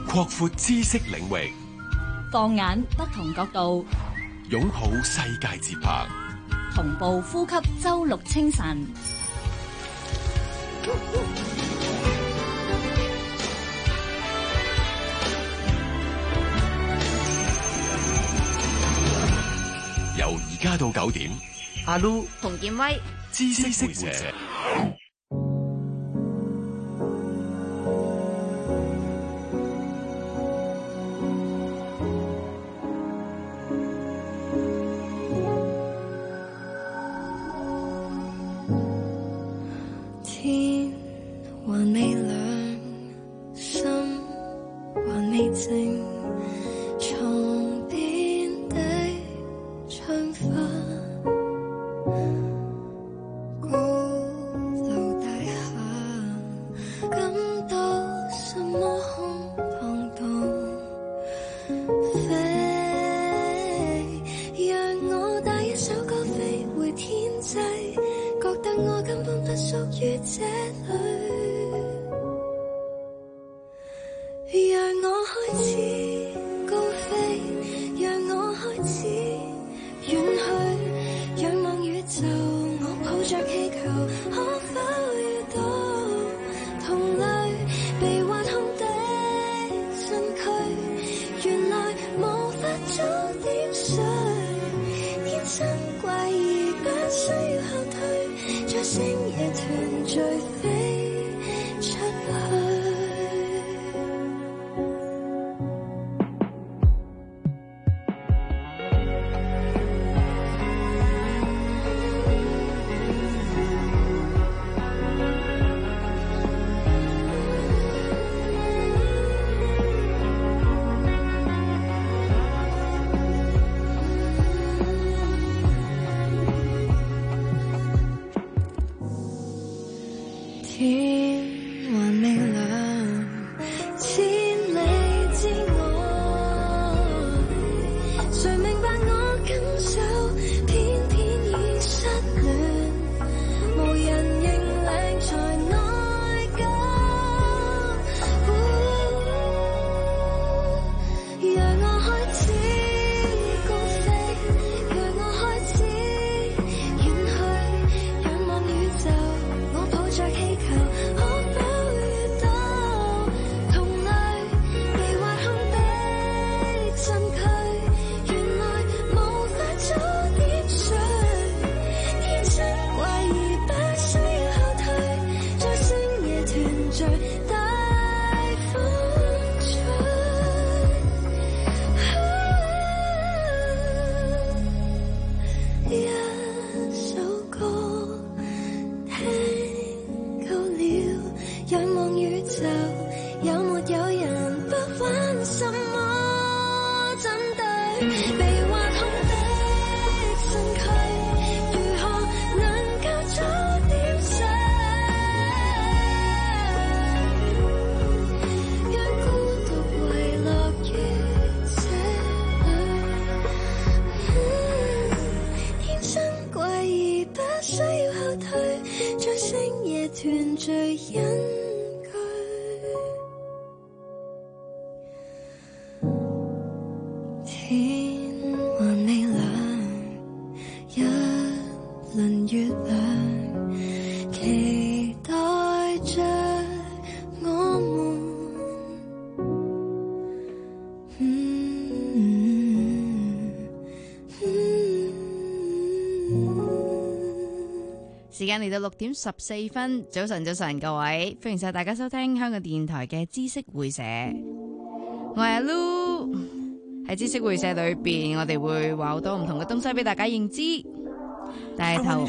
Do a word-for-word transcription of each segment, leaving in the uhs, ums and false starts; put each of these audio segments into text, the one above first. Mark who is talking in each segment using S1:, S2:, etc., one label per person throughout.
S1: 擴闊知識領域，
S2: 放眼不同角度，
S1: 擁抱世界節拍，
S2: 同步呼吸周六清晨。
S1: 由而家到九點，
S3: 阿 Lu
S4: 洪建威，
S1: 知識會社。
S5: 天還未亮，心還未靜，床邊的窗花，高樓大廈，感到什麼空蕩蕩，飛，讓我帶一首歌飛回天際，覺得我根本不屬於這裏，讓我開始高飛，讓我開始遠去，仰望宇宙，我抱着氣球，可否遇到同類被挖空的身軀，原來無法早點睡，天生怪異不需要後退，在星夜團聚飛出去。天還未亮，千里之外，誰明白我感受，偏偏已失戀，無人認領才內疚，讓我開始高飛，讓我開始遠去，仰望宇宙，我抱着氣球，可否遇到同類被挖空的身軀，原來無法早點睡，天生怪異不需要後退，在星夜團聚大風吹，一首歌聽夠了，仰望宇宙，有沒有人不管什麼針對，被挖空的身軀，如何能夠早點睡，讓孤獨遺落於這裏，天生怪異不需要後退，在星夜團聚隱居，天還未亮，一輪月亮期待着我們。嗯嗯
S4: 時間嚟到六點十四分，早晨早晨，各位，歡迎晒大家收聽香港電台嘅知識會社，我係阿 Lu， 喺知識會社裏邊，我哋會話好多唔同嘅東西俾大家認知。大頭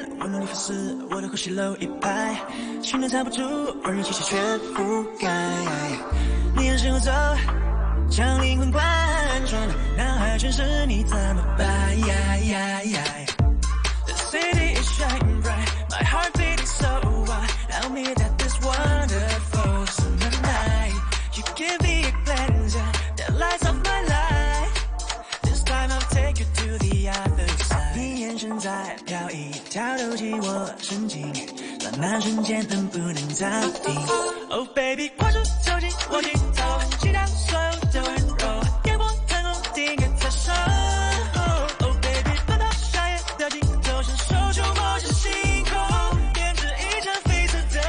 S6: My heart beating so wild. Tell me that this wonderful summer night, you give me a pleasure that lights up my life. This time I'll take you to the other side. 你眼神在飘逸，挑逗起我神经，乱那瞬間能不能暫停 Oh baby 快速走進我鏡頭去掉所有的溫柔給我彈奏定格在身後 Oh baby 等到夏夜的盡頭伸手觸摸着星空編織一場緋色的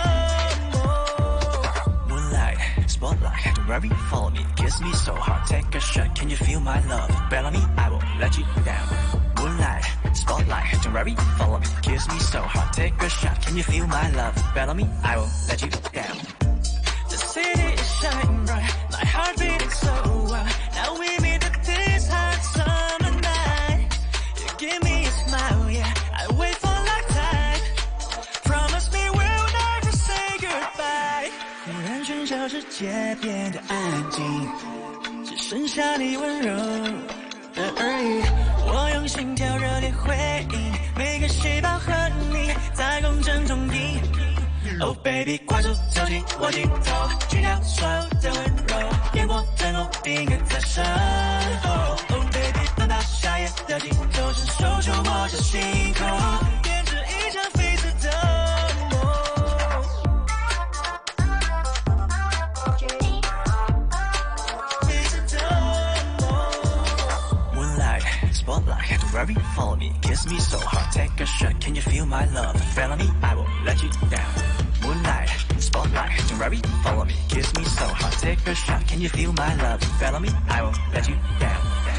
S6: 夢 Moonlight Spotlight Don't worry follow me Kiss me so hard Take a shot Can you feel my love Bellamy I will let you down Moonlight Spotlight Don't worry follow me Kiss me so hard Take a shot Can you feel my love Bellamy I will let you down The city is shining bright My heart beating so wild Now we meet at this hot summer night You give me a smile yeah I wait for a lifetime Promise me we'll never say goodbye 忽然全小世界變得安靜只剩下你溫柔的耳語我用心跳熱烈回應每個細胞和你在共振中印 Oh baby 快速走進我鏡頭去掉所有的溫柔眼光在我定格在身後 Oh baby 等到夏夜的盡頭伸手觸摸着星空編織一場緋色的夢 Spotlight, don't worry, follow me Kiss me so hard, take a shot Can you feel my love? Follow me, I will let you down Moonlight, spotlight, don't worry, follow me Kiss me so hard, take a shot Can you feel my love? Follow me, I will let you down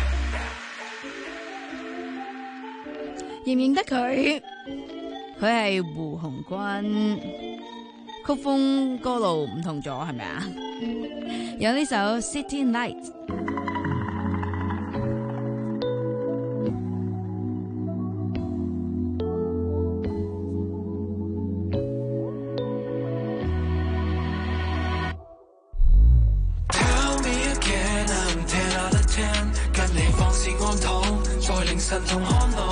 S4: 認唔認得佢？佢係胡鴻鈞，曲風歌路唔同咗係咪啊？有呢首 City Night。
S6: 神同看浪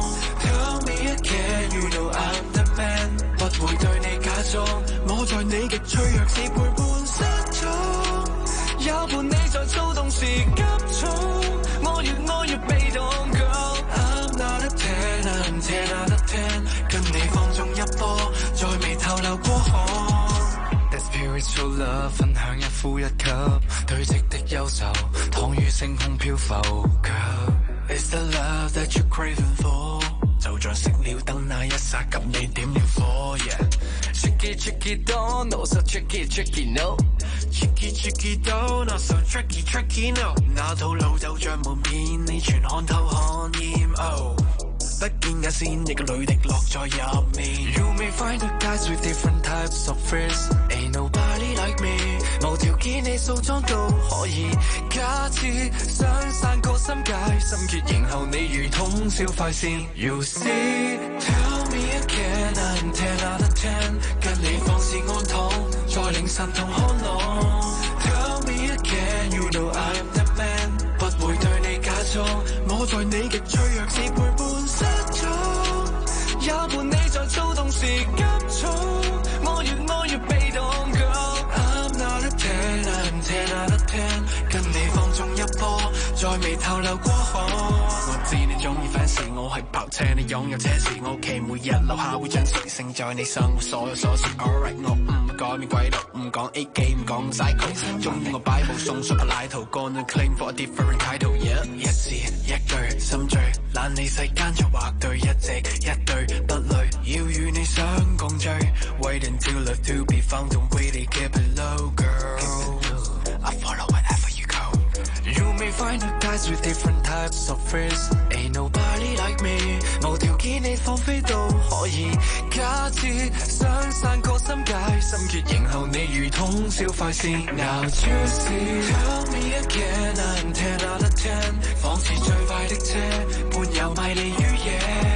S6: Tell me again You know I'm the man 不會對你假裝我在你極脆弱時陪伴失蹤也伴你在躁動時急衝我越愛越被動 Girl I'm not a ten I'm ten out of ten 跟你放縱一波再未透漏過汗 That spiritual love 分享一呼一吸堆積的憂愁躺於星空漂浮 Girl It's the love that you're craving for 就像熄了燈那一剎給你點了火 Yeah Tricky tricky don't know so tricky tricky no Tricky tricky don't know so tricky tricky no 那套路就像門面你全看透看厭 Oh 不見眼線亦個淚滴落在入面 You may find the guys with different types of friends Ain't nobody like me 無條件你數裝都可以假設想散個心界心結然後你如通宵快線 You see Tell me again I'm ten out of ten 跟你放肆安躺在凌晨同看浪 Tell me again You know I'm the man 不會對你假裝我在你極脆弱時陪伴失蹤也伴你在躁動時急衝我越愛越被動 Girl I'm not a ten I'm ten out of ten 跟你放縱一波再未透漏過汗我知你鍾意 fancy 我係跑車你擁有車匙我屋企每日樓下會準時盛載你生活所有瑣事 Alright 我唔會改變軌道唔講 A K 唔講 cycle 鍾意我擺布送出柏拉圖 Gonna claim for a different title Yeah 一字一句心醉懶理世間就畫對一直一對不累要與你相共聚 Wait until love to be found Don't really keep it low girl I follow wherever you go You may find the guys with different types of friends Ain't nobody like me 無條件你放飛都可以假設想散個心界心結然後你如通宵快線 Now you see Tell me again I'm ten out of ten 仿似最快的車伴遊迷離於夜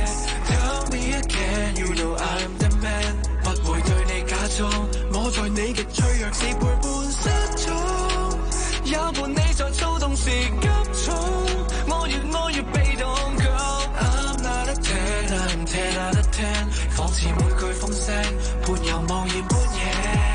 S6: Tell me again You know I'm the man 不會對你假裝我在你極脆弱時陪伴失蹤也伴你在躁動時急衝我越愛越被動 Girl I'm not a ten I'm ten out of ten 仿似每句風聲伴遊無言半夜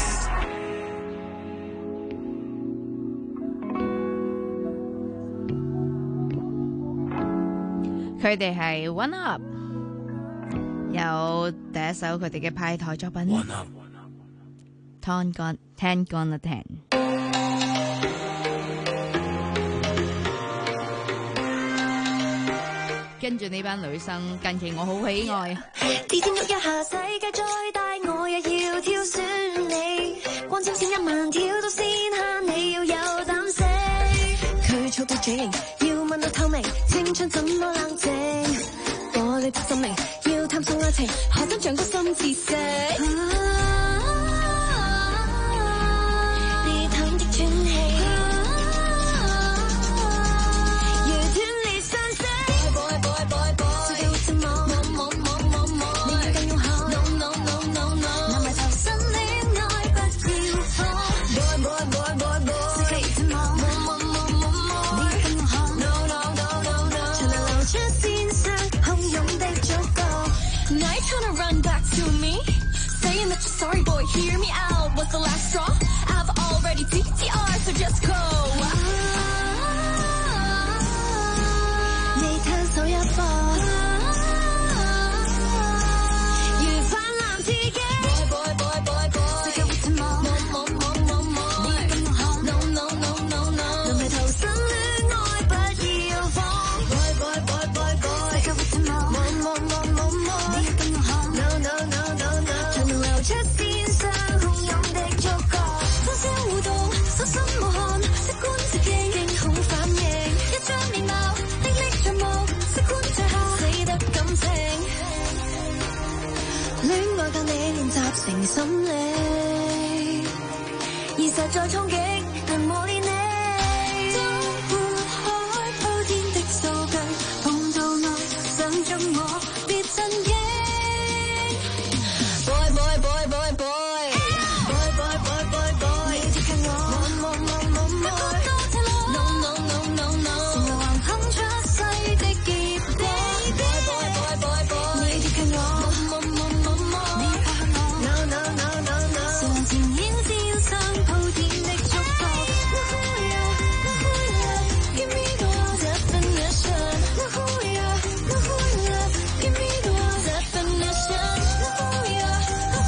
S4: 佢哋係 One Up 有有第一首佢哋嘅派台作品《Ten Gone Ten Gone Ten》。跟住呢班女生，近期我好喜愛啊！
S5: 啲天喐一下，世界再大，我也要挑選你。光纖線一萬跳到線下，你要有膽識。佢操到嘴型，要問到透明，青春怎麼冷靜？玻璃的心靈，要探索愛情，何真像個心似石。你淡的喘氣。Sorry boy, hear me out. What's the last straw? I've already T T R, so just go. 你攤手一步，如泛藍刺激。Boy boy boy boy boy， 世界會沉默。冇冇冇冇冇，你跟我學。No no no no no， 臨迷途新戀愛不要慌。Boy boy boy boy boy， 世界會沉默。冇冇冇冇冇，你跟我學。No no no no no， 才能流出線上洶湧的觸覺。多少互動，手心無汗，識觀自己，驚恐反應。一張面貌，歷歷在目，識觀在下，死得感情。戀愛教你練習成心理，現實再衝擊，能磨練你。當撥開鋪天的數據，碰到我，想中我，別震驚。Boy boy boy boy boy， boy boy boy boy boy， 你接近我，冇冇冇冇冇，no no no no no， 成為橫空出世的劫地。Boy boy boy boy boy， 你接近我，冇冇冇冇冇，你怕我 ，no no no no no， 成為前影戰上鋪天的觸覺。No hurry up, no hurry up, give me the definition。No hurry up, no hurry up, give me the definition。No hurry up。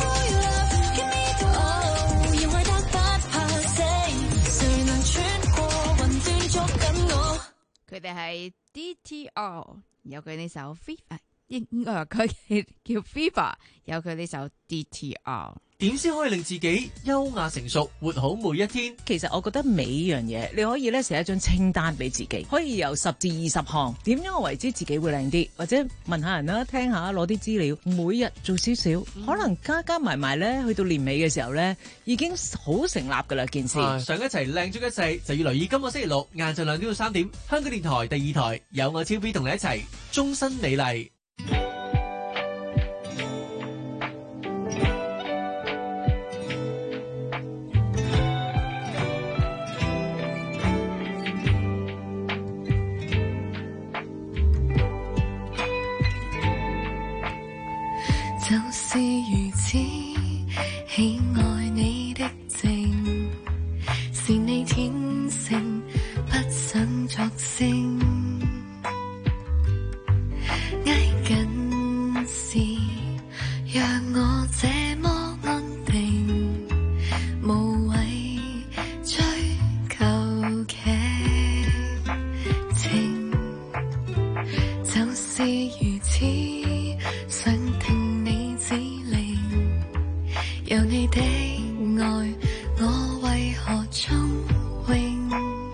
S4: 佢哋係 D T R， 有佢呢首 FIFA， 應該話佢叫 FIFA， 有佢呢首 D T R。
S3: 點先可以令自己優雅成熟，活好每一天？
S7: 其實我覺得美樣嘢，你可以咧寫一張清單俾自己，可以由十至二十項，點樣為之自己會靚啲，或者問下人啦，聽下攞啲資料，每日做少少，嗯、可能加加埋埋咧，去到年尾嘅時候咧，已經好成立噶啦件事。
S3: 想一齊靚足一世，就要留意今個星期六晏晝兩點到三點，香港電台第二台有我超 B 同你一齊終身美麗。
S5: 就是如此喜愛你的靜，是你天性，不想作聲。挨緊時，讓我這麼安定，無謂追求劇情，就是如此。想聽你指令，有你的愛，我為何聰穎？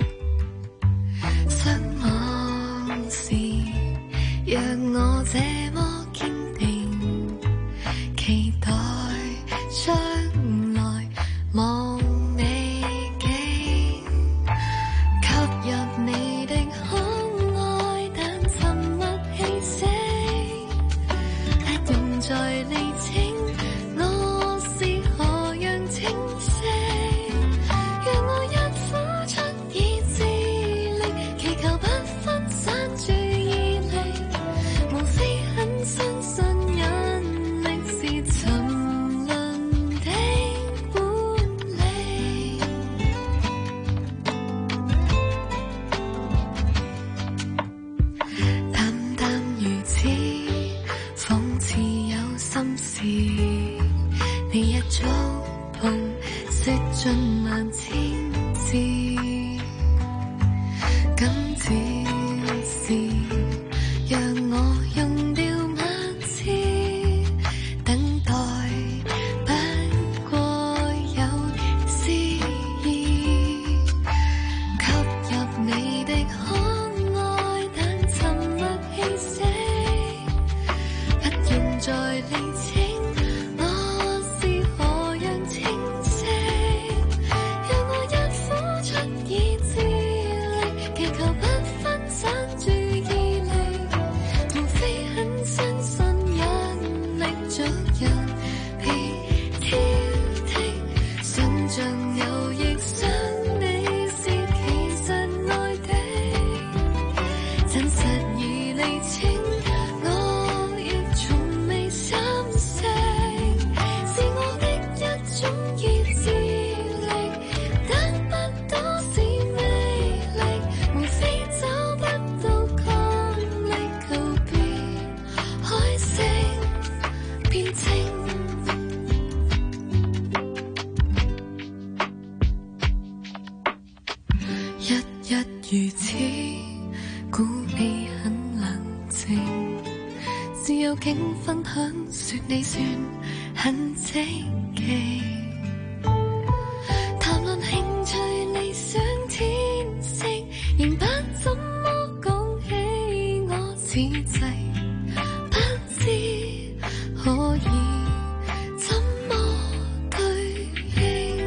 S5: 相望時，讓我這麼堅定，期待將來望你景，吸入你的可愛，但沉默氣息。在厘清我是何樣清晰，讓我一呼出意志力，祈求不分散注意力，無非很相信引力是沉淪的本領。 你一觸碰，識盡萬千字，今只是讓我用掉萬次，等待不過有詩意，吸入你的可愛，但沉默氣息，不用再理清。分享說你算很積極，談論興趣理想天性，仍不怎麼講起我自制，不知可以怎麼對應。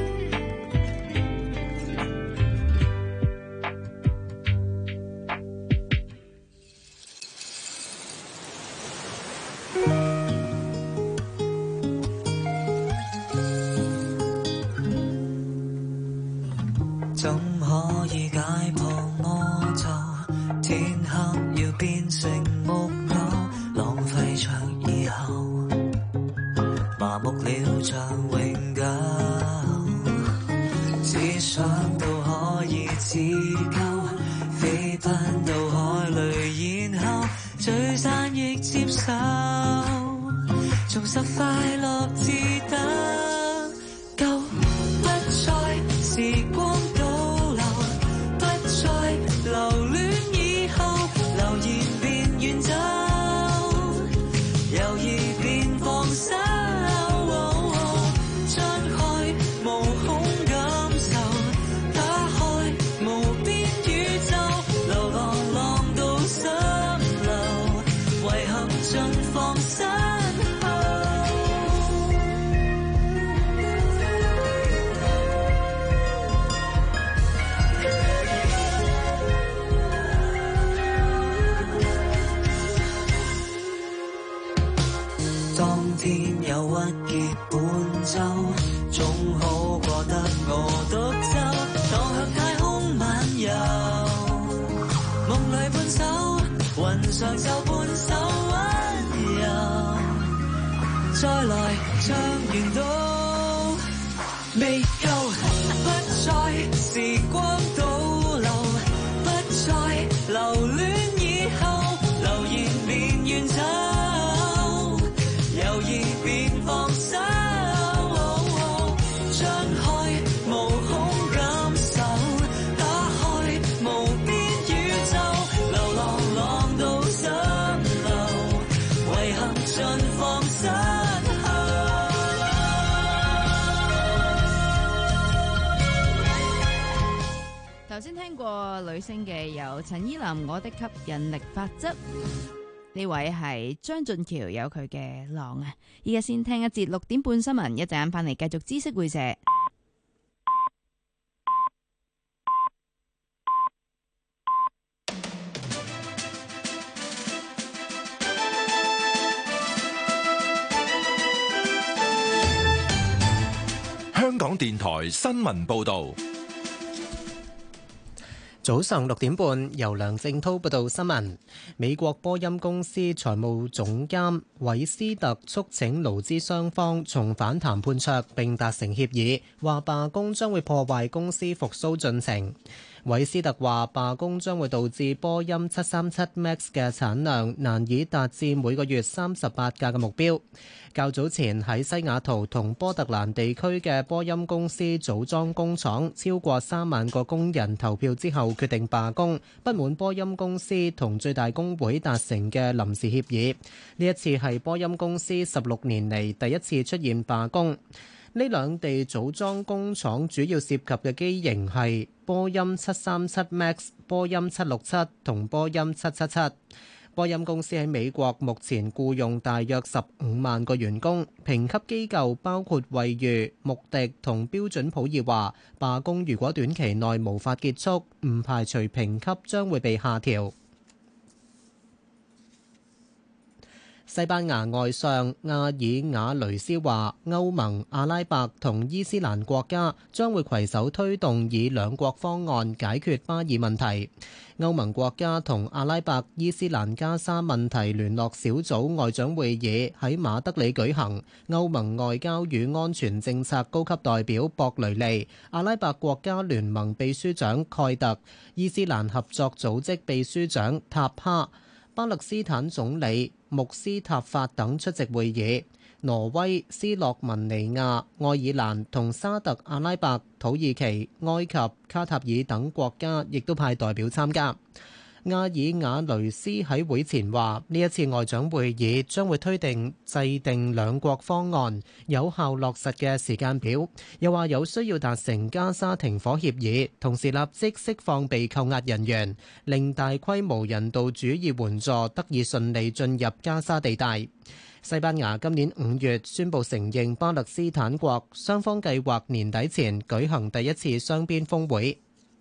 S6: 怎可以解破魔咒？天黑要變成木偶，浪費着以後，麻木了像永久。只想到可以自救，飛奔到海裡，然後聚散亦接受，重拾快樂至得夠，不再時光倒流，不再留戀以後，留言便遠走，猶豫便放手，張開無恐感受，打開無邊宇宙，流浪浪到心流，遺憾盡放身後。當天有鬱結伴奏，總好過得我獨奏，蕩向太空漫遊，夢裏半首，雲上就半首溫柔，再來唱完都未夠，不再時光倒流，不再留戀以後，留言便遠走，猶豫便放手，張開無恐感受，打開無邊宇宙，流浪浪到心流，遺憾盡放身後。
S4: 頭先聽過女星嘅有陳依林《我的吸引力法則》，呢位係張俊橋，有佢嘅浪啊！依家先聽一節六點半新聞，一陣間翻嚟繼續知識會社。
S1: 香港電台新聞報導。
S8: 早上六點半，由梁正滔報道新聞。美國波音公司財務總監韋斯特促請勞資雙方重返談判桌並達成協議，話罷工將會破壞公司復甦進程。 韋斯特話罷工將會導致波音七三七 MAX 嘅產量難以達至每個月三十八架嘅目標。較早前喺西雅圖同波特蘭地區嘅波音公司組裝工廠，超過三萬個工人投票之後決定罷工，不滿波音公司同最大工會達成嘅臨時協議。呢一次係波音公司十六年嚟第一次出現罷工。呢兩地組裝工廠主要涉及嘅機型係波音七三七 MAX、波音七六七同波音七七七。波音公司喺美國目前僱用大約十五萬個員工，評級機構包括惠譽、穆迪同標準普爾話，罷工如果短期內無法結束，唔排除評級將會被下調。西班牙外相阿爾瓦雷斯話，歐盟、阿拉伯同伊斯蘭國家將會攜手推動以兩國方案解決巴以問題。歐盟國家同阿拉伯伊斯蘭加沙問題聯絡小組外長會議喺馬德里舉行，歐盟外交與安全政策高級代表博雷利、阿拉伯國家聯盟秘書長蓋特、伊斯蘭合作組織秘書長塔哈、巴勒斯坦總理穆斯塔法等出席會議。挪威、斯洛文尼亞、愛爾蘭同沙特阿拉伯、土耳其、埃及、卡塔爾等國家亦都派代表參加。阿爾瓦雷斯喺會前話：呢一次外長會議將會推定制定兩國方案，有效落實嘅時間表。又話有需要達成加沙停火協議，同時立即釋放被扣押人員，令大規模人道主義援助得以順利進入加沙地帶。西班牙今年五月宣布承認巴勒斯坦國，雙方計劃年底前舉行第一次雙邊峰會。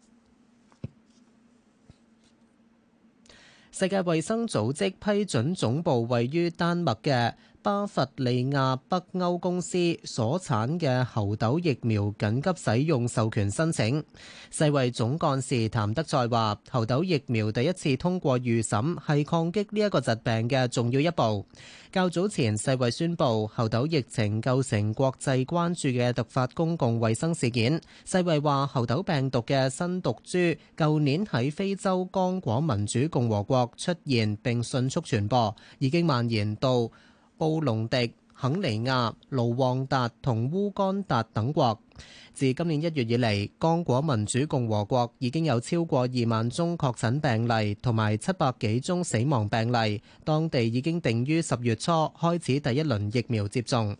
S8: 世界衛生組織批准總部位於丹麥嘅巴伐利亞北歐公司所產嘅猴痘疫苗緊急使用授權申請。世衛總幹事譚德塞話：猴痘疫苗第一次通過預審係抗擊呢一個疾病嘅重要一步。較早前，世衛宣布猴痘疫情構成國際關注嘅突發公共衛生事件。世衛話猴痘病毒嘅新毒株舊年喺非洲剛果民主共和國出現並迅速傳播，已經蔓延到布隆迪、肯尼亞、盧旺達同烏干達等國。自今年一月以嚟，剛果民主共和國已經有超過二萬宗確診病例同埋七百幾宗死亡病例，當地已經定於十月初開始第一輪疫苗接種。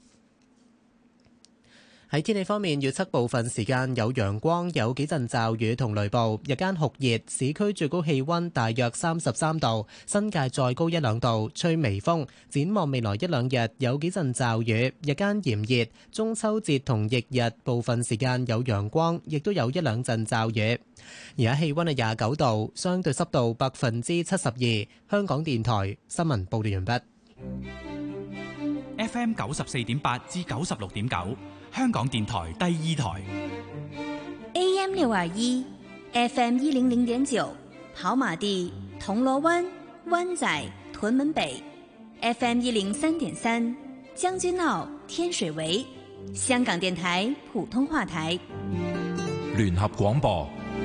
S8: 喺天氣方面，預測部分時間有陽光，有幾陣驟雨同雷暴，日間酷熱，市區最高氣溫大約三十三度，新界再高一兩度，吹微風。展望未來一兩日有幾陣驟雨，日間炎熱，中秋節同翌日部分時間有陽光，亦都有一兩陣驟雨。而家氣溫係廿九度，相對濕度百分之七十二。香港電台新聞報道完畢。
S9: F M 九十四點八至九十六點九。香港電台第二台
S2: A M 六二一 F M 一零零點九，跑馬地、銅鑼灣、灣仔、屯門北 F M 一零三點三，將軍澳、天水圍，香港電台普通話台
S1: 聯合廣播。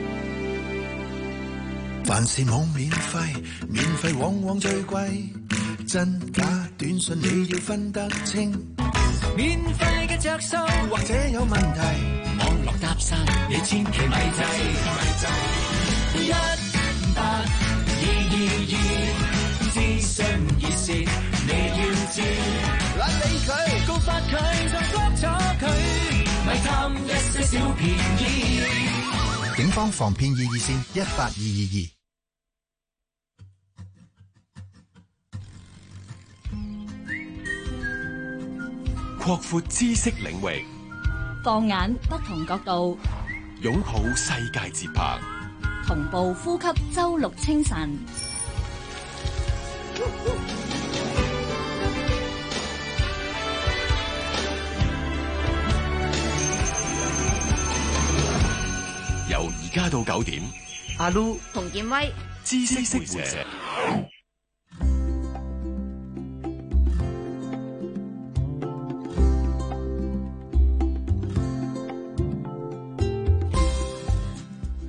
S10: 凡事冇免費，免費往往最貴，真假短信你要分得清。免費嘅着數或者有問題，網絡搭訕你千祈咪制咪制。一八二二二諮詢熱線你要知，懶理佢告發佢就 block 咗佢，咪貪一些小便宜。警方防騙易熱線一八二二二。
S1: 擴闊知識領域，
S2: 放眼不同角度，
S1: 擁抱世界節拍，
S2: 同步呼吸周六清晨。
S1: 由而家到九點，
S8: 阿 Lu
S4: 洪建威，
S1: 知識會社。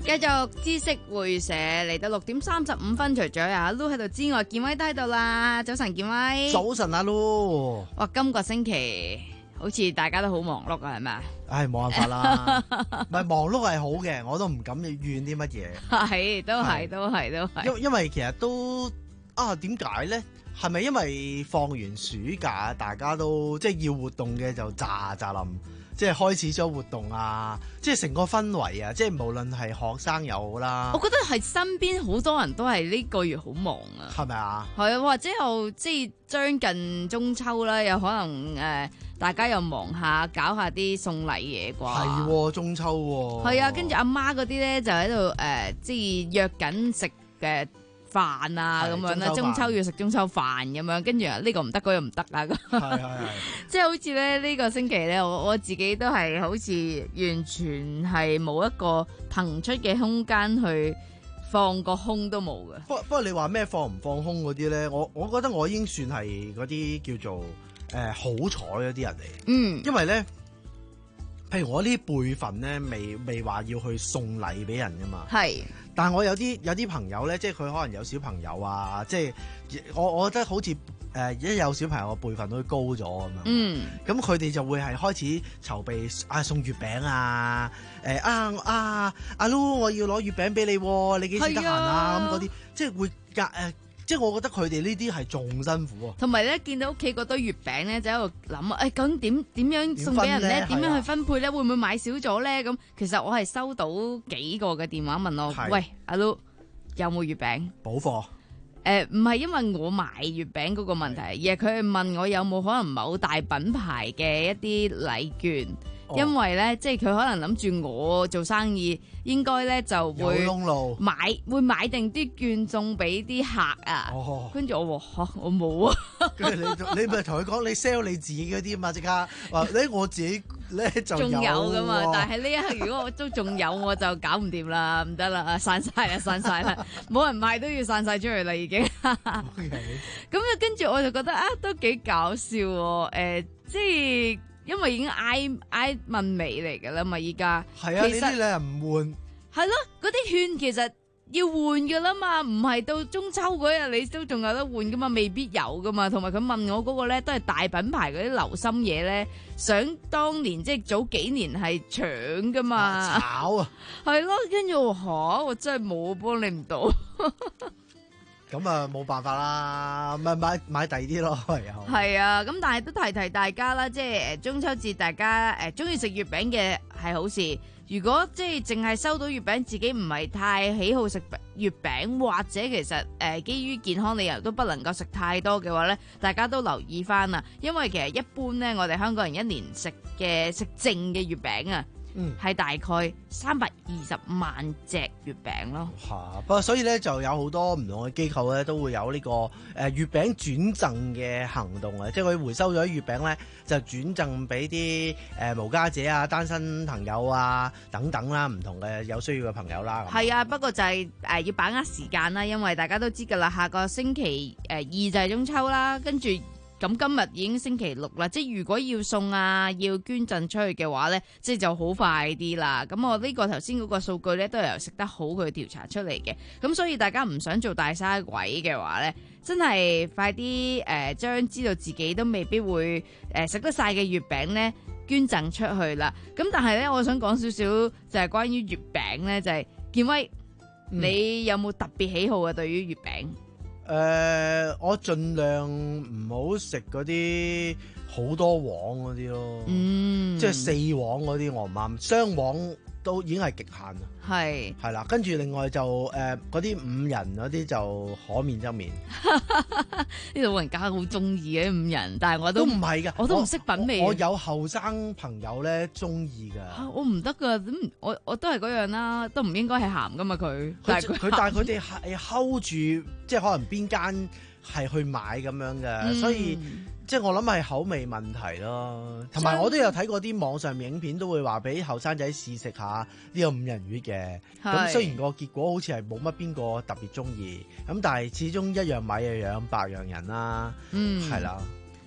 S4: 繼續知識會社嚟到六點三十五分，除咗阿 Lu 喺度之外，健威都喺度啦。早晨，健威。
S11: 早晨，阿 Lu。
S4: 哇，今個星期好似大家都好忙碌啊，係咪啊？
S11: 唉，冇辦法啦，唔係忙碌係好嘅，我都唔敢怨啲乜嘢。
S4: 係，都係，都係，都係。
S11: 因因為其實都啊，點解咧？係咪因為放完暑假，大家都即係要活動嘅就咋咋冧，即係開始咗活動啊，即係成個氛圍啊，即係無論係學生又好啦。
S4: 我覺得係身邊好多人都係呢個月好忙啊。
S11: 係咪啊？
S4: 係啊，或者又即係將近中秋啦，有可能誒、呃，大家又忙下搞下啲送禮嘢啩。
S11: 係喎，中秋喎。
S4: 係啊，跟住阿媽嗰啲咧就喺度誒，即係約緊食嘅飯啊咁樣啦，中秋要食中秋飯咁樣，跟住呢個唔得，嗰個唔得啊咁。
S11: 係係係，
S4: 即係好似咧呢個星期咧，我我自己都係好似完全係冇一個騰出嘅空間去放個空都冇嘅。
S11: 不不過你話咩放唔放空嗰啲咧，我我覺得我已經算係嗰啲叫做誒、呃、好彩嗰啲人嚟。
S4: 嗯，
S11: 因為咧。譬如我呢啲輩份咧，未未話要去送禮俾人噶嘛。係，但係我有啲有啲朋友咧，即係佢可能有小朋友啊，即係我我覺得好似誒一有小朋友個輩份都高咗咁樣。嗯，咁佢哋就會係開始籌備啊送月餅啊，誒啊啊阿 Lu 我要攞月餅俾你，你幾時得閒啊？咁嗰啲即係會隔誒。呃即係我覺得佢哋呢啲係仲辛苦啊，
S4: 同埋咧見到屋企嗰堆月餅咧，就喺度諗啊，誒究竟點點樣送俾人咧？點樣去分配咧？會唔會買少咗咧？咁其實我係收到幾個嘅電話問我，喂阿 Lu 有冇月餅
S11: 補貨？
S4: 誒唔係因為我買月餅嗰個問題，而係佢係問我有冇可能某大品牌嘅一啲禮券。哦、因為咧，即係佢可能諗住我做生意，應該咧就會買會買定啲券送俾啲客啊。哦、跟住我話嚇，我冇啊。
S11: 跟住你你咪同佢講，你 sell 你自己嗰啲嘛，即刻話咧我自己咧就有。仲有噶嘛？
S4: 但係呢一刻如果我都仲有，我就搞唔掂啦，唔得啦，散晒啦，散晒啦，冇人買都要散晒出去啦，已經。咁啊，跟住我就覺得啊，都幾搞笑喎。誒、呃，即係。因為已經挨挨問尾嚟㗎啦嘛，依家
S11: 係啊，呢啲你又唔換
S4: 係咯，嗰啲券其實要換㗎啦嘛，唔係到中秋嗰日你都仲有得換㗎嘛，未必有㗎嘛。同埋佢問我嗰個咧都係大品牌嗰啲流心嘢咧，想當年即係早幾年係搶㗎嘛，
S11: 炒啊，
S4: 係咯，跟住我嚇我真係冇幫你唔到。
S11: 咁啊冇辦法啦，咪買買第二啲咯，係啊。
S4: 係啊，咁但係都提提大家啦，即係誒中秋節大家誒中意食月餅嘅係好事。如果即係淨係收到月餅，自己唔係太喜好食月餅，或者其實誒、呃、基於健康理由都不能夠食太多嘅話咧，大家都留意翻啊。因為其實一般咧，我哋香港人一年食嘅食剩嘅月餅啊。嗯，係大概三百二十萬隻月餅咯。
S11: 嚇、啊，不過所以咧就有好多唔同嘅機構咧都會有呢、這個誒、呃、月餅轉贈嘅行動啊，即係佢回收咗啲月餅咧就轉贈俾啲誒無家者啊、單身朋友啊等等啦，唔同嘅有需要嘅朋友啦。
S4: 係啊，不過就係、是、誒、呃、要把握時間啦，因為大家都知㗎啦，下個星期誒二、呃、就係中秋啦，跟住。咁今日已經星期六啦，即係如果要送啊，要捐贈出去嘅話咧，即係就好快啲啦。咁我呢個頭先嗰個數據咧，都係由食得好佢調查出嚟嘅。咁所以大家唔想做大嘥鬼嘅話咧，真係快啲誒將知道自己都未必會誒食得晒嘅月餅咧捐贈出去啦。咁但係咧，我想講少少就係關於月餅咧，就係、是、健威，嗯、你有冇特別喜好嘅對於月餅？
S11: 誒、呃，我盡量唔好食嗰啲好多黃嗰啲咯，嗯，即係四黃嗰啲我唔啱，雙黃都已經係極限啦。係係啦，跟住另外就誒嗰啲五仁嗰啲就可免則免。
S4: 呢度老人家好中意嘅五仁，但係我都
S11: 都唔係㗎，
S4: 我都唔識品味。
S11: 我，我有後生朋友咧中意㗎，
S4: 我唔得㗎，咁我我都係嗰樣啦，都唔應該係鹹㗎嘛佢。
S11: 佢佢但係佢哋係 hold 住，即係可能邊間係去買咁樣嘅，嗯、所以。即係我諗係口味問題咯，同埋我都有睇過啲網上影片，都會話俾後生仔試食下呢個五仁月嘅。咁雖然個結果好似係冇乜邊個特別中意，咁但係始終一樣米嘅養百樣人啦，嗯，係啦。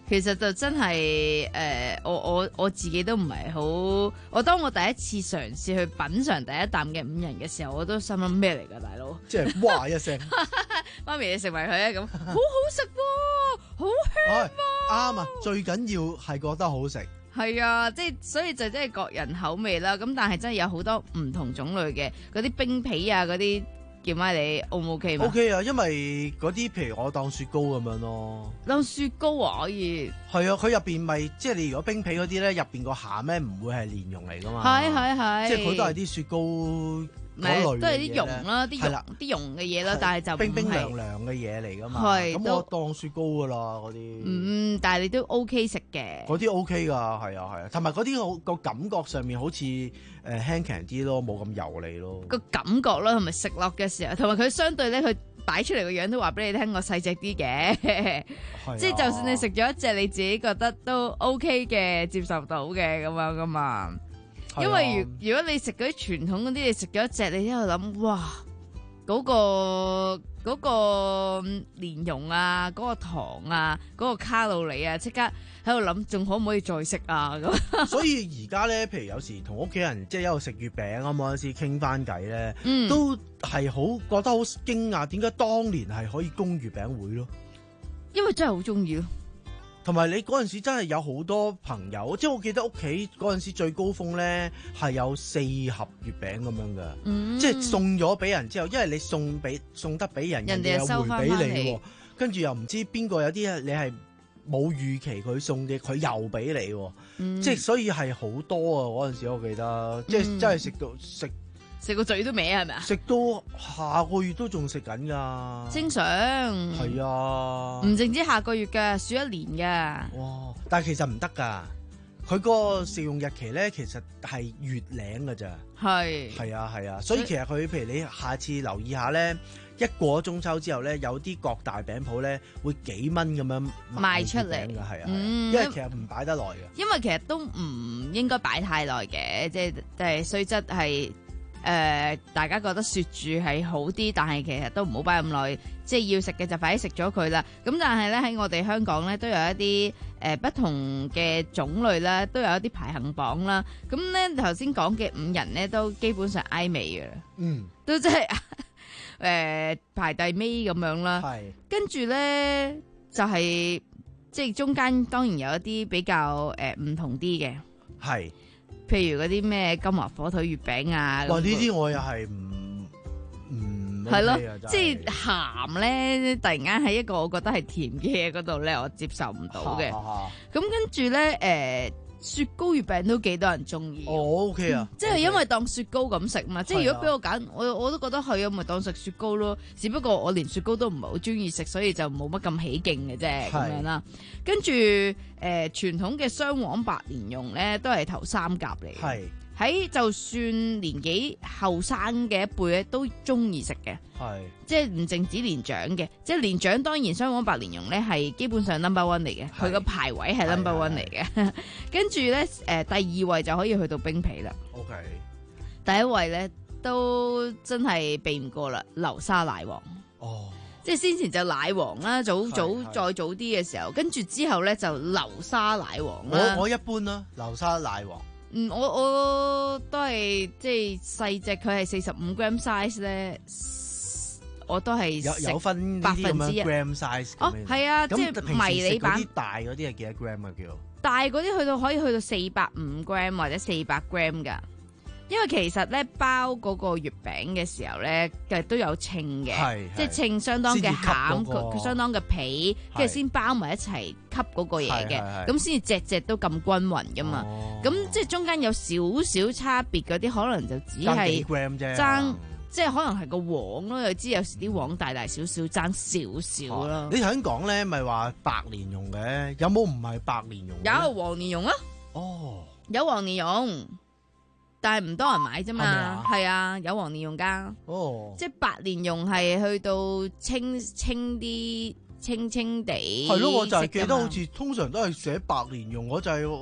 S4: 其實就真係誒、呃，我我我自己都唔係好。我當我第一次嘗試去品嘗第一啖嘅五仁嘅時候，我都心諗咩嚟㗎，大佬？
S11: 即係哇一聲，
S4: 媽咪你食埋佢啊！咁好好食喎，好香喎。
S11: 啱啊！最緊要係覺得好食。
S4: 係啊，即係所以就真係各人口味啦。咁但係真係有好多唔同種類嘅嗰啲冰皮啊，嗰啲。叫咩你 O 唔 OK 嘛
S11: ？OK 啊，因為嗰啲譬如我當雪糕咁樣咯，
S4: 當雪糕啊可以。
S11: 係啊，佢入邊咪即係你如果冰皮嗰啲咧，入邊個餡咧唔會係蓮蓉嚟噶嘛。
S4: 係係係，即
S11: 係佢都係啲雪糕嗰類
S4: 都係啲蓉啦，啲蓉啲蓉嘅嘢啦，但係就
S11: 冰冰涼涼嘅嘢嚟噶嘛。係咁我當雪糕噶啦嗰啲。
S4: 嗯，但係你都 OK 食嘅。
S11: 嗰啲 OK 噶，係啊係啊，同埋嗰啲好個感覺上面好似誒輕強啲咯，冇咁油膩咯。
S4: 個感覺啦，同埋食落嘅時候，同埋佢相對咧，佢擺出嚟個樣都話俾你聽，我細隻啲嘅。即係就算你食咗一隻，你自己覺得都 OK 嘅，接受到嘅咁樣噶嘛。因為如如果你食嗰啲傳統嗰啲，你食咗一隻，你喺度諗，哇，嗰個嗰個蓮蓉啊，嗰個糖啊，嗰個卡路里啊，即刻喺度諗，仲可唔可以再食啊？咁
S11: 所以而家咧，譬如有時同屋企人即係一路食月餅啊，嗰陣時傾翻偈咧，
S4: 嗯、
S11: 都係好覺得好驚訝，點解當年係可以供月餅會咯？
S4: 因為真係好中意咯。
S11: 同埋你嗰陣時真係有好多朋友，即係我記得屋企嗰陣時最高峰咧係有四盒月餅咁樣嘅，
S4: 嗯、
S11: 即係送咗俾人之後，因為你送俾送得俾人，人哋又收回俾你，跟住又唔知邊個有啲你係冇預期佢送嘅，佢又俾你，嗯、即係所以係好多啊！嗰陣時我記得，即係、嗯、真係食到食。
S4: 食個嘴都歪係咪啊？
S11: 食到下個月都仲食緊噶，
S4: 正常。
S11: 係啊，
S4: 唔淨止下個月噶，數一年噶。
S11: 哇！但係其實唔得噶，佢個食用日期咧，其實係月零噶咋。係係啊係啊，所以其實佢譬如你下次留意下咧，一過中秋之後咧，有啲各大餅鋪咧會幾蚊咁樣
S4: 賣出嚟
S11: 嘅，係啊，
S4: 嗯、
S11: 因為其實唔擺得耐嘅。
S4: 因為其實都唔應該擺太耐嘅，即係即係雖則係。誒、呃，大家覺得雪住係好啲，但係其實都唔好擺咁耐，即係要食嘅就快啲食咗佢啦。咁但係咧喺我哋香港咧都有一啲誒、呃、不同嘅種類啦，都有一啲排行榜啦。咁咧頭先講嘅五仁咧都基本上挨尾嘅，嗯，都即係誒排第尾咁樣啦。係，跟住咧就係、是、即係中間當然有一啲比較誒唔、呃、同啲嘅，係。譬如嗰啲咩金華火腿月餅啊，
S11: 哇！呢啲我又係唔唔
S4: 係咯，即係鹹咧，突然間喺一個我覺得係甜嘅嘢嗰度咧，我接受唔到嘅。咁跟住咧，誒、呃、雪糕月餅都幾多人中意。
S11: 哦 OK 啊，
S4: 嗯、即係因為當雪糕咁食嘛。Okay. 即係如果俾我揀，我我都覺得係啊，咪當食雪糕咯。只不過我連雪糕都唔係好中意食，所以就冇乜咁起勁嘅啫咁樣啦。跟住。誒、呃、傳統嘅雙黃白蓮蓉咧，都係頭三甲嚟嘅。係喺就算年紀後生嘅一輩咧，都中意食嘅。係即係唔淨止年長嘅，即係年長當然雙黃白蓮蓉咧係基本上 number one 嚟嘅，佢個排位係 number one 嚟嘅。跟住咧誒第二位就可以去到冰皮啦。OK，第一位咧都真係避唔過啦，流沙奶黃。哦。即係先前就奶黃啦，早早再早啲嘅時候，跟住之後咧就流沙奶黃啦。
S11: 我我一般啦，流沙奶黃。
S4: 嗯，我我都係即係細隻，佢係四十五 gram size 咧，我都係
S11: 有有分百分之一 gram size。
S4: 哦，係啊，即係迷你版。
S11: 啲大嗰啲係幾多 gram 啊？叫
S4: 大嗰啲去到可以去到四百五 gram 或者四百 gram 噶。因為其實咧包嗰個月餅嘅時候咧，其實都有稱嘅，即係稱相當嘅餡，佢、那個、相當嘅皮，跟住先包埋一齊吸嗰個嘢嘅，咁先至隻隻都咁均勻噶嘛。咁、哦、即係中間有少少差別嗰啲，可能就只係爭，即係可能係個黃咯。又知有時啲黃大大小小爭少少咯。
S11: 哦、你頭先講咧，咪話白蓮蓉嘅，有冇唔係白蓮蓉？
S4: 有黃蓮蓉啊！哦，有黃蓮蓉。但係唔多人買啫嘛，係啊，有黃蓮蓉噶，哦，即係白蓮蓉係去到清清啲、清清地，
S11: 係咯，我就係記得好似通常都係寫白蓮蓉，我就係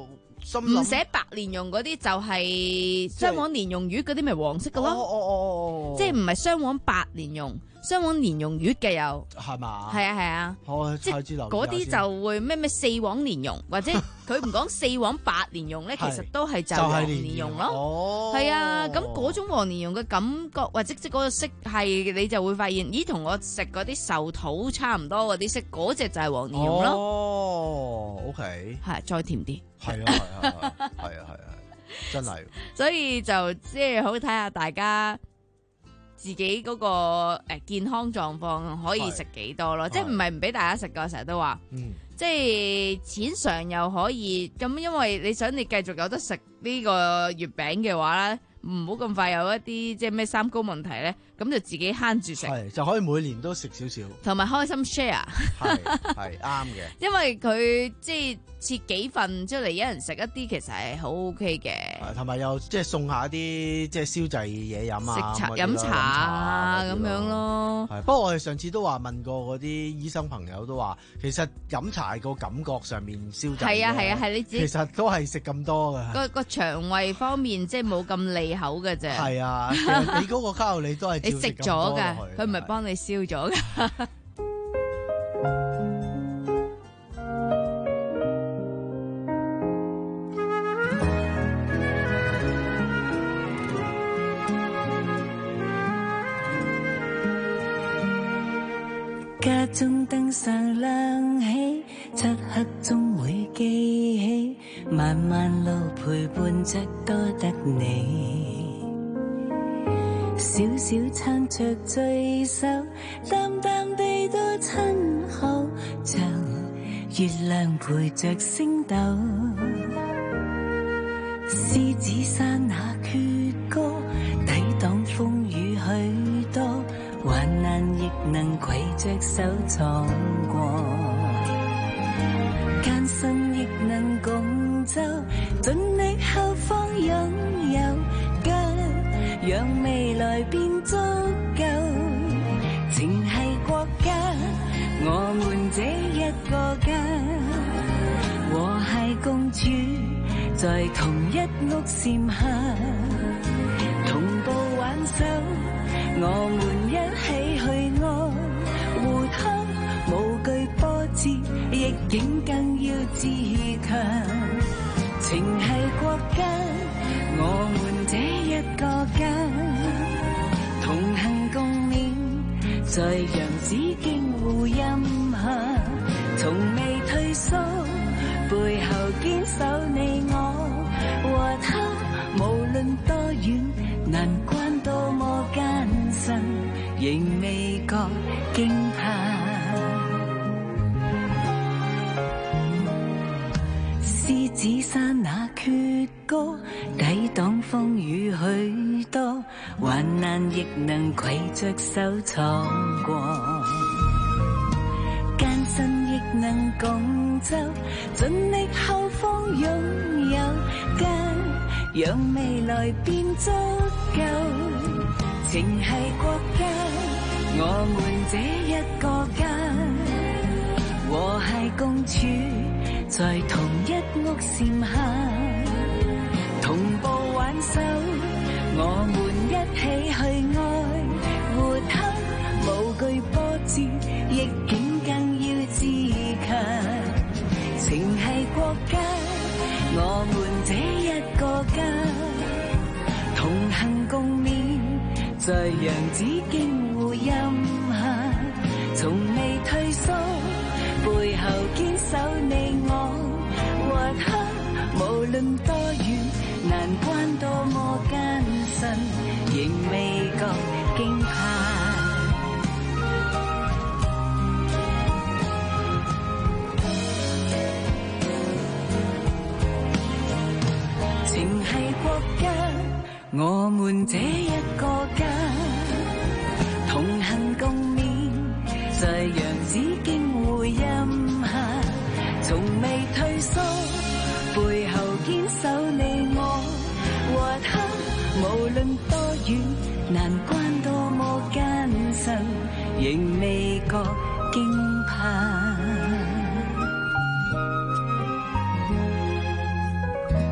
S11: 心諗
S4: 唔寫白蓮蓉嗰啲就係雙黃蓮蓉魚嗰啲咪黃色嘅咯。
S11: 哦哦哦哦，
S4: 即係唔係雙黃白蓮蓉，雙黃蓮蓉月嘅有
S11: 係嘛？
S4: 係啊係啊，
S11: 我
S4: 即係
S11: 知道
S4: 嗰啲就會咩咩四黃蓮蓉，或者佢唔講四黃白蓮蓉咧，其實都係就係黃蓮蓉咯。
S11: 哦，
S4: 係啊，咁嗰種黃蓮蓉嘅感覺或者即係嗰個色係，你就會發現，咦，同我食嗰啲壽桃差唔多嗰啲色，嗰隻就係黃蓮蓉咯。
S11: 哦 ，OK，
S4: 係再甜啲。
S11: 係啊係啊係啊係啊係啊，真係。
S4: 所以就即係好睇下大家自己嗰個誒健康狀況可以食幾多咯，即係唔係唔俾大家食㗎，成日都話，
S11: 嗯，
S4: 即係淺嘗又可以咁，因為你想你繼續有得食呢個月餅嘅話咧，唔好咁快有一啲即係咩三高問題咧，咁就自己慳住食，
S11: 係就可以每年都食少少，
S4: 同埋開心 share，
S11: 係係啱嘅，
S4: 因為佢即係切幾份出嚟，一人食一啲，其實係好 OK 嘅，
S11: 同埋又即係送下一啲即係消滯嘢飲啊，
S4: 食茶飲茶啊咁樣咯。
S11: 係，不過我哋上次都話問過嗰啲醫生朋友都話，其實飲茶個感覺上面消滯，
S4: 係啊係啊係你自己，
S11: 其實都係食咁多㗎。
S4: 個個腸胃方面即係冇咁利口嘅啫。
S11: 係啊，其實你嗰個卡路里都係
S4: 你食咗㗎，佢唔係幫你燒咗㗎。
S5: 家中燈上亮起，漆黑中會記起，漫漫路陪伴着多得你。小小撐着聚首，淡淡地多親厚，像月亮陪着星斗。獅子山那闕歌，抵擋風雨許多，患難亦能攜着手闖過，艱辛亦能共奏，盡力後方擁有，家讓未來變足夠。情繫國家，我們這一個家，和諧共處在同一屋檐下，同步挽手，我們一起去愛，互他無懼波折，逆境更要自強。情繫國家，我們這一個家，同行共勉，在洋紫荊護蔭下，從未退縮，背後堅守你我和他，無論多遠，難關多麼艱辛，仍未覺驚怕。獅子山那闕歌，抵擋風雨許多，患難亦能攜着手闖過，艱辛亦能共奏，盡力後方擁有家，讓未來變足夠。情繫國家，我們這一個家，和諧共處在同一屋檐下，同步挽手，我們一起去愛，互他無懼波折，逆境更要自強。情繫國家，我們這一個家，同行共勉，在洋紫荊護蔭下，從未退縮，背後堅守你我和他，無論多遠，難關多麼艱辛，仍未覺驚怕。情繫國家，我們這一個家，同行共勉，在洋紫荊護蔭下，從未退縮，背後堅守你我和他，無論多遠，難關多麼艱辛，仍未覺驚怕。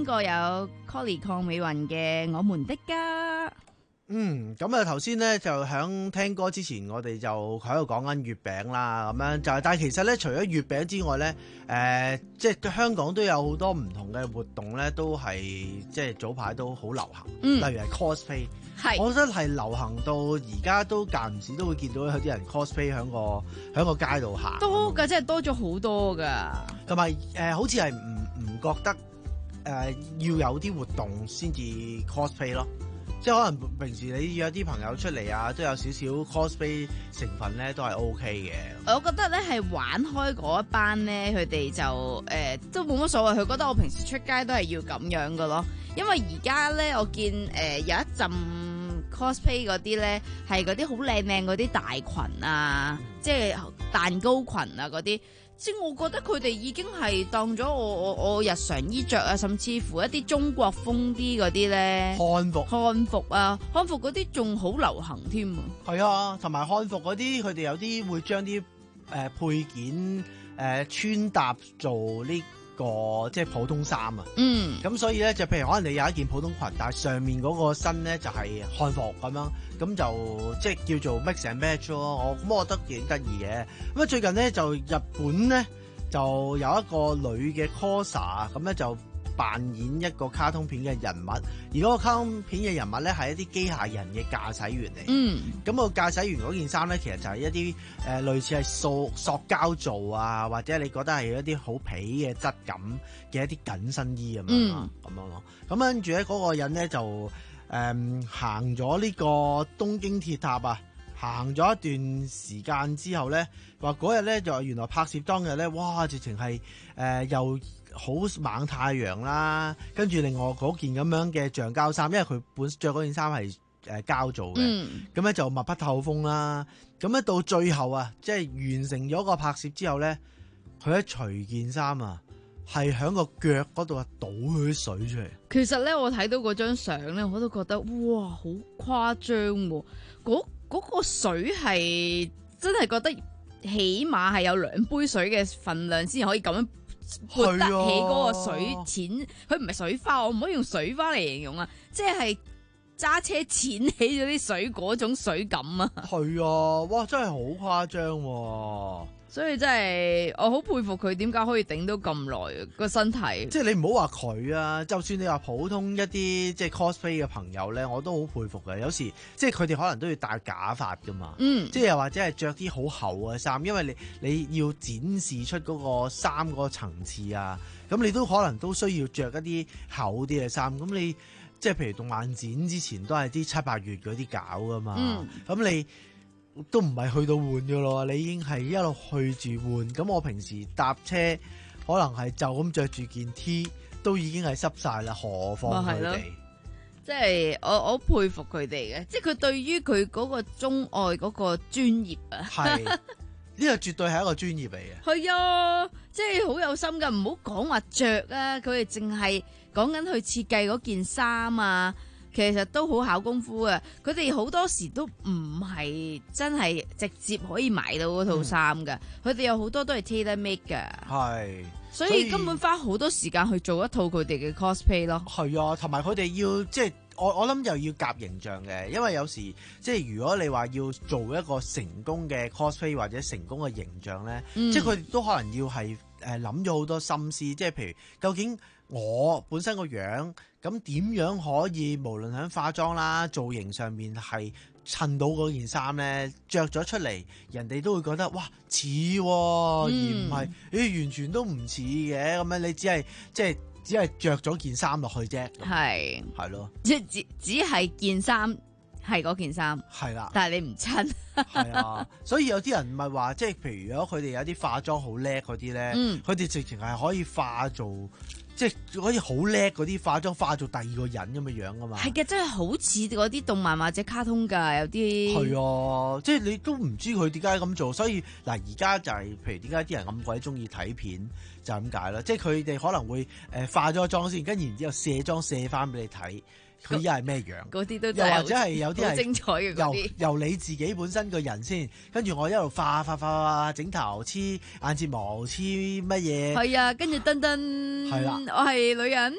S4: 過有 Colly 鄺美雲嘅《我們的家》。
S11: 嗯，咁啊頭先咧就響聽歌之前，我哋就喺度講緊月餅啦，咁樣就係，但係其實咧除咗月餅之外咧，誒、呃，即係香港都有好多唔同嘅活動咧，都係即係早排都好流行，
S4: 嗯、
S11: 例如係 cosplay，
S4: 係，
S11: 我覺得係流行到而家都間唔時都會見到有啲人 cosplay 喺個喺個街度行，
S4: 多㗎，真係多咗好多㗎，
S11: 同埋誒好似係唔唔覺得誒、呃、要有啲活動先至 cosplay 咯。即係可能平時你約啲朋友出嚟啊，都有少少 cosplay 成分咧，都係 O K 嘅。
S4: 我覺得咧係玩開嗰一班咧，佢哋就誒、呃、都冇乜所謂。佢覺得我平時出街都係要咁樣嘅咯。因為而家咧，我見誒、呃、有一陣 cosplay 嗰啲咧，係嗰啲好靚靚嗰啲大裙啊，即係蛋糕裙啊嗰啲。即係我覺得佢哋已經係當咗我我我日常衣着啊，甚至乎一啲中國風啲嗰啲咧，
S11: 漢服
S4: 漢服啊，漢服嗰啲仲好流行添啊。
S11: 係啊，同埋漢服嗰啲，佢哋有啲會將啲誒配件誒、呃、穿搭做呢、這個即係普通衫啊。
S4: 嗯，
S11: 咁所以咧就譬如可能你有一件普通裙，但係上面嗰個身咧就係、是、漢服咁樣。咁就即係叫做 mix and match 咯，我咁我覺得幾得意嘅。咁啊最近咧就日本咧就有一個女嘅 coser 咁咧就扮演一個卡通片嘅人物，而嗰個卡通片嘅人物咧係一啲機械人嘅駕駛員嚟。
S4: 嗯，
S11: 咁個駕駛員嗰件衫咧其實就係一啲誒、呃、類似係塑塑膠做啊，或者你覺得係一啲好皮嘅質感嘅一啲緊身衣咁樣咯，咁樣咯。咁跟住咧嗰個人咧就。誒、嗯，行咗呢個東京鐵塔啊，行咗一段時間之後咧，話嗰日咧就原來拍攝當日咧，哇，直情係誒又好猛太陽啦，跟住另外嗰件咁樣嘅橡膠衫，因為佢本着嗰件衫係誒膠做嘅，咁咧、嗯、就密不透風啦，咁咧到最後啊，即係完成咗個拍攝之後咧，佢一除件衫啊。係喺個腳嗰度啊，倒佢啲水出嚟。
S4: 其實咧，我睇到嗰張相咧，我都覺得哇，好誇張喎！嗰嗰、嗰個水係真係覺得起碼係有兩杯水嘅份量先可以咁樣潑得起嗰個水淺。佢唔係水花，我唔可以用水花嚟形容啊！即係揸車濺起咗啲水嗰種水感啊！
S11: 係啊，哇，真係好誇張喎！
S4: 所以真係我好佩服佢點解可以頂到咁耐個身體。
S11: 即係你唔好話佢啊，就算你話普通一啲即係 cosplay 嘅朋友咧，我都好佩服嘅。有時即係佢哋可能都要戴假髮噶嘛，
S4: 嗯，
S11: 即係又或者係着啲好厚嘅衫，因為你你要展示出嗰個衫嗰個層次啊，咁你都可能都需要着一啲厚啲嘅衫。咁你即係譬如動漫展之前都係啲七八月嗰啲搞噶嘛，咁、嗯、你。都唔係去到換嘅咯，你已經係一路去住換。咁我平時搭車可能係就咁着住件 T，都已經係濕晒啦，何況佢哋？
S4: 即係我我佩服佢哋嘅，即係佢對於佢嗰個鍾愛嗰個專業啊，
S11: 係呢個絕對係一個專業嚟嘅。
S4: 係啊，即係好有心噶，唔好講話着啊，佢哋淨係講緊去設計嗰件衫啊。其實都好考功夫啊！佢哋好多時都唔係真係直接可以買到嗰套衫噶，佢哋、嗯、有好多都係 tailor make 噶。
S11: 係，
S4: 所以根本花好多時間去做一套佢哋嘅 cosplay 咯。
S11: 係啊，同埋佢哋要即係我我諗又要夾形象嘅，因為有時即係如果你話要做一個成功嘅 cosplay 或者成功嘅形象咧，嗯、即係佢哋都可能要係誒諗咗好多心思，即係譬如究竟我本身個樣。咁點樣可以無論喺化妝啦、造型上面係襯到嗰件衫咧，着咗出嚟，人哋都會覺得哇似、哦，嗯、而唔係誒完全都唔似嘅咁樣。你只係即係只係着咗件衫落去啫，係係咯，
S4: 即係只只係件衫係嗰件衫，
S11: 係啦，
S4: 但係你唔襯，
S11: 係啊。所以有啲人唔係話即係譬如如果佢哋有啲化妝好叻嗰啲咧，佢哋、嗯、直情係可以化做。即係可以好叻嗰啲化妝化做第二個人咁嘅樣啊嘛，
S4: 係嘅，真係好似嗰啲動漫或者卡通㗎，有啲
S11: 係啊，即係你都唔知佢點解咁做，所以嗱而家就係、是、譬如點解啲人咁鬼中意睇片就係咁解啦，即係佢哋可能會誒、呃、化咗妝先，跟住然之後卸妝卸翻俾你睇。佢依家係咩樣？
S4: 嗰啲都
S11: 又或者係有啲係
S4: 精彩嘅嗰啲，
S11: 由由你自己本身個人先，跟住我一路化化化化整頭黐眼睫毛黐乜嘢？
S4: 係啊，跟住噔噔，
S11: 係啦，
S4: 我係女人，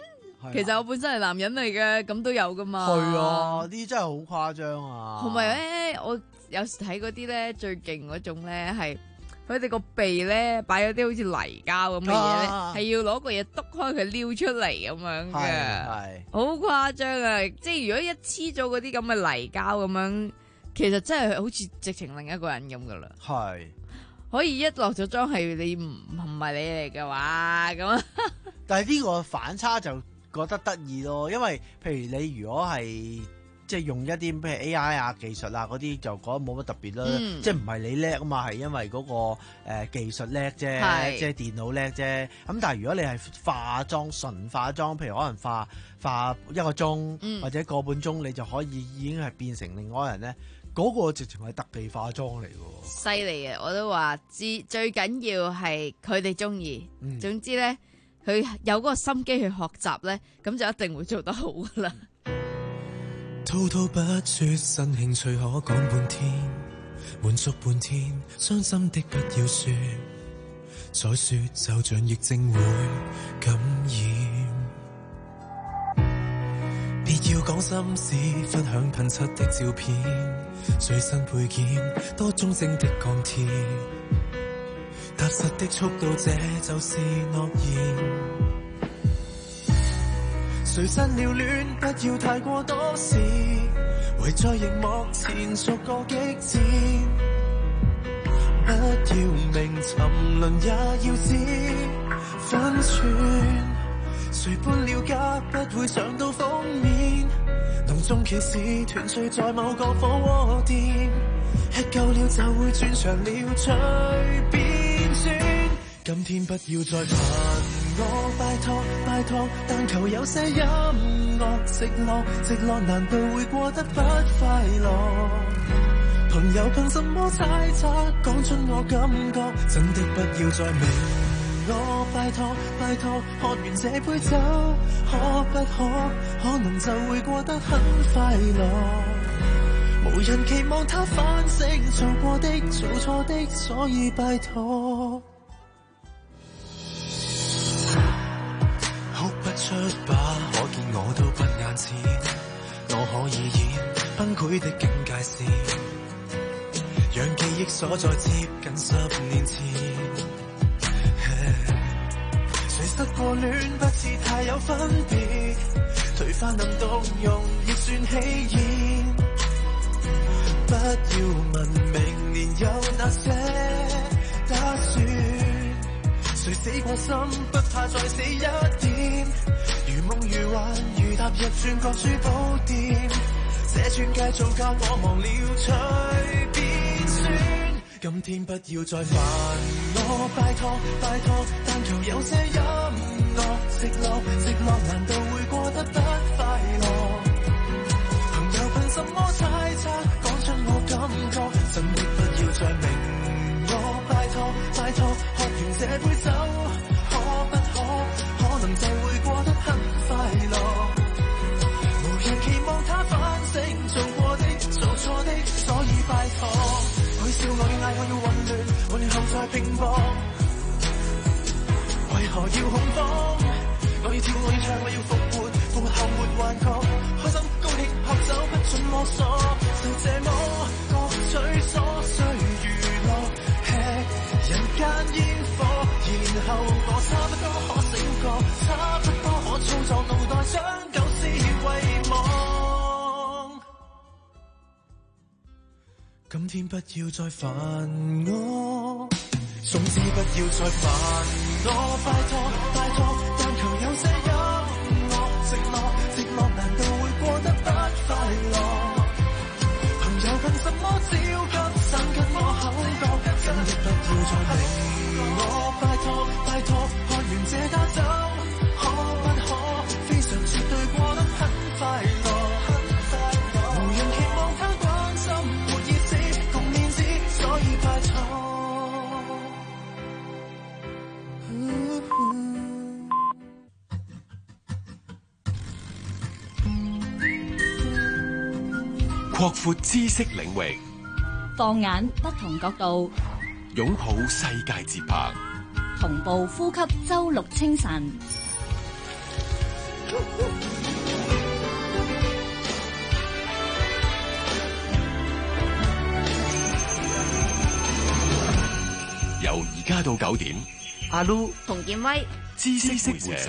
S4: 其實我本身係男人嚟嘅，咁都有噶嘛。
S11: 係啊，呢啲真係好誇張啊！
S4: 同埋咧，我有時睇嗰啲咧最勁嗰種咧係。佢哋個鼻咧擺咗啲好似泥膠咁嘅嘢咧，係、啊、要攞個嘢篤開佢撩出嚟咁樣嘅，好誇張啊！即係如果一黐咗嗰啲咁嘅泥膠咁樣，其實真係好似直情另一個人咁噶啦。係可以一落咗妝係你唔唔係你嚟嘅話咁。
S11: 但係呢個反差就覺得得意咯，因為譬如你如果係。即係用一啲譬如 A I 啊技術啊嗰啲就覺得冇乜特別啦，嗯、即係唔係你叻啊嘛，係因為嗰、嗰個、呃、技術叻啫，即係電腦叻啫。咁但係如果你係化妝純化妝，譬如可能化化一個鐘、嗯、或者個半鐘，你就可以已經係變成另外一人咧。嗰、嗰個直情係特技化妝嚟嘅，
S4: 犀利嘅。我都話知最緊要係佢哋中意。嗯、總之咧，佢有嗰個心機去學習咧，咁就一定會做得好噶啦。
S12: 滔滔不絕，新興趣可講半天，滿足半天，傷心的不要說，再說就像疫症會感染。別要講心事，分享噴漆的照片，隨身配件多忠貞的鋼鐵，踏實的速度，這就是諾言。誰真了戀，不要太過多事，唯在熒幕前逐個激戰，不要明沉淪也要知分寸。誰搬了家不會上到封面，隆重其事團聚在某個火鍋店，吃夠了就會轉場了隨便轉。今天不要再煩我，拜託拜託，但求有些音樂直落直落，難道會過得不快樂？朋友憑什麼猜測，講出我感覺，真的不要再明我，拜託拜託，喝完這杯酒可不可，可能就會過得很快樂。無人期望他反省做過的做錯的，所以拜託。出把可見我都不眼淺，我可以演崩潰的境界線，讓記憶所在接近十年前。誰失過戀不似太有分別，頹化能動容亦算喜宴。不要問明年有那些打算，誰死過心不怕再死一點，如夢如幻如踏入轉角珠寶店，這鑽戒造價我忘了隨便算。今天不要再煩我，拜託拜託，但求有些音樂直落直落，難道會過得不快樂？朋友憑什麼猜測，講出我感覺，真的不要再明我，拜託拜託，喝完這杯酒可不可，可能就會過得很快樂。無人期望他反省做過的做錯的，所以拜託。我要笑我要嗌我要混亂，混亂後再拼搏，為何要恐慌？我要跳我要唱我要復活，復活後沒幻覺，開心高興喝酒不准摸索，就這麼各取所需娛樂，吃人間煙火，然後我差不多可醒覺，差不多可操作腦袋，將舊事遺忘。今天不要再煩我，總之不要再煩我，拜託拜託，但求有些音樂直落直落，難道會過得不快樂？朋友憑什麼焦急生跟我口角，真的不要再明我，拜託拜託，喝完這打酒可不可，非常絕對過得很快樂，無人期望他關心沒意思共面子，所以拜託。
S1: 擴闊知識領域，
S2: 放眼不同角度，
S1: 擁抱世界節拍，
S2: 同步呼吸周六清晨。
S1: 由而家到九點，
S11: 阿 Lu
S4: 馮建威，
S1: 知識會社。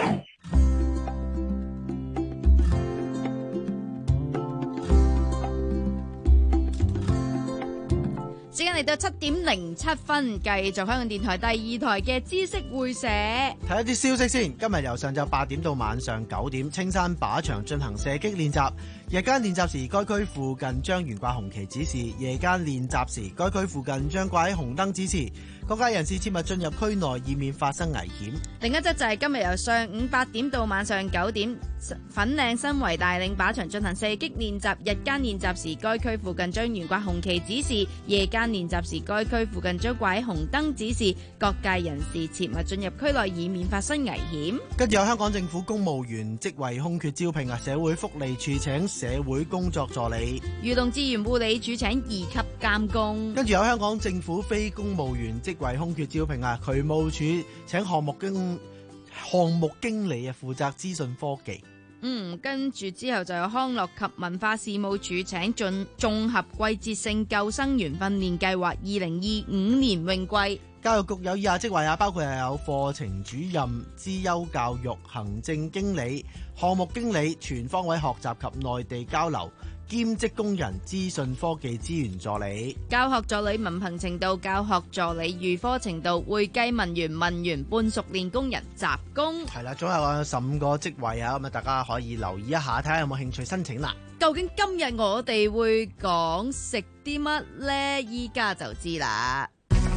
S4: 時間嚟到七點零七分，繼續香港電台第二台嘅知識會社。
S11: 睇一啲消息先。今日由上晝八點到晚上九點，青山靶場進行射擊練習。日間練習時，該區附近將懸掛紅旗指示；夜間練習時，該區附近將掛喺紅燈指示。各界人士切勿進入區內，以免發生危險。
S4: 另一則就係今日由上午八點到晚上九點，粉嶺新圍大嶺靶場進行射擊練習。日間練習時，該區附近將懸掛紅旗指示；夜間練習時，該區附近將掛喺紅燈指示。各界人士切勿進入區內，以免發生危險。
S11: 跟住有香港政府公務員職位空缺招聘啊，社會福利署請社會工作助理，
S4: 漁農自然護理署請二級監工。
S11: 跟住有香港政府非公務員職位空缺招聘啊，渠務署請項目經項目經理啊，負責資訊科技。
S4: 嗯，跟住之後就有康樂及文化事務署請進綜合季節性救生員訓練計劃二零二五年泳季。
S11: 教育局有以下職位啊，包括係有課程主任、資優教育、行政經理、項目經理、全方位學習及內地交流、兼職工人、資訊科技資源助理、
S4: 教學助理文憑程度、教學助理預科程度、會計文員、文員、半熟練工人、雜工。
S11: 係啦，總有十五個職位啊，咁啊大家可以留意一下，睇下有冇興趣申請啦。
S4: 究竟今日我哋會講食啲乜呢？依家就知啦。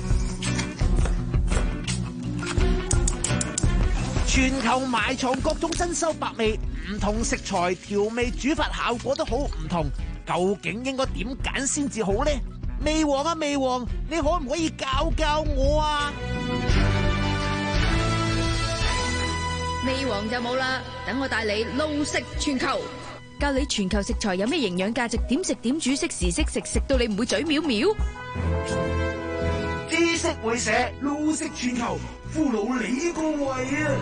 S13: 全球埋藏各種珍饈百味，唔同食材調味煮法效果都好唔同，究竟應該點揀先至好呢？味王啊味王，你可唔可以教教我啊？
S4: 味王就冇啦，等我帶你路食全球，教你全球食材有咩營養價值，點食點煮，適時適食，食到你唔會嘴藐藐。
S13: 知識會社路食全球，俘虜你個胃啊！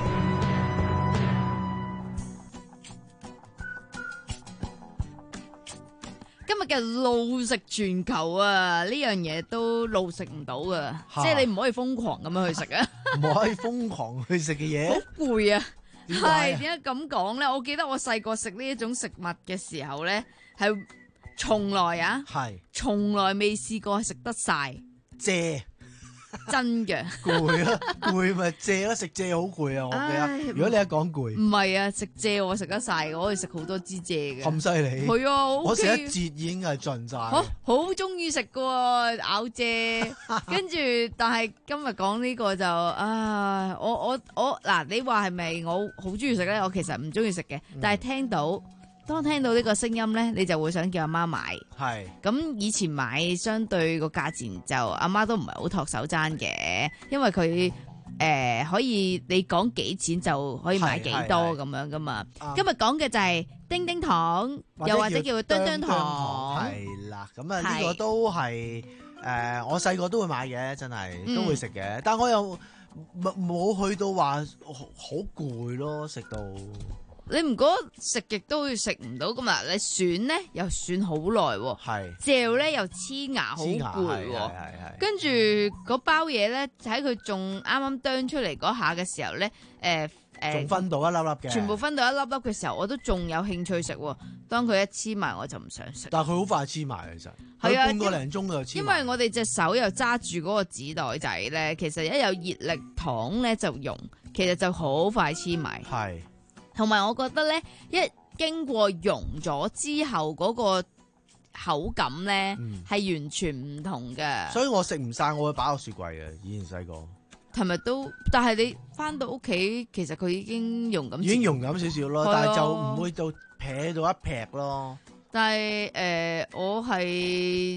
S4: 今日嘅路食全球啊，呢樣嘢都路食唔到噶，即係你唔可以瘋狂咁樣去食啊！
S11: 唔可以瘋狂去食嘅嘢，
S4: 好攰啊！係點解咁講咧？我記得我細個食呢一種食物嘅時候咧，係從來啊，係從來未試過食得晒
S11: 蔗。
S4: 真嘅
S11: 攰啊，攰咪蔗咯，食蔗好攰啊！我記得，如果你一講攰，
S4: 唔係啊，食蔗我食得晒，我可以食好多支蔗嘅。
S11: 咁犀利？
S4: 係啊，
S11: 我食一節已經係盡晒。
S4: 好，好中意食噶咬蔗，跟住但係今日講呢個就啊，我我我嗱，你話係咪我好中意食咧？我其實唔中意食嘅，嗯、但係聽到。當聽到呢個聲音咧，你就會想叫阿媽買。係咁以前買相對個價錢就阿媽都唔係好托手踭嘅，因為佢誒、呃、可以你講幾錢就可以買幾多咁樣噶嘛。今日講嘅就係叮叮糖，又或者叫叮叮糖。
S11: 係啦，咁啊呢個都係誒、呃、我細個都會買嘅，真係都會食嘅，嗯、但係我又冇去到話好攰咯，食到。
S4: 你唔覺得食極都會食唔到咁啊？你選咧又選好耐喎，係嚼咧又黐牙好攰喎，跟住嗰包嘢咧喺佢仲啱啱啄出嚟嗰下嘅時候咧，誒、呃、誒，
S11: 仲分到一粒粒嘅，
S4: 全部分到一粒粒嘅時候，我都仲有興趣食喎。當佢一黐埋，我就唔想食。
S11: 但係佢好快黐埋，其實
S4: 係啊，
S11: 半個零鐘就黐。
S4: 因為我哋隻手又揸住嗰個紙袋仔咧，其實一有熱力糖咧就溶，其實就好快黐埋。係。同埋我覺得咧，一經過溶咗之後，嗰個口感咧係、嗯、完全唔同嘅。
S11: 所以我食唔晒，我會擺落雪櫃嘅。以前細個，
S4: 琴日都，但係你翻到屋企，其實佢已經溶咁，
S11: 已經溶咁少少咯，但係就唔會到撇到一劈咯。
S4: 但係誒、呃，我係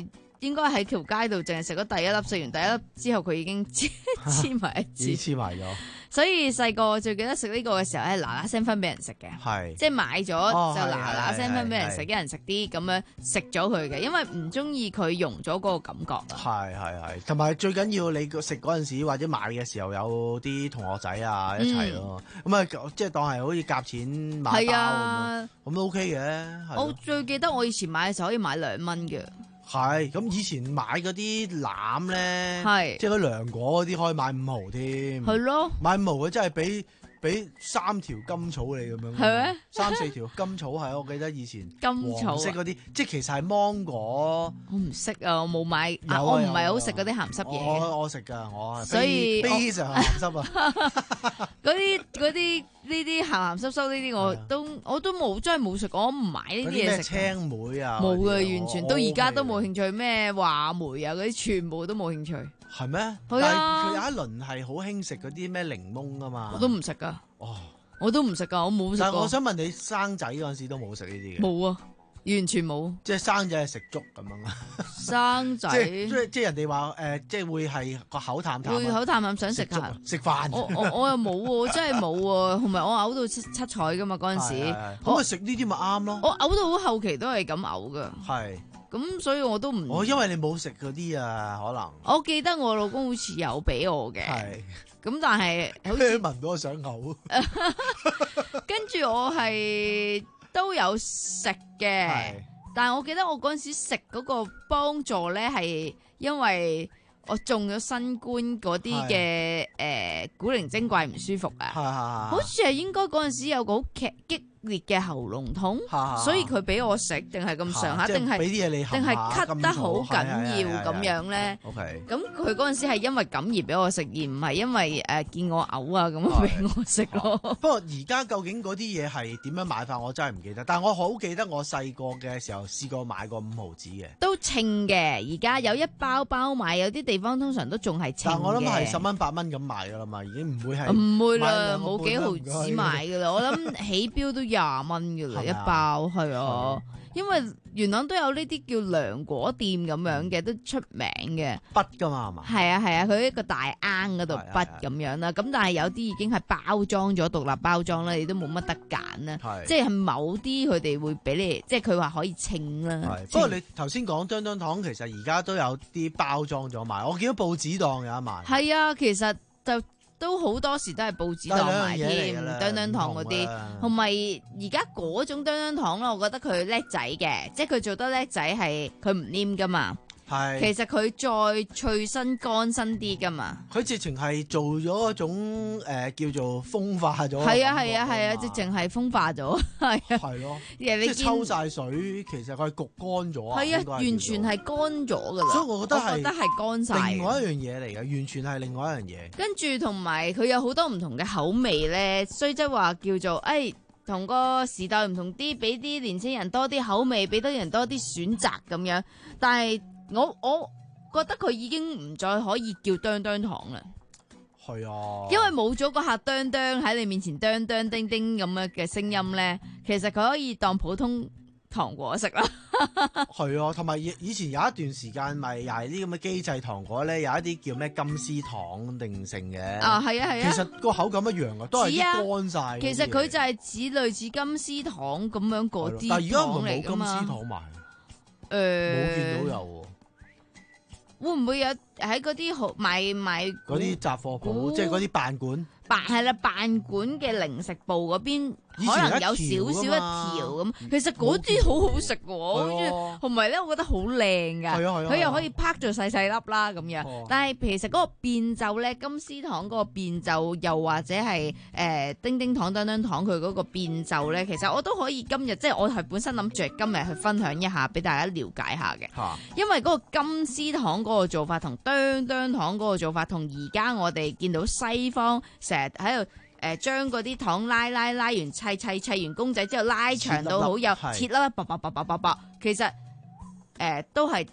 S4: 應該喺條街度淨係食咗第一粒，食完第一粒之後佢已經黐埋一支，
S11: 黐埋咗。
S4: 所以細個最記得食呢個嘅時候咧，嗱嗱聲分俾人食嘅，
S11: 係
S4: 即係買咗
S11: 哦
S4: 就嗱嗱聲分俾人食，
S11: 係係係
S4: 一人食啲咁樣食咗佢嘅，因為唔中意佢溶咗嗰個感覺啊。
S11: 係係係，同埋最緊要你食嗰陣時或者買嘅時候有啲同學仔啊一齊咯，咁啊即係當係好似夾錢買包咁樣，咁都 OK 嘅。
S4: 我最記得我以前買嘅時候可以買兩蚊嘅。
S11: 係咁以前買嗰啲籃咧，
S4: 係
S11: 即係嗰涼果嗰啲可以買五毫添。
S4: 係咯，
S11: 買五毫嘅真係俾俾三條甘草你咁樣。
S4: 係咩？
S11: 三四條甘草係我記得以前
S4: 甘草
S11: 黃色嗰啲，即係其實係芒果。
S4: 我唔識啊，我冇買，
S11: 啊
S4: 我唔係好食嗰啲鹹濕嘢。
S11: 我我食㗎，我
S4: 所以
S11: 非常鹹濕啊！
S4: 嗰啲嗰啲呢啲鹹鹹濕濕呢啲我都我都冇真係冇食過，我唔買呢啲嘢食。
S11: 青梅啊，
S4: 冇嘅，完全到而家都冇興趣。咩話梅啊嗰啲全部都冇興趣。
S11: 係咩？
S4: 係啊，
S11: 佢有一輪係好興食嗰啲咩檸檬啊嘛。
S4: 我都唔食㗎。哦，我都唔食㗎，我冇食過。
S11: 但係我想問你生仔嗰陣時都冇食呢啲嘅？
S4: 冇啊。完全冇，
S11: 即係生仔係食粥咁樣啊！
S4: 生仔
S11: 即即即人哋話誒，即係會係個口淡淡，
S4: 會口淡淡想食下
S11: 食飯。
S4: 我我我又冇喎，我真係冇喎，同埋我嘔到七七彩噶嘛嗰陣時。
S11: 咁咪食呢啲咪啱咯？
S4: 我嘔到好後期都係咁嘔噶。
S11: 係。
S4: 咁所以我都唔。
S11: 我因為你冇食嗰啲啊，可能。
S4: 我記得我老公好似有俾我嘅。
S11: 係。
S4: 咁但係好似
S11: 聞到我想嘔。
S4: 跟住我係。都有食嘅，但係我記得我嗰陣時食嗰個幫助咧，係因為我中咗新冠嗰啲嘅誒古靈精怪唔舒服啊，好似係應該嗰陣時有個好劇激烈嘅喉嚨痛，所以佢俾我食，定係咁上下，定係定係咳得好緊要咁樣咧。咁佢嗰陣時係因為咁而俾我食，而唔係因為誒見我嘔啊咁俾我食咯。
S11: 不過而家究竟嗰啲嘢係點樣買法，我真係唔記得。但係我好記得我細個嘅時候試過買過五毫子嘅，
S4: 都稱嘅。而家有一包包買，有啲地方通常都仲係稱嘅。
S11: 但我諗係十蚊八蚊咁賣噶啦嘛，已經唔會係
S4: 唔會啦，冇幾毫子賣噶啦。我諗起標都廿蚊噶啦，一包係啊，因為元朗都有呢啲叫涼果店咁樣嘅，都出名嘅。
S11: 筆噶嘛係嘛？
S4: 係啊係啊，佢一個大罌嗰度筆咁樣啦。咁但係有啲已經係包裝咗，獨立包裝啦，你都冇乜得揀啦。即係某啲佢哋會俾你，即係佢話可以稱啦。
S11: 不過你頭先講叮叮糖，其實而家都有啲包裝咗賣，我見到報紙檔有得賣。
S4: 係啊，其實就。都好多時都係報紙檔賣添，叮叮糖嗰啲，同埋而家嗰種叮叮糖咯，我覺得佢叻仔嘅，即係佢做得叻仔係佢唔黏噶嘛。係，其實佢再脆身乾身啲噶嘛。
S11: 佢直情係做咗一種誒、呃、叫做風化咗。
S4: 係啊係啊係啊，直情係風化咗。係啊。
S11: 係咯。
S4: 即係
S11: 抽晒水，其實佢係焗乾咗啊。
S4: 係啊，完全係乾咗噶啦。
S11: 所以我覺得係，
S4: 我覺得係乾晒。
S11: 另外一樣嘢嚟嘅，完全係另外一樣嘢。
S4: 跟住同埋佢有好多唔同嘅口味咧，雖則話叫做誒。哎同個時代唔同啲，俾啲年青人多啲口味，俾多啲人多啲選擇咁樣。但係我我覺得佢已經唔再可以叫叮叮糖啦。
S11: 係啊，
S4: 因為冇咗嗰下叮叮喺你面前叮叮叮叮咁樣嘅聲音咧，其實佢可以當普通糖果食啦。
S11: 係啊，同埋以前有一段時間咪又係啲咁嘅機製糖果咧，有一啲叫咩金絲糖定性嘅。
S4: 啊，係啊，係啊。
S11: 其實個口感一樣嘅，都係啲乾晒。
S4: 其實佢就係似類似金絲糖咁樣嗰啲糖嚟㗎嘛。
S11: 但係而家唔係冇金絲糖賣。誒，冇見到有。
S4: 會唔會有喺嗰啲好賣賣
S11: 嗰啲雜貨鋪，即係嗰啲辦館？
S4: 辦係啦，辦館嘅零食部嗰邊可能有少少一條咁，其實嗰啲好好食嘅，好似同埋咧，我覺得好靚噶，佢又可以拍咗細細粒啦咁樣。但係其實嗰個變奏咧，金絲糖嗰個變奏，又或者係誒叮叮糖、叮叮糖佢嗰個變奏咧，其實我都可以今日即係我係本身諗住今日去分享一下俾大家了解下嘅，因為嗰個金絲糖嗰個做法同叮叮糖嗰個做法，同而家我哋見到西方成日喺度誒將嗰啲糖拉拉拉完砌砌砌完公仔之後拉長到好有切粒粒，拔拔拔拔拔拔，其實誒、呃、都係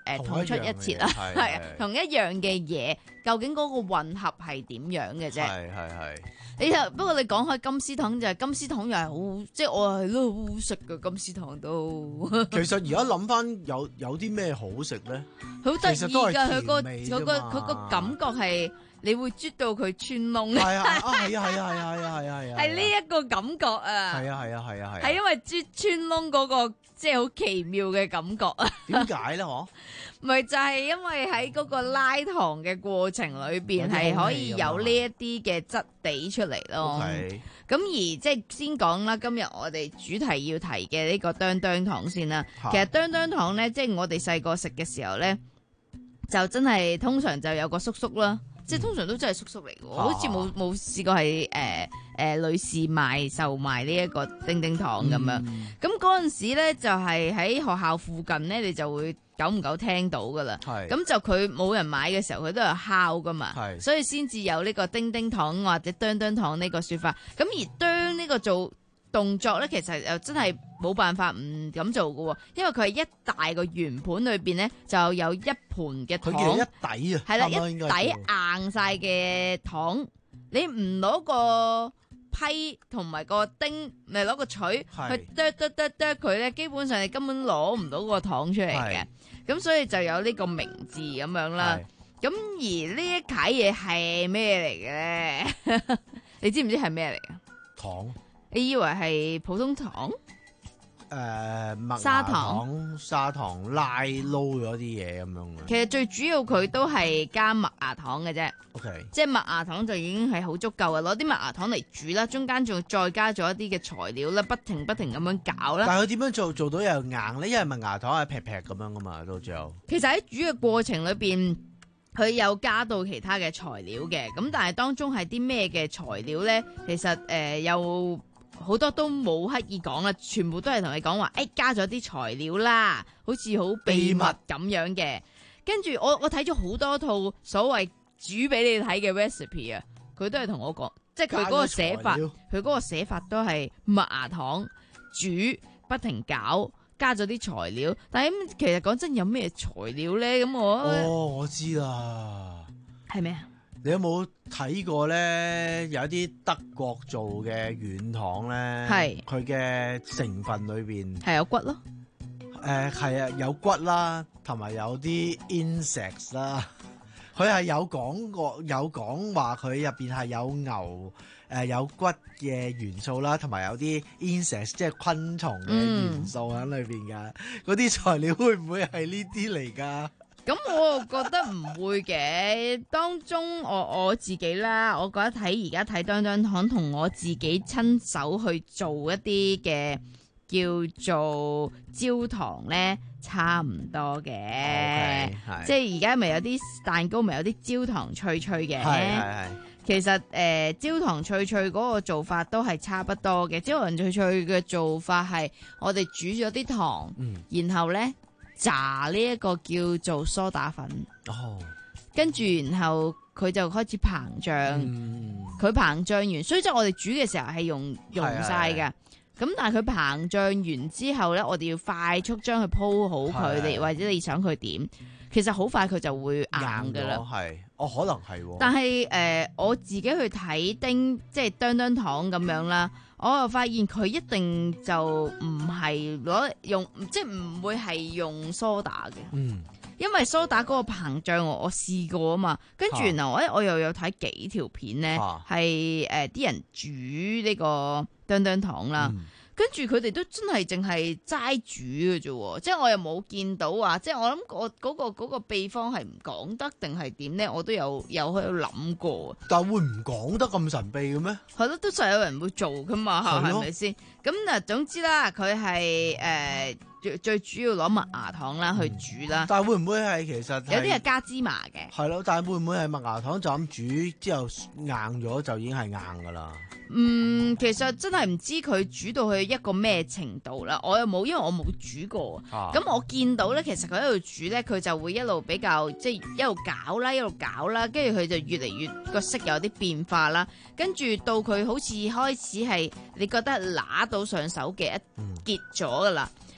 S4: 誒同出一轍啦，係啊，同一樣嘅嘢，究竟嗰個混合係點樣嘅啫？
S11: 係係係。
S4: 你就不過你講開金絲糖就係、是、金絲糖又係好，即係我係都好好食嘅金絲糖都。其
S11: 實而家諗翻有有啲咩好食咧？
S4: 好得意㗎，佢個佢個佢個感覺係你會啜到佢穿窿。係啊係啊係啊係啊係啊係啊係啊！係呢一個感覺啊！係啊係啊係啊係！係因為啜穿窿嗰個即係好奇妙嘅感覺啊！點解咧？嗬？咪就係因為喺嗰個拉糖嘅過程裏邊係可以有呢一啲嘅質地出嚟咯。咁而即係先講啦，今日我哋主題要提嘅呢個叮叮糖先啦。其實叮叮糖咧，即係我哋細個食嘅時候咧，就真係通常就有個叔叔啦，即係通常都真係叔叔嚟嘅，好似冇冇試過係誒誒女士賣售賣呢一個叮叮糖咁樣。咁嗰陣時咧就係喺學校附近咧，你就會久唔久聽到噶啦，咁就佢冇人買嘅時候，佢都有敲噶嘛，所以先至有呢個叮叮糖或者叮叮糖呢個說法。咁而叮呢個做動作咧，其實又真係冇辦法唔咁做噶，因為佢係一大個圓盤裏邊咧就有一盤嘅糖，佢叫一底啊，係啦，一底硬晒嘅糖，你唔攞個批同埋個釘，咪攞個錘去剁剁剁剁佢咧，基本上你根本攞唔到個糖出嚟嘅。咁所以就有呢個名字咁樣啦。咁而呢一楷嘢係咩嚟嘅咧？你知唔知係咩嚟嘅？糖。你以為係普通糖？誒、呃，麥芽
S11: 砂
S4: 糖、
S11: 砂糖拉撈咗啲嘢咁樣嘅。
S4: 其實最主要佢都係加麥芽糖嘅啫。
S11: OK，即
S4: 係麥芽糖就已經係好足夠嘅，攞啲麥芽糖嚟煮啦，中間仲再加咗一啲嘅材料啦，不停不停咁樣搞啦。
S11: 但係佢點樣做做到又硬咧？因為麥芽糖係劈劈咁樣噶嘛，到最後。
S4: 其實喺煮嘅過程裏邊，佢有加到其他嘅材料嘅，咁但係當中係啲咩嘅材料咧？其實誒有。呃好多都冇刻意講啦，全部都係同你講話，誒、欸、加咗啲材料啦，好似好秘密咁樣嘅。跟住我我睇咗好多套所謂煮俾你睇嘅 recipe 啊，佢都係同我講，即係佢嗰個寫法，佢嗰個寫法都係麥芽糖煮，不停攪，加咗啲材料。但係其實講真，有咩材料咧？咁我
S11: 哦，我知啦，
S4: 係咩啊？
S11: 你有冇睇過咧？有一啲德國做嘅軟糖咧，係佢嘅成分裏邊
S4: 係有骨咯。
S11: 誒、呃，係啊，有骨啦，同埋有啲 insects 啦。佢係有講過，有講話佢入邊係有牛誒、呃、有骨嘅元素啦，同埋有啲 insects 即係昆蟲嘅元素喺裏邊噶。嗰啲、嗯、材料會唔會係呢啲嚟噶？
S4: 咁我又覺得唔會嘅，當中我我自己啦，我覺得睇而家睇叮叮糖同我自己親手去做一啲嘅叫做焦糖咧，差唔多嘅。Okay, 即係而家咪有啲蛋糕咪有啲焦糖脆脆嘅。係係。其實誒、呃、焦糖脆脆嗰個做法都係差不多嘅。焦糖脆脆嘅做法係我哋煮咗啲糖，嗯、然後咧。炸呢一個叫做梳打粉，哦，跟住然後佢就開始膨脹，佢、嗯、膨脹完，所以即係我哋煮嘅時候係溶溶晒嘅，咁但係佢膨脹完之後咧，我哋要快速將佢鋪好佢哋，或者你想佢點，其實好快佢就會硬噶啦，係，哦可能係，但係誒、呃、我自己去睇叮即係叮叮糖咁樣啦。我又發現佢一定就唔係攞用，即係唔會係用梳打嘅。嗯，因為梳打嗰個膨脹我我試過啊嘛，跟住然後我我又有睇幾條片咧，係誒啲人煮呢個叮叮糖啦。嗯，跟住佢哋都真係淨係齋煮嘅啫，即係我又冇見到話，即係我諗我嗰個嗰個秘方係唔講得定係點咧，我都有有喺度諗過。但係會唔講得咁神秘嘅咩？係咯，都實有人會做噶嘛，係咪先？咁嗱，總之啦，佢係誒最最主要攞麥芽糖啦去煮啦。嗯，但係會唔會係其實有啲係加芝麻嘅？係咯，但係會唔會係麥芽糖就咁煮之後硬咗就已經係硬噶啦？嗯，其實真係唔知佢煮到去一個咩程度啦，我又冇，因為我冇煮過。咁、啊、我見到咧，其實佢喺度煮咧，佢就會一路比較即係一路攪啦，一路攪啦，跟住佢就越嚟越個色有啲變化啦。跟住到佢好似開始係你覺得拿到上手嘅一結咗噶啦。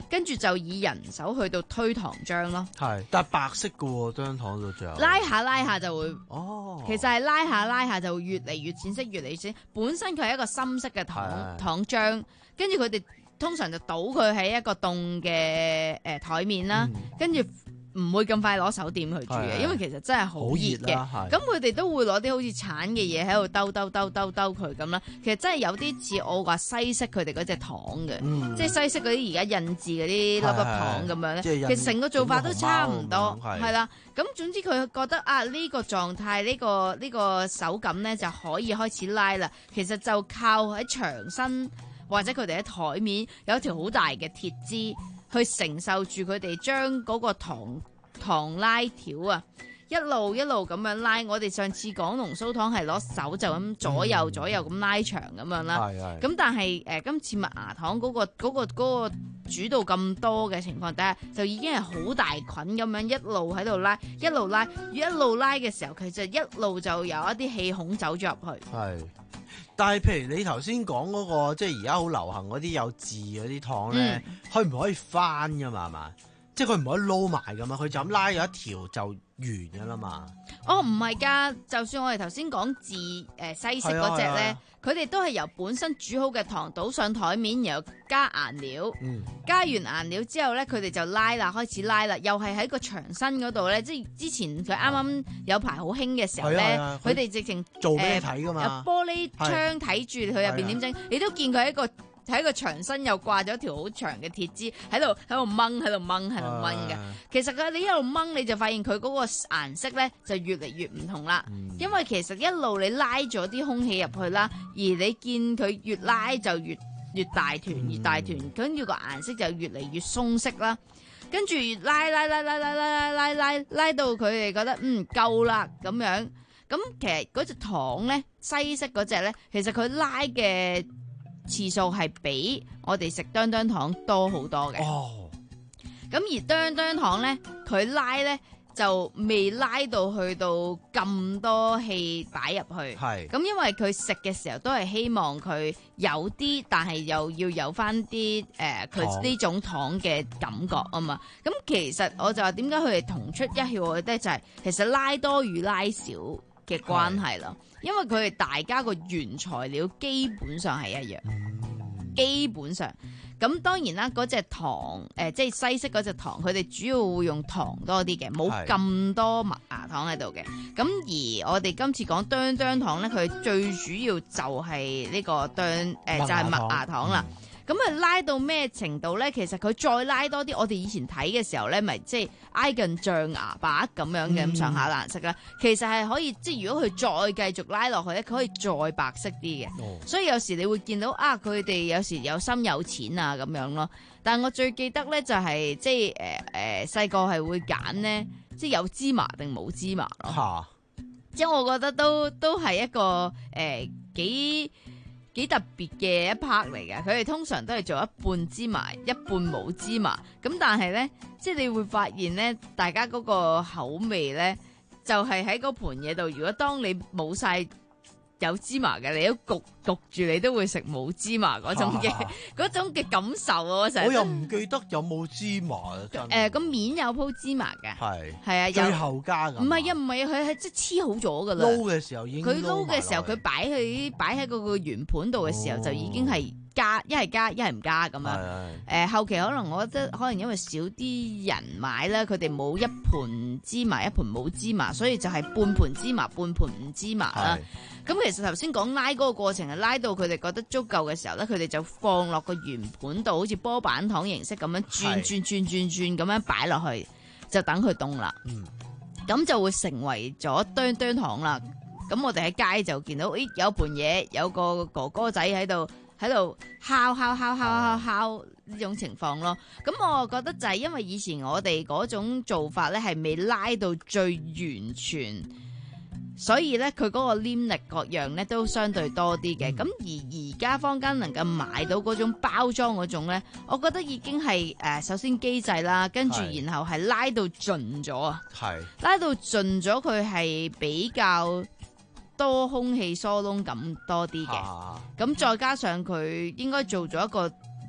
S4: 跟住就以人手去到推糖漿咯。
S11: 係，但係白色嘅喎，張糖到最後。
S4: 拉下拉下就會，
S11: 哦，
S4: 其實係拉下拉下就會越嚟越淺色，越嚟越淺。本身佢係一個深色嘅糖糖漿，跟住佢哋通常就倒佢喺一個凍嘅誒台面啦，跟住。唔會咁快攞手掂去煮嘅，因為其實真係好熱嘅。咁佢哋都會攞啲好似鏟嘅嘢喺度兜兜兜兜兜佢咁啦。其實真係有啲似我話西式佢哋嗰隻糖嘅，嗯、即係西式嗰啲而家印製嗰啲粒粒糖咁樣咧。其實成個做法都差唔多，係啦。咁總之佢覺得啊呢、呢個狀態呢、呢個呢、呢個手感咧就可以開始拉啦。其實就靠喺牆身或者佢哋喺台面有一條好大嘅鐵枝。去承受住佢哋將嗰個糖糖拉條啊，一路一路咁樣拉。我哋上次講龍鬚糖係攞手就咁左右左右咁拉長咁樣啦。咁、嗯、但係誒、呃、今次麥芽糖嗰、嗰個嗰、嗰個嗰個、煮到咁多嘅情況底下，就已經係好大菌咁樣一路喺度拉，一路拉，一路拉嘅時候，其實一路就有一啲氣孔走咗入去。
S11: 係。但係，譬如你頭先講嗰個，即係而家好流行嗰啲有字嗰啲糖咧，佢唔、嗯、可以翻噶嘛？係嘛？即係佢唔可以撈埋噶嘛？佢就咁拉咗一條就完噶啦嘛？
S4: 哦，唔係㗎，就算我哋頭先講字誒、呃、西式嗰隻咧，佢哋、啊啊、都係由本身煮好嘅糖倒上台面，然後加顏料，嗯、加完顏料之後咧，佢哋就拉啦，開始拉啦，又係喺個牆身嗰度咧，即係之前佢啱啱有排好興嘅時候咧，佢哋、啊啊、直情
S11: 做俾你睇㗎嘛，
S4: 有玻璃窗睇住佢入邊點整，你都見佢喺個。喺個牆身又掛咗條好長嘅鐵枝，喺度喺度掹，喺度掹，喺度掹嘅。其實佢你一路掹，你就發現佢嗰個顏色咧就越嚟越唔同啦。嗯、因為其實一路你拉咗啲空氣入去啦，而你見佢越拉就越越大團，越大團，跟住個顏色就越嚟越鬆色啦。跟住拉拉拉拉拉拉拉拉拉到佢哋覺得嗯夠啦咁樣。咁其實嗰隻糖咧，西式嗰隻咧，其實佢拉嘅次數係比我哋食叮叮糖多好多嘅。哦，咁而叮叮糖咧，佢拉咧就未拉到去到咁多氣擺入去。係，咁因為佢食嘅時候都係希望佢有啲，但係又要有翻啲誒佢呢種糖嘅感覺啊嘛。咁其實我就話點解佢哋同出一竅，我覺得就係其實拉多與拉少嘅關係啦。因為佢哋大家個原材料基本上係一樣，嗯、基本上咁當然啦，嗰隻糖誒、呃，即係西式嗰隻糖，佢哋主要會用糖多啲嘅，冇咁多麥芽糖喺度嘅。咁而我哋今次講叮叮糖咧，佢最主要就係呢個叮誒、呃，就係、是、麥芽糖啦。咁啊、嗯、拉到咩程度咧？其實佢再拉多啲，我哋以前睇嘅時候咧，咪即係挨近象牙白咁樣嘅咁上下顏色啦。嗯、其實係可以，即係如果佢再繼續拉落去咧，佢可以再白色啲嘅。哦、所以有時你會見到啊，佢哋有時有深有淺啊咁樣咯。但係我最記得咧就係、是、即係誒誒細個係會揀咧，即係有芝麻定冇芝麻咯。哈即係我覺得都都係一個誒、呃、幾。幾特別嘅一 part 嚟嘅，佢哋通常都係做一半芝麻，一半冇芝麻。咁但係咧，即係你會發現咧，大家嗰個口味咧，就係喺嗰盤嘢度。如果當你冇晒有芝麻嘅，你都焗焗住，你都會食冇芝麻嗰種嘅嗰種嘅感受啊！我成日
S11: 我又唔記得有冇芝麻啊！真係
S4: 誒，個面有鋪芝麻嘅，
S11: 係
S4: 係啊，
S11: 最後加㗎。唔
S4: 係啊，唔係啊，佢係即係黐好咗㗎啦。
S11: 撈嘅時候已經
S4: 佢撈嘅時候，佢擺喺擺喺嗰個圓盤度嘅時候，哦、就已經係加一係加一係唔加咁樣。誒、呃、後期可能我覺得可能因為少啲人買啦，佢哋冇一盤芝麻一盤冇芝麻，所以就係半盤芝麻半盤唔芝麻啦。咁其實頭先講拉嗰個過程係拉到佢哋覺得足夠嘅時候咧，佢哋就放落個圓盤度，好似波板糖形式咁樣轉轉轉轉轉咁樣擺落去，就等佢凍啦。咁、嗯、就會成為咗叮叮糖啦。咁我哋喺街就見到，誒有盤嘢，有個哥哥仔喺度喺度敲敲敲敲敲敲呢種情況咯。咁我覺得就係因為以前我哋嗰種做法咧係未拉到最完全。所以咧，佢嗰個黏力各樣咧都相對多啲嘅。咁、嗯、而而家坊間能夠買到嗰種包裝嗰種咧，我覺得已經係誒、呃、首先機制啦，跟住然後係拉到盡咗啊，係拉到盡咗，佢係比較多空氣疏窿感多啲嘅。咁、啊、再加上佢應該做咗一個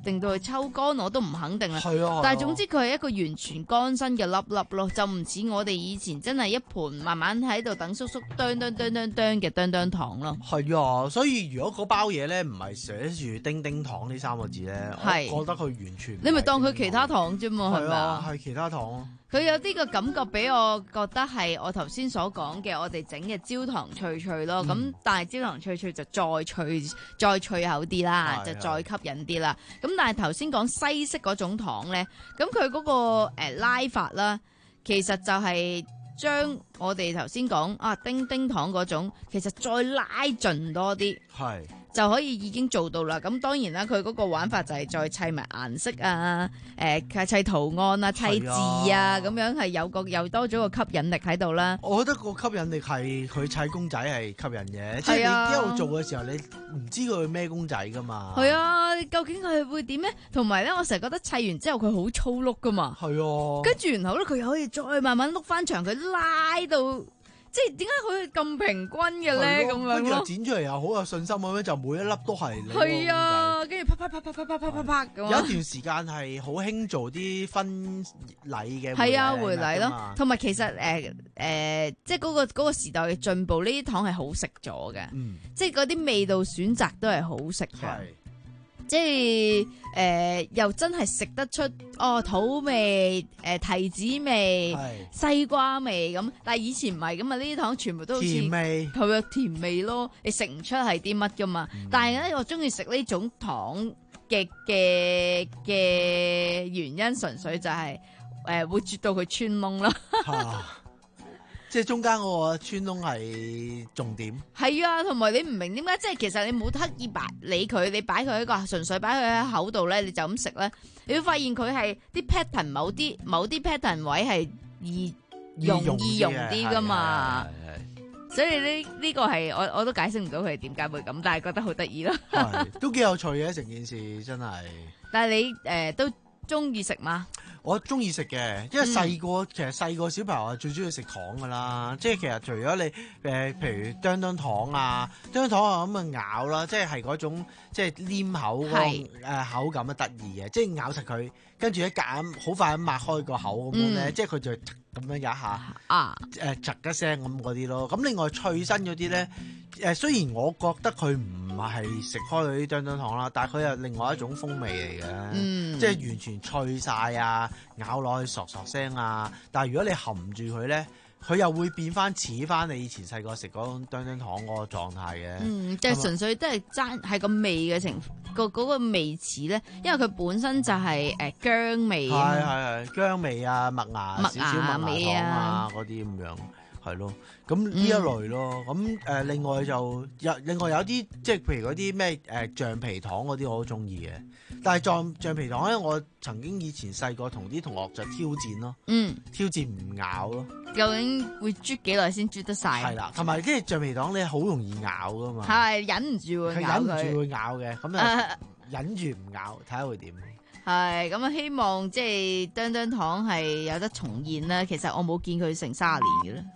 S4: 令到佢抽乾，我都唔肯定啦。
S11: 係啊，
S4: 但係總之佢係一個完全乾身嘅粒粒咯，就唔似我哋以前真係一盤慢慢喺度等叔叔啄啄啄啄啄嘅啄啄糖咯。
S11: 係啊，所以如果嗰包嘢咧唔係寫住叮叮糖呢三個字咧，我覺得佢完全
S4: 你咪當佢其他糖啫嘛，係咪啊？
S11: 係其他糖。
S4: 佢有啲個感覺俾我覺得係我頭先所講嘅，我哋整嘅焦糖脆脆咯。咁、嗯、但係焦糖脆脆就再脆再脆口啲啦，就再吸引啲啦。咁但係頭先講西式嗰種糖咧，咁佢嗰個誒、呃、拉法啦，其實就係將我哋頭先講啊叮叮糖嗰種，其實再拉盡多啲。係。就可以已經做到啦。咁當然啦，佢嗰個玩法就係再砌埋顏色啊，誒、呃、砌圖案啊、砌字啊，咁樣係有個又多咗個吸引力喺度啦。
S11: 我覺得個吸引力係佢砌公仔係吸引嘅，即係你一路做嘅時候，你唔知佢咩公仔噶嘛。係
S4: 啊，究竟佢會點咧？同埋咧，我成日覺得砌完之後佢好粗碌噶嘛。係啊。跟住然後咧，佢又可以再慢慢碌翻長，佢拉到。即係點解佢咁平均嘅咧？咁樣
S11: 跟住又剪出嚟又好有信心咁樣，就每一粒都係你。
S4: 係啊，跟住啪啪啪啪啪啪啪啪啪咁。有
S11: 一段時間係好興做啲婚禮嘅。
S4: 係啊，回禮咯。同埋其實誒誒、呃呃，即係嗰、嗰個嗰、嗰個時代嘅進步，呢啲糖係好食咗嘅。嗯。即係嗰啲味道選擇都係好食嘅。即係誒、呃，又真係食得出哦，土味、誒、呃、提子味、西瓜味咁。但係以前唔係咁啊，呢啲糖全部都好似
S11: 甜味，
S4: 係啊甜味咯，你食唔出係啲乜噶嘛。嗯、但係咧，我中意食呢種糖嘅嘅嘅原因，純粹就係、是、誒、呃、會啜到佢穿窿咯。
S11: 即係中間嗰個穿窿係重點。係
S4: 啊，同埋你唔明點解，即係其實你冇刻意擺理佢，你擺佢一個純粹擺佢喺口度咧，你就咁食咧，你會發現佢係啲 pattern 某啲某啲 pattern 位係易容易用啲噶嘛。所以呢呢個係我我都解釋唔到佢點解會咁，但係覺得好得意咯。
S11: 都幾有趣嘅成件事，真係。
S4: 但係你誒、呃、都中意食嗎？
S11: 我中意食嘅，因為細個、嗯、其實細個小朋友係最中意食糖噶啦，即係其實除咗你誒、呃，譬如叮叮糖啊，叮叮糖啊咁啊咬啦，即係係嗰種即係黏口嗰個誒口感啊得意嘅，即係咬實佢，跟住一夾好快咁擘開個口咁樣咧，嗯、即係佢就咁樣有一下啊誒窒一聲咁嗰啲咯。咁另外脆身嗰啲咧誒，雖然我覺得佢唔係食開嗰啲叮叮糖啦，但係佢係另外一種風味嚟嘅，嗯、即係完全脆晒啊！咬落去嗦嗦聲啊！但係如果你含住佢咧，佢又會變翻似翻你以前細個食嗰種叮叮糖嗰個狀態嘅。嗯，
S4: 即係純粹都係爭係個味嘅情個嗰個味似咧，因為佢本身就係誒薑味。
S11: 係係係薑味啊，麥芽、
S4: 麥芽
S11: 少少麥芽糖啊嗰啲咁樣。係咯，咁呢一類咯，咁誒、呃、另外就有另外有啲即係譬如嗰啲咩誒橡皮糖嗰啲我都中意嘅，但係橡橡皮糖咧，我曾經以前細個同啲同學就挑戰咯，嗯，挑戰唔咬咯，
S4: 究竟會啜幾耐先啜得晒？
S11: 係啦，同埋即係橡皮糖咧好容易咬噶嘛，
S4: 係忍唔住會咬佢，
S11: 忍唔住會咬嘅，咁就忍住唔咬，睇下會點。
S4: 係咁啊！希望即係叮叮糖係有得重現啦。其實我冇見佢成卅年嘅啦。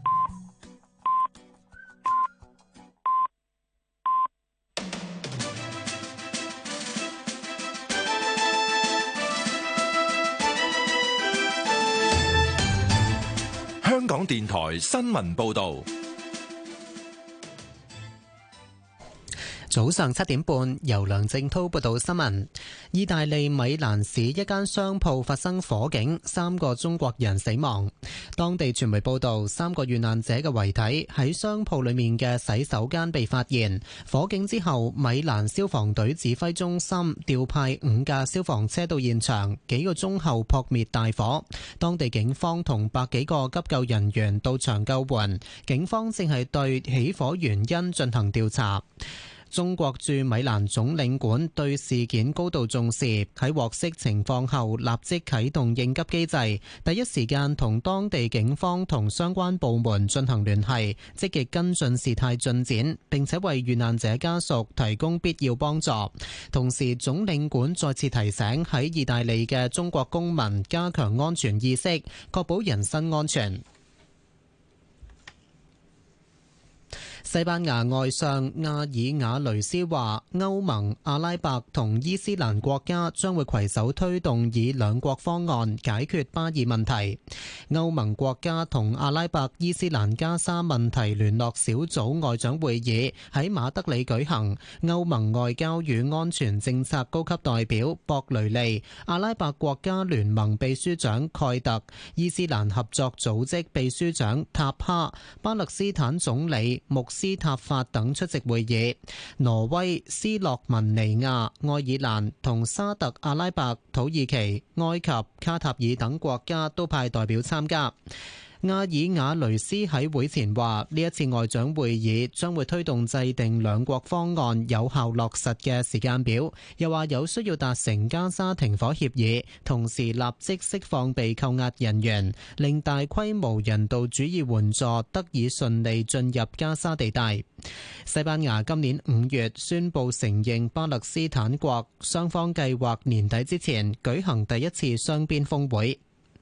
S14: 香港電台新聞報道。
S8: 早上七點半，由梁正滔報道新聞。意大利米蘭市一間商鋪發生火警，三個中國人死亡。當地傳媒報道，三個遇難者嘅遺體喺商鋪裏面嘅洗手間被發現。火警之後，米蘭消防隊指揮中心調派五架消防車到現場，幾個鐘後撲滅大火。當地警方同百幾個急救人員到場救援，警方正係對起火原因進行調查。中國駐米蘭總領館對事件高度重視，喺獲悉情況後立即啟動應急機制，第一時間同當地警方同相關部門進行聯繫，積極跟進事態進展，並且為遇難者家屬提供必要幫助。同時，總領館再次提醒喺意大利嘅中國公民加強安全意識，確保人身安全。 西班牙外相阿爾瓦雷斯話，歐盟、阿拉伯同伊斯蘭國家將會攜手推動以兩國方案解決巴以問題。歐盟國家同阿拉伯伊斯蘭加沙問題聯絡小組外長會議喺馬德里舉行，歐盟外交與安全政策高級代表博雷利、阿拉伯國家聯盟秘書長蓋特、伊斯蘭合作組織秘書長塔哈、巴勒斯坦總理穆斯塔法等出席會議。挪威、斯洛文尼亞、愛爾蘭同沙特阿拉伯、土耳其、埃及、卡塔爾等國家都派代表參加。阿爾瓦雷斯喺會前話，呢一次外長會議將會推動制定兩國方案有效落實嘅時間表，又話有需要達成加沙停火協議，同時立即釋放被扣押人員，令大規模人道主義援助得以順利進入加沙地帶。西班牙今年五月宣布承認巴勒斯坦國，雙方計劃年底之前舉行第一次雙邊峰會。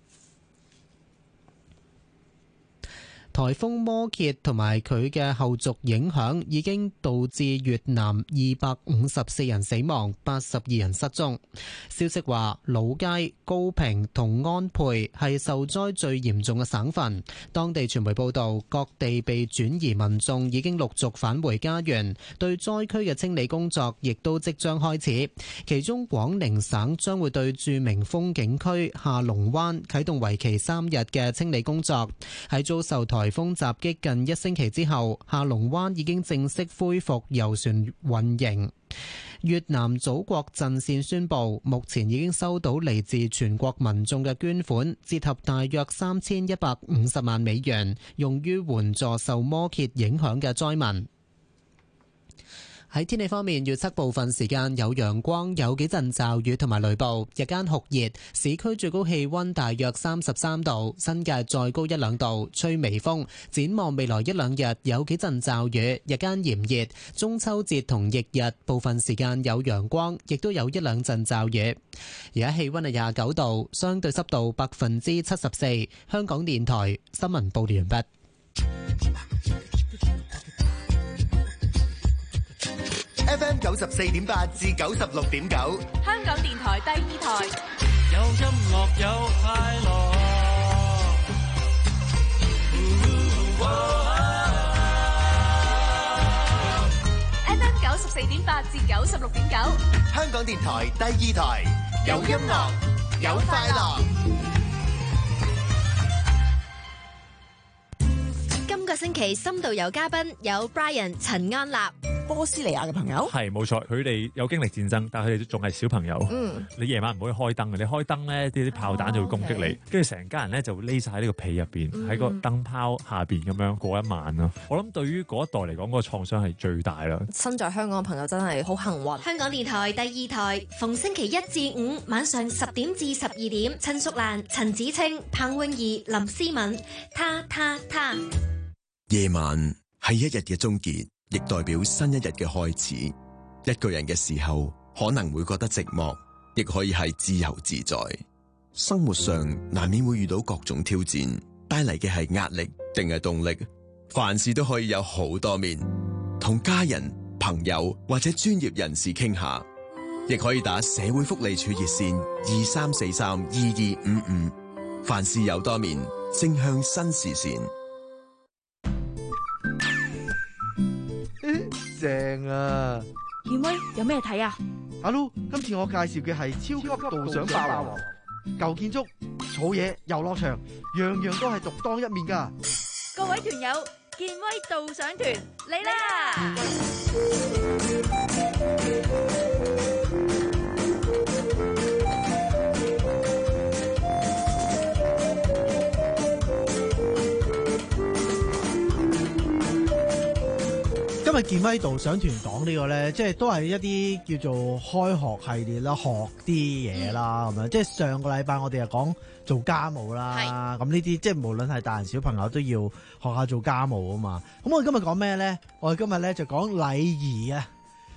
S8: 颱風摩羯同埋佢嘅後續影響已經導致越南二百五十四人死亡，八十二人失蹤。消息話，老街、高平同安倍係受災最嚴重嘅省份。當地傳媒報道，各地被轉移民眾已經陸續返回家園，對災區嘅清理工作亦都即將開始。其中廣寧省將會對著名風景區下龍灣啟動為期三日嘅清理工作。喺遭受台颱風襲擊近一星期之後，下龍灣已經正式恢復遊船運營。越南祖國陣線宣布，目前已經收到嚟自全國民眾嘅捐款，折合大約三千一百五十萬美元，用於援助受摩羯影響嘅災民。喺天氣方面，預測部分時間有陽光，有幾陣驟雨同埋雷暴，日間酷熱，市區最高氣溫大約三十三度，新界再高一兩度，吹微風。展望未來一兩日有幾陣驟雨，日間炎熱，中秋節同翌日部分時間有陽光，亦都有一兩陣驟雨。而家氣溫係廿九度，相對濕度百分之七十四。香港電台新聞報道完畢。
S15: F M 九十四點八至九十六點九，
S16: 香港電台第二台，
S6: 有音樂有快樂。
S16: F M 九十四點八至九十六點九，
S15: 香港電台第二台，有音樂有快樂。
S2: 今個星期深度遊嘉賓有 Brian 陳安立。
S17: 波斯尼亞嘅朋友
S18: 係冇錯，佢哋有經歷戰爭，但係佢哋仲係小朋友。
S17: 嗯，
S18: 你夜晚唔可以開燈嘅，你開燈咧，啲啲炮彈就會攻擊你，跟住成家人咧就匿晒喺呢個被入邊，喺、嗯、個燈泡下邊咁樣過一晚咯。我諗對於嗰一代嚟講，嗰、嗰個創傷係最大啦。
S17: 身在香港嘅朋友真係好幸運。
S2: 香港電台第二台，逢星期一至五晚上十點至十二點，陳淑蘭、陳子清、彭泳儀、林思敏，他他他。
S19: 夜晚係一日嘅終結，亦代表新一日嘅開始。一個人嘅時候，可能會覺得寂寞，亦可以係自由自在。生活上難免會遇到各種挑戰，帶嚟嘅係壓力定係動力。凡事都可以有好多面，同家人、朋友或者專業人士傾下，亦可以打社會福利處熱線二三四三二二五五。凡事有多面，正向新視線。
S11: 正啊！
S16: 健威有咩睇啊？
S11: 阿 Lu，今次我介紹嘅係超級導賞霸王，舊建築、草野、遊樂場，樣樣都係獨當一面噶。
S16: 各位團友，健威導賞團嚟啦！
S11: 今日健威導賞團講呢個咧，即係都係一啲叫做開學系列啦，學啲嘢啦咁樣。即係上個禮拜我哋又講做家務啦，咁呢啲即係無論係大人小朋友都要學下做家務啊嘛。咁我哋今日講咩咧？我哋今日咧就講禮儀啊。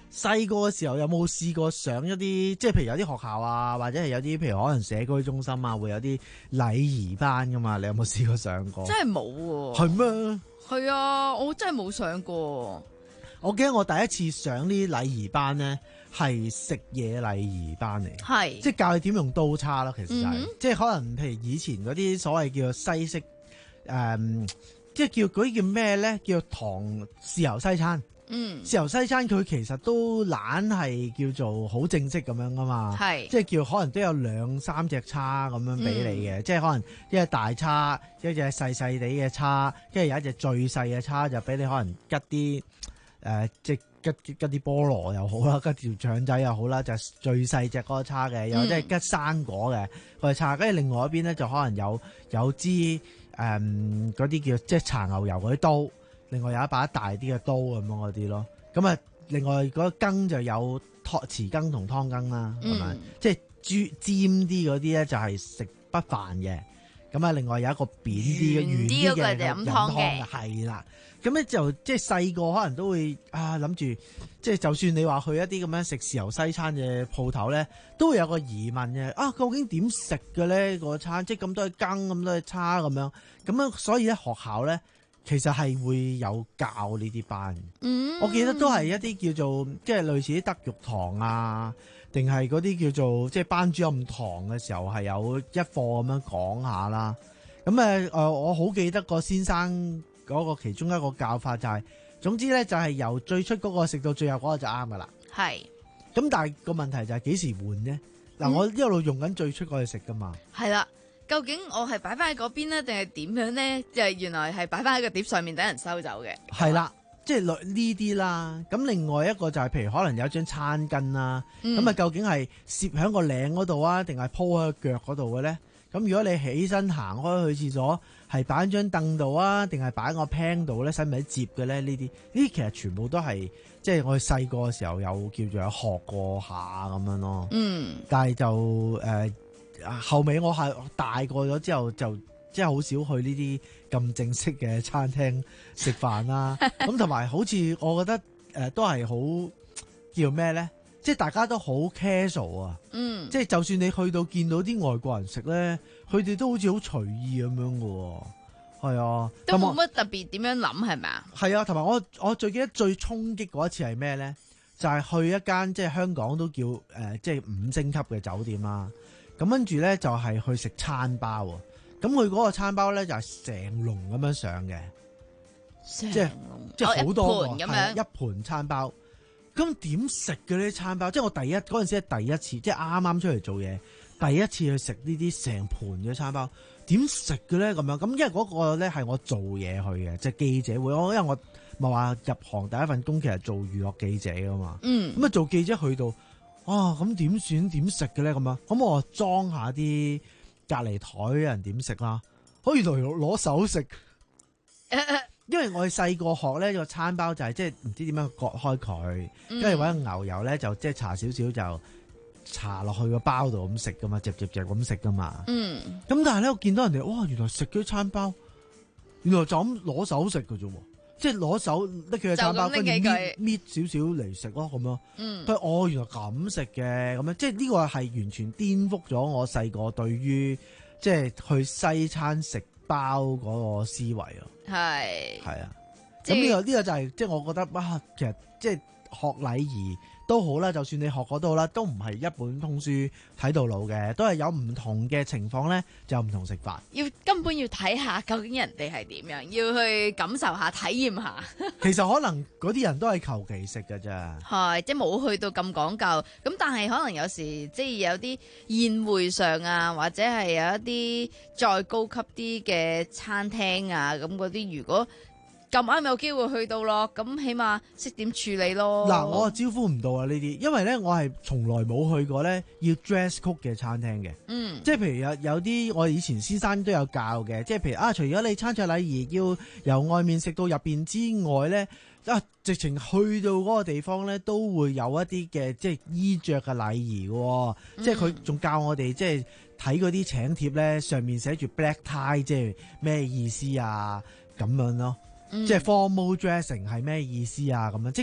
S11: 細個嘅時候有冇試過上一啲，即係譬如有啲學校啊，或者係有啲譬如可能社區中心啊，會有啲禮儀班噶嘛？你有冇試過上過？
S4: 真係冇喎。
S11: 係咩？
S4: 係啊，我真係冇上過。
S11: 我記得我第一次上呢啲禮儀班咧，係食嘢禮儀班嚟，
S4: 係
S11: 即係教你點用刀叉咯。其實就係、是
S4: 嗯、
S11: 即係可能譬如以前嗰啲所謂叫做西式誒、嗯，即係叫嗰啲叫咩咧？叫唐豉油西餐。
S4: 嗯，
S11: 豉油西餐佢其實都懶係叫做好正式咁樣噶嘛，
S4: 係
S11: 即係叫可能都有兩三隻叉咁樣俾你嘅，嗯、即係可能一隻大叉，一隻細細地嘅叉，跟住有一隻最細嘅叉就俾你可能吉啲誒、呃，即係吉吉啲菠蘿又好啦，吉條腸仔又好啦，就係、最細隻嗰個叉嘅，又或者係吉生果嘅嗰個叉，跟住另外一邊咧就可能有有支誒嗰啲叫即係搽牛油嗰啲刀。另外有一把大啲嘅刀咁樣嗰啲咯，咁啊，另外嗰個羹就有湯匙羹同湯羹啦，係咪、嗯？即係豬尖啲嗰啲咧就係食不飯嘅，咁啊，另外有一個扁啲嘅圓啲嘅飲湯嘅，係啦。咁咧就即係細個可能都會啊諗住，即係就算你話去一啲咁樣食豉油西餐嘅鋪頭咧，都會有個疑問嘅，啊究竟點食嘅咧個餐？即係咁多嘅羹咁多嘅叉咁樣，咁樣所以咧學校咧。其實係會有教呢啲班，嗯、我記得都係一啲叫做即係類似啲德育堂啊，定係嗰啲叫做即係班主任堂嘅時候係有一課咁樣講下啦。咁誒誒，我好記得個先生嗰個其中一個教法就係、是，總之咧就係由最初嗰個食到最後嗰個就啱噶啦。係。咁但係個問題就係幾時換呢？嗱、嗯，我一路用緊最初嗰個食噶嘛。係啦。
S4: 究竟我係擺翻喺嗰邊呢，定係點樣咧？就係原來係擺翻喺個碟上面等人收走嘅。
S11: 係啦，即係呢啲啦。咁另外一個就係、是、譬如可能有一張餐巾啦，咁啊、嗯、究竟係攝喺個領嗰度啊，定係鋪喺個腳嗰度嘅咧？咁如果你起身行開去廁所，係擺喺張凳度啊，定係擺喺個 pan 度咧？使唔使摺嘅咧？呢啲呢啲其實全部都係即係我哋細個嘅時候有叫做有學過下咁樣咯。嗯，但係就誒。呃後尾我係大個咗之後就即係好少去呢啲咁正式嘅餐廳食飯啦。咁同埋好似我覺得誒、呃、都係好叫咩咧？即係大家都好 casual 啊。嗯，即係就算你去到見到啲外國人食咧，佢哋都好似好隨意咁樣嘅。係啊，
S4: 都冇乜特別點樣諗係咪啊？係
S11: 啊，同埋我我最記得最衝擊嗰一次係咩咧？就係、是、去一間即係香港都叫誒、呃、即係五星級嘅酒店啦。咁跟住咧就係去食餐包喎，咁佢嗰個餐包咧就係成籠咁樣上嘅，即係即係好多個，係一盤餐包。咁點食嘅呢啲餐包？即係我第一嗰陣時係第一次，即係啱啱出嚟做嘢，第一次去食呢啲成盤嘅餐包，點食嘅咧咁樣？咁因為嗰個咧係我做嘢去嘅，即係記者會。我因為我咪話入行第一份工其實做娛樂記者噶嘛，嗯，咁啊做記者去到。啊，咁點算點食嘅咧？咁樣，咁我裝下啲隔離台人點食啦。好，原來攞手食，因為我哋細個學咧個餐包就係即係唔知點樣割開佢，跟住揾牛油咧就即係搽少少就搽落去個包度咁食噶嘛，嚼嚼嚼咁食噶嘛。嗯。咁但係咧，我見到人哋哇，原來食嗰啲餐包，原來就咁攞手食嘅啫喎。即係攞手拎佢嘅餐包，跟住搣搣少少嚟食咯，咁樣。嗯，佢哦原來咁食嘅，咁樣即係呢個係完全顛覆咗我細個對於即係去西餐食包嗰個思維咯。係係啊，咁呢個呢個就係即係我覺得哇，其實即係學禮儀都好啦，就算你學嗰度啦，都唔係一本通書睇到老嘅，都係有唔同嘅情況咧，就有唔同食法。
S4: 要根本要睇下究竟人哋係點樣，要去感受下、體驗下。
S11: 其實可能嗰啲人都係求其食㗎咋，
S4: 係即係冇去到咁講究。咁但係可能有時即係有啲宴會上啊，或者係有一啲再高級啲嘅餐廳啊，咁嗰啲如果咁啱有機會去到咯，咁起碼識點處理咯。
S11: 嗱，我招呼唔到啊呢啲，因為咧我係從來冇去過咧要 dress code 嘅餐廳嘅。嗯，即係譬如有有啲我以前先生都有教嘅，即係譬如啊，除咗你餐桌禮儀要由外面食到入邊之外咧，啊直情去到嗰個地方咧都會有一啲嘅即係衣着嘅禮儀嘅，嗯、即係佢仲教我哋即係睇嗰啲請帖咧上面寫住 black tie 即係咩意思啊咁樣咯。嗯、即係 formal dressing 係咩意思啊？咁樣即係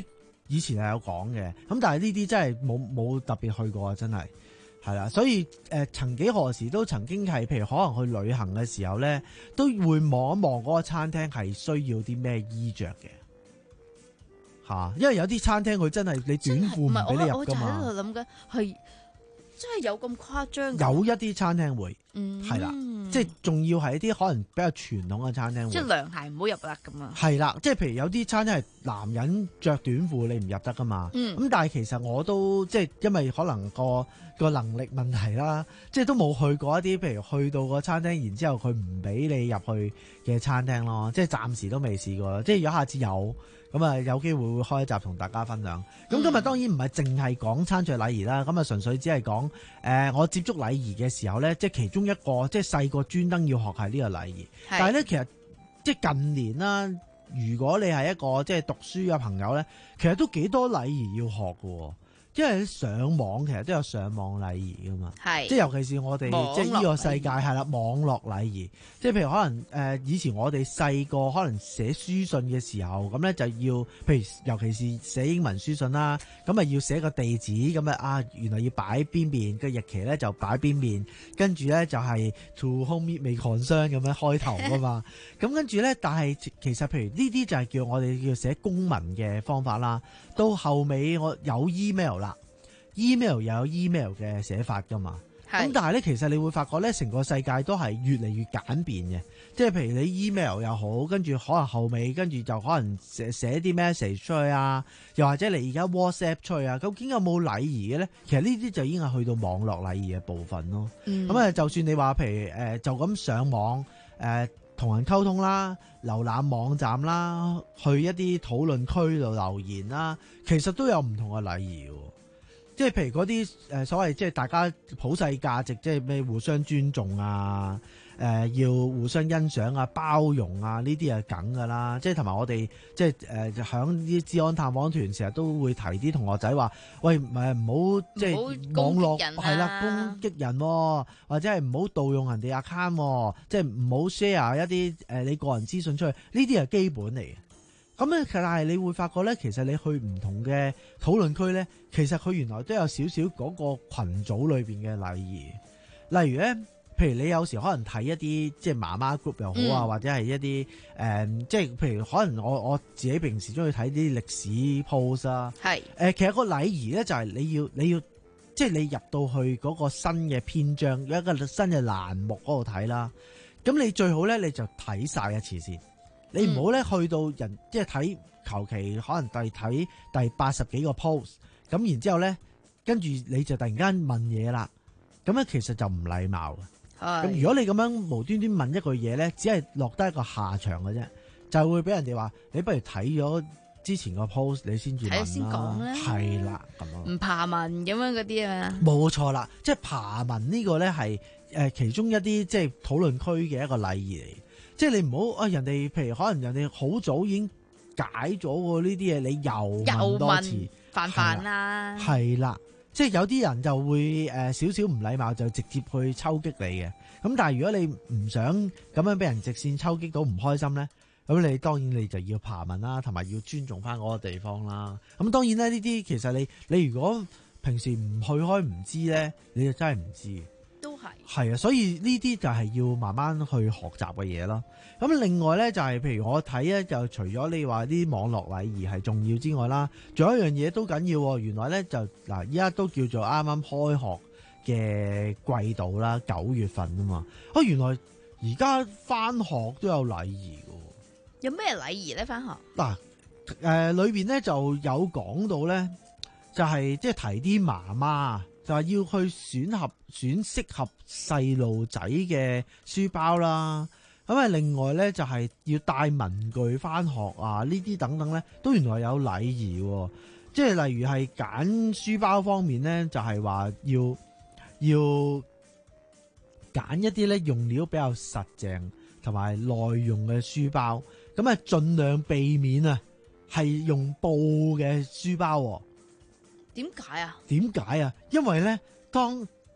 S11: 以前係有講嘅，咁但係呢啲真係冇冇特別去過啊，真係係啦。所以誒、呃，曾幾何時都曾經係，譬如可能去旅行嘅時候咧，都會望一望嗰個餐廳係需要啲咩衣着嘅嚇，因為有啲餐廳佢真係你短褲唔俾你入㗎嘛。
S4: 我就喺度諗緊係。真係有咁誇張？
S11: 有一啲餐廳會，
S4: 嗯，
S11: 係啦，即係仲要係一啲可能比較傳統嘅餐廳會，
S4: 即係涼鞋唔好入啦咁啊。
S11: 係啦，即係譬如有啲餐廳係男人着短褲你唔入得噶嘛。咁、嗯、但係其實我都即係因為可能個個能力問題啦，即係都冇去過一啲譬如去到個餐廳，然之後佢唔俾你入去嘅餐廳咯，即係暫時都未試過啦。即係如果下次有。咁啊，有機會會開一集同大家分享。咁、嗯、今日當然唔係淨係講餐桌禮儀啦，咁啊純粹只係講誒我接觸禮儀嘅時候咧，即係其中一個即係細個專登要學係呢個禮儀。但係咧，其實即係近年啦，如果你係一個即係讀書嘅朋友咧，其實都幾多禮儀要學㗎。因為上網其實都有上網禮儀噶嘛，即係尤其是我哋即係呢個世界係啦，網絡禮儀，即係譬如可能誒、呃、以前我哋細個可能寫書信嘅時候，咁咧就要譬如尤其是寫英文書信啦，咁啊要寫個地址，咁啊啊原來要擺邊邊嘅日期咧就擺邊邊，跟住咧就係 to whom it may concern咁樣開頭噶嘛，咁跟住咧，但係其實譬如呢啲就係叫我哋叫寫公文嘅方法啦，到後尾我有 email 啦。email 又有 email 嘅寫法噶嘛，咁但係咧，其實你會發覺咧，成個世界都係越嚟越簡便嘅，即係譬如你 email 又好，跟住可能後尾跟住就可能寫寫啲 message 出去啊，又或者你而家 WhatsApp 出去啊，究竟有冇禮儀嘅咧？其實呢啲就已經係去到網絡禮儀嘅部分咯。咁啊、嗯，就算你話譬如誒、呃，就咁上網誒同、呃、人溝通啦，瀏覽網站啦，去一啲討論區度留言啦，其實都有唔同嘅禮儀嘅。即係譬如嗰啲誒所謂即係大家普世價值，即係咩互相尊重啊，誒、呃、要互相欣賞啊、包容啊，呢啲係梗噶啦。即係同埋我哋即係誒響啲治安探訪團成日都會提啲同學仔話，喂唔係唔好即係網絡係啦攻擊人、啊，或者係唔好盜用人哋 account， 即係唔好 share 一啲誒你個人資訊出去，呢啲係基本嚟嘅。咁咧，但係你會發覺咧，其實你去唔同嘅討論區咧，其實佢原來都有少少嗰個群組裏邊嘅禮儀。例如咧，譬如你有時可能睇一啲即係媽媽 group 又好啊，嗯、或者係一啲誒、呃，即係譬如可能我我自己平時中意睇啲歷史 post 啊。係誒、呃，其實個禮儀咧就係你要你要，即係你入到去嗰個新嘅篇章，有一個新嘅欄目嗰度睇啦。咁你最好咧，你就睇晒一次先。你唔好咧去到人即係睇求其可能第睇第八十幾個 post， 咁然之後咧，跟住你就突然間問嘢啦，咁咧其實就唔禮貌嘅。咁如果你咁樣無端端問一句嘢咧，只係落得一個下場嘅啫，就會俾人哋話你不如睇咗之前個 post 你先至問啦。先講咧，係啦，咁樣
S4: 唔爬文咁樣嗰啲啊，
S11: 冇錯啦，即係爬文呢個咧係誒其中一啲即係討論區嘅一個禮儀嚟。即係你唔好啊！人哋譬如可能人哋好早已經解咗喎呢啲嘢，你又問多次，
S4: 煩煩啦。
S11: 係啦，即係有啲人就會誒少少唔禮貌，就直接去抽擊你嘅。咁但係如果你唔想咁樣俾人直線抽擊到唔開心咧，咁你當然你就要爬問啦，同埋要尊重翻嗰個地方啦。咁當然咧，呢啲其實你你如果平時唔去開唔知咧，你就真係唔知。
S4: 都係
S11: 係啊，所以呢啲就係要慢慢去學習嘅嘢咯。咁另外咧就係、是、譬如我睇咧，就除咗你話啲網絡禮儀係重要之外啦，仲有一樣嘢都緊要。原來咧就嗱，依家都叫做啱啱開學嘅季度啦，九月份啊嘛。啊，原來而家翻學都有禮儀嘅。
S4: 有咩禮儀咧？翻學
S11: 嗱，誒、呃、裏邊咧就有講到咧，就係即係提啲媽媽。就係要去選合選適合細路仔嘅書包啦，咁啊另外咧就係要帶文具翻學啊，呢啲等等咧都原來有禮儀，即係例如係揀書包方面咧，就係話要要揀一啲咧用料比較實淨同埋耐用嘅書包，咁啊盡量避免啊係用布嘅書包。點解啊？點解啊？因為咧，當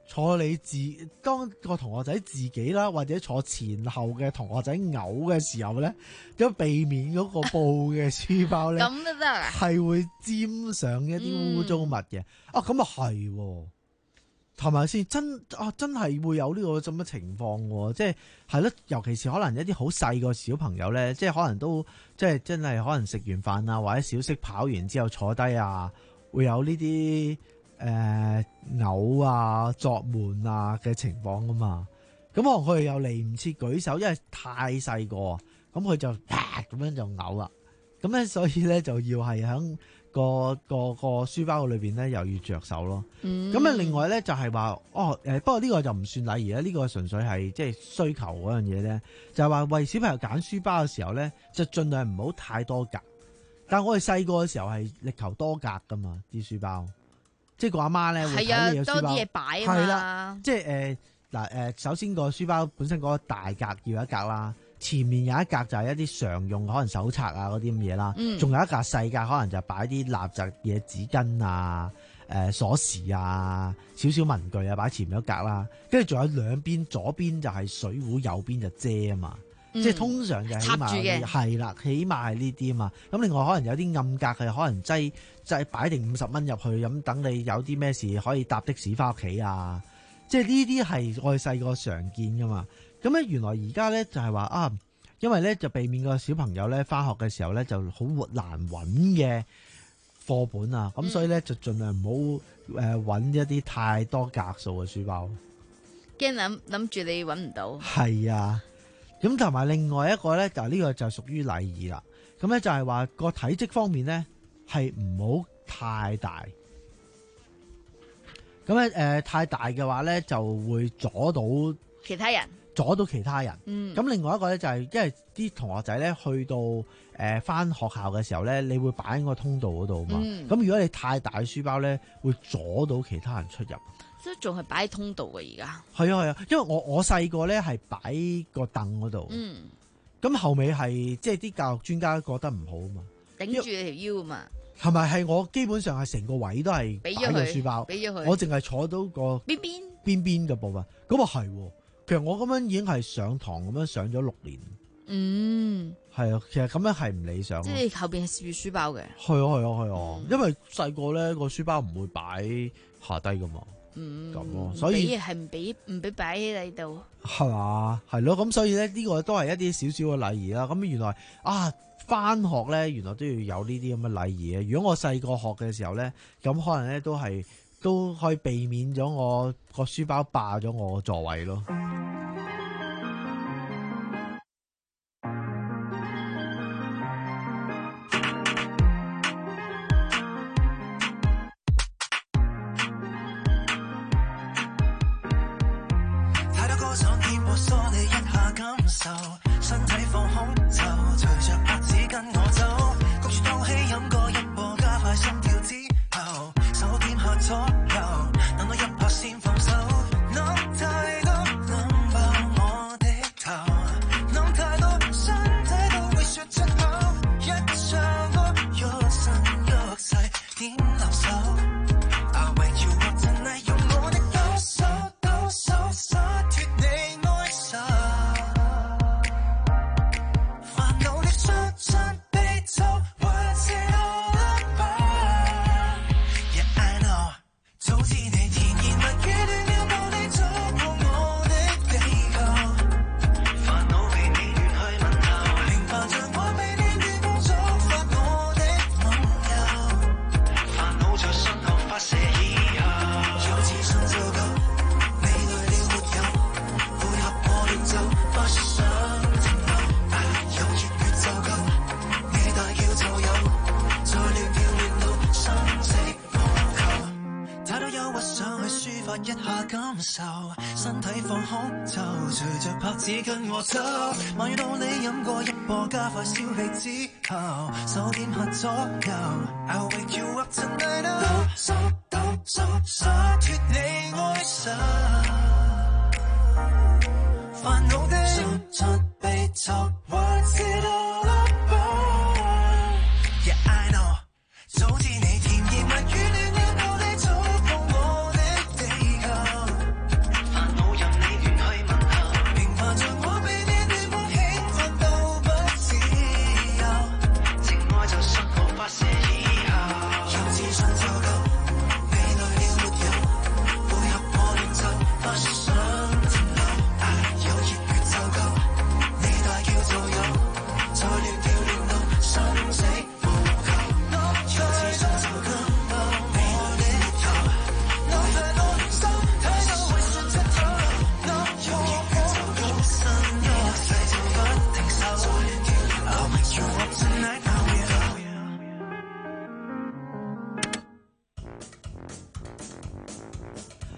S11: 坐你自當個同學仔自己啦，或者坐前後嘅同學仔嘔嘅時候咧，都避免嗰個布嘅書包咧，
S4: 咁都得啊，
S11: 係會沾上一啲污糟物嘅。啊，咁啊係，係咪先？真啊，真係會有呢個咁嘅情況喎。即係係咯，尤其是可能一啲好細個小朋友咧，即係可能都即係真係可能食完飯啊，或者小息跑完之後坐低啊，會有呢啲。誒、呃、嘔啊、作悶啊嘅情況啊嘛，咁可能佢哋又嚟唔切舉手，因為太細個，咁佢就啪咁樣就嘔啦。咁咧所以咧就要係喺個個個書包裏邊咧又要着手咯。咁啊、嗯、另外咧就係話哦誒，不過呢個就唔算禮儀啦，呢、呢個純粹係即係需求嗰樣嘢咧，就係話為小朋友揀書包嘅時候咧，就盡量唔好太多格。但係我哋細個嘅時候係力求多格噶嘛啲書包。即係個阿媽咧會睇你嘅書包，
S4: 多啲嘢擺啊嘛。
S11: 係啦，即係誒嗱誒，首先個書包本身嗰個大格要一格啦，前面有一格就係一啲常用可能手冊啊嗰啲咁嘢啦，仲、嗯、有一格細格可能就擺啲垃圾嘢、紙巾啊、誒、呃、鎖匙啊、少少文具啊擺前面一格啦，跟住仲有兩邊，左邊就係水壺，右邊就遮啊嘛。嗯、即係通常就係起碼係啦，起碼係呢啲啊嘛。咁另外可能有啲暗格係可能擠擠擺定五十蚊入去，咁等你有啲咩事可以搭的士翻屋企啊。即係呢啲係我哋細個常見噶嘛。咁咧原來而家咧就係話啊，因為咧就避免個小朋友咧翻學嘅時候咧就好難揾嘅課本啊，咁、嗯、所以咧就盡量唔好誒揾一啲太多格數嘅書包，
S4: 驚諗諗住你揾唔到。
S11: 係啊。咁同埋另外一個咧，就呢個就屬於禮儀啦。咁咧就係話個體積方面咧係唔好太大。咁咧誒太大嘅話咧就會阻到
S4: 其他人，
S11: 阻到其他人。
S4: 嗯。
S11: 咁另外一個咧就係、是、因為啲同學仔咧去到誒返、呃、學校嘅時候咧，你會擺喺個通道嗰度嘛。咁、嗯、如果你太大嘅書包咧，會阻到其他人出入。
S4: 即係仲係擺喺通道嘅而家。
S11: 係啊係啊，因為我我細個咧係擺個凳嗰度。嗯。咁後尾係即係啲教育專家覺得唔好啊嘛，
S4: 頂住你條腰啊嘛。
S11: 係咪係我基本上係成個位都係擺個書包，
S4: 俾咗佢，
S11: 我淨係坐到個邊邊邊邊嘅部分。咁啊係，其實我咁樣已經係上堂咁樣上咗六年。嗯。係啊，其實咁樣係唔理想。
S4: 即係後邊係攝住書包嘅。
S11: 係啊係啊係啊，因為細個咧個書包唔會擺下低噶嘛。
S4: 嗯，
S11: 咁咯，所以
S4: 係唔俾唔俾擺喺你度，
S11: 係嘛，係咯，咁所以咧呢個都係一啲少少嘅禮儀啦。咁原來啊，翻學咧原來都要有呢啲咁嘅禮儀嘅。如果我細個學嘅時候咧，咁可能咧都係都可以避免咗我個書包霸咗我個座位咯。
S12: 身體放空就隨着拍子跟我走，焗住透氣飲過一波，加快心跳之後，手點下左右，等我一拍先放手。諗太多諗爆我的頭，諗太多身體都會說出口，一唱歌喐身喐勢點留守。I wake you up tonight，用我的抖手抖手灑脫你愛愁。一下感受，身體放空就隨着拍子跟我走。萬語道理飲過一波，加快消氣之後，手點下左右。I'll wake you up tonight， 抖手抖手灑脫你愛愁，煩惱的說出悲愁 ，What's it all about？Yeah I know， 早知你甜言蜜語亂了道理，觸碰我的地球。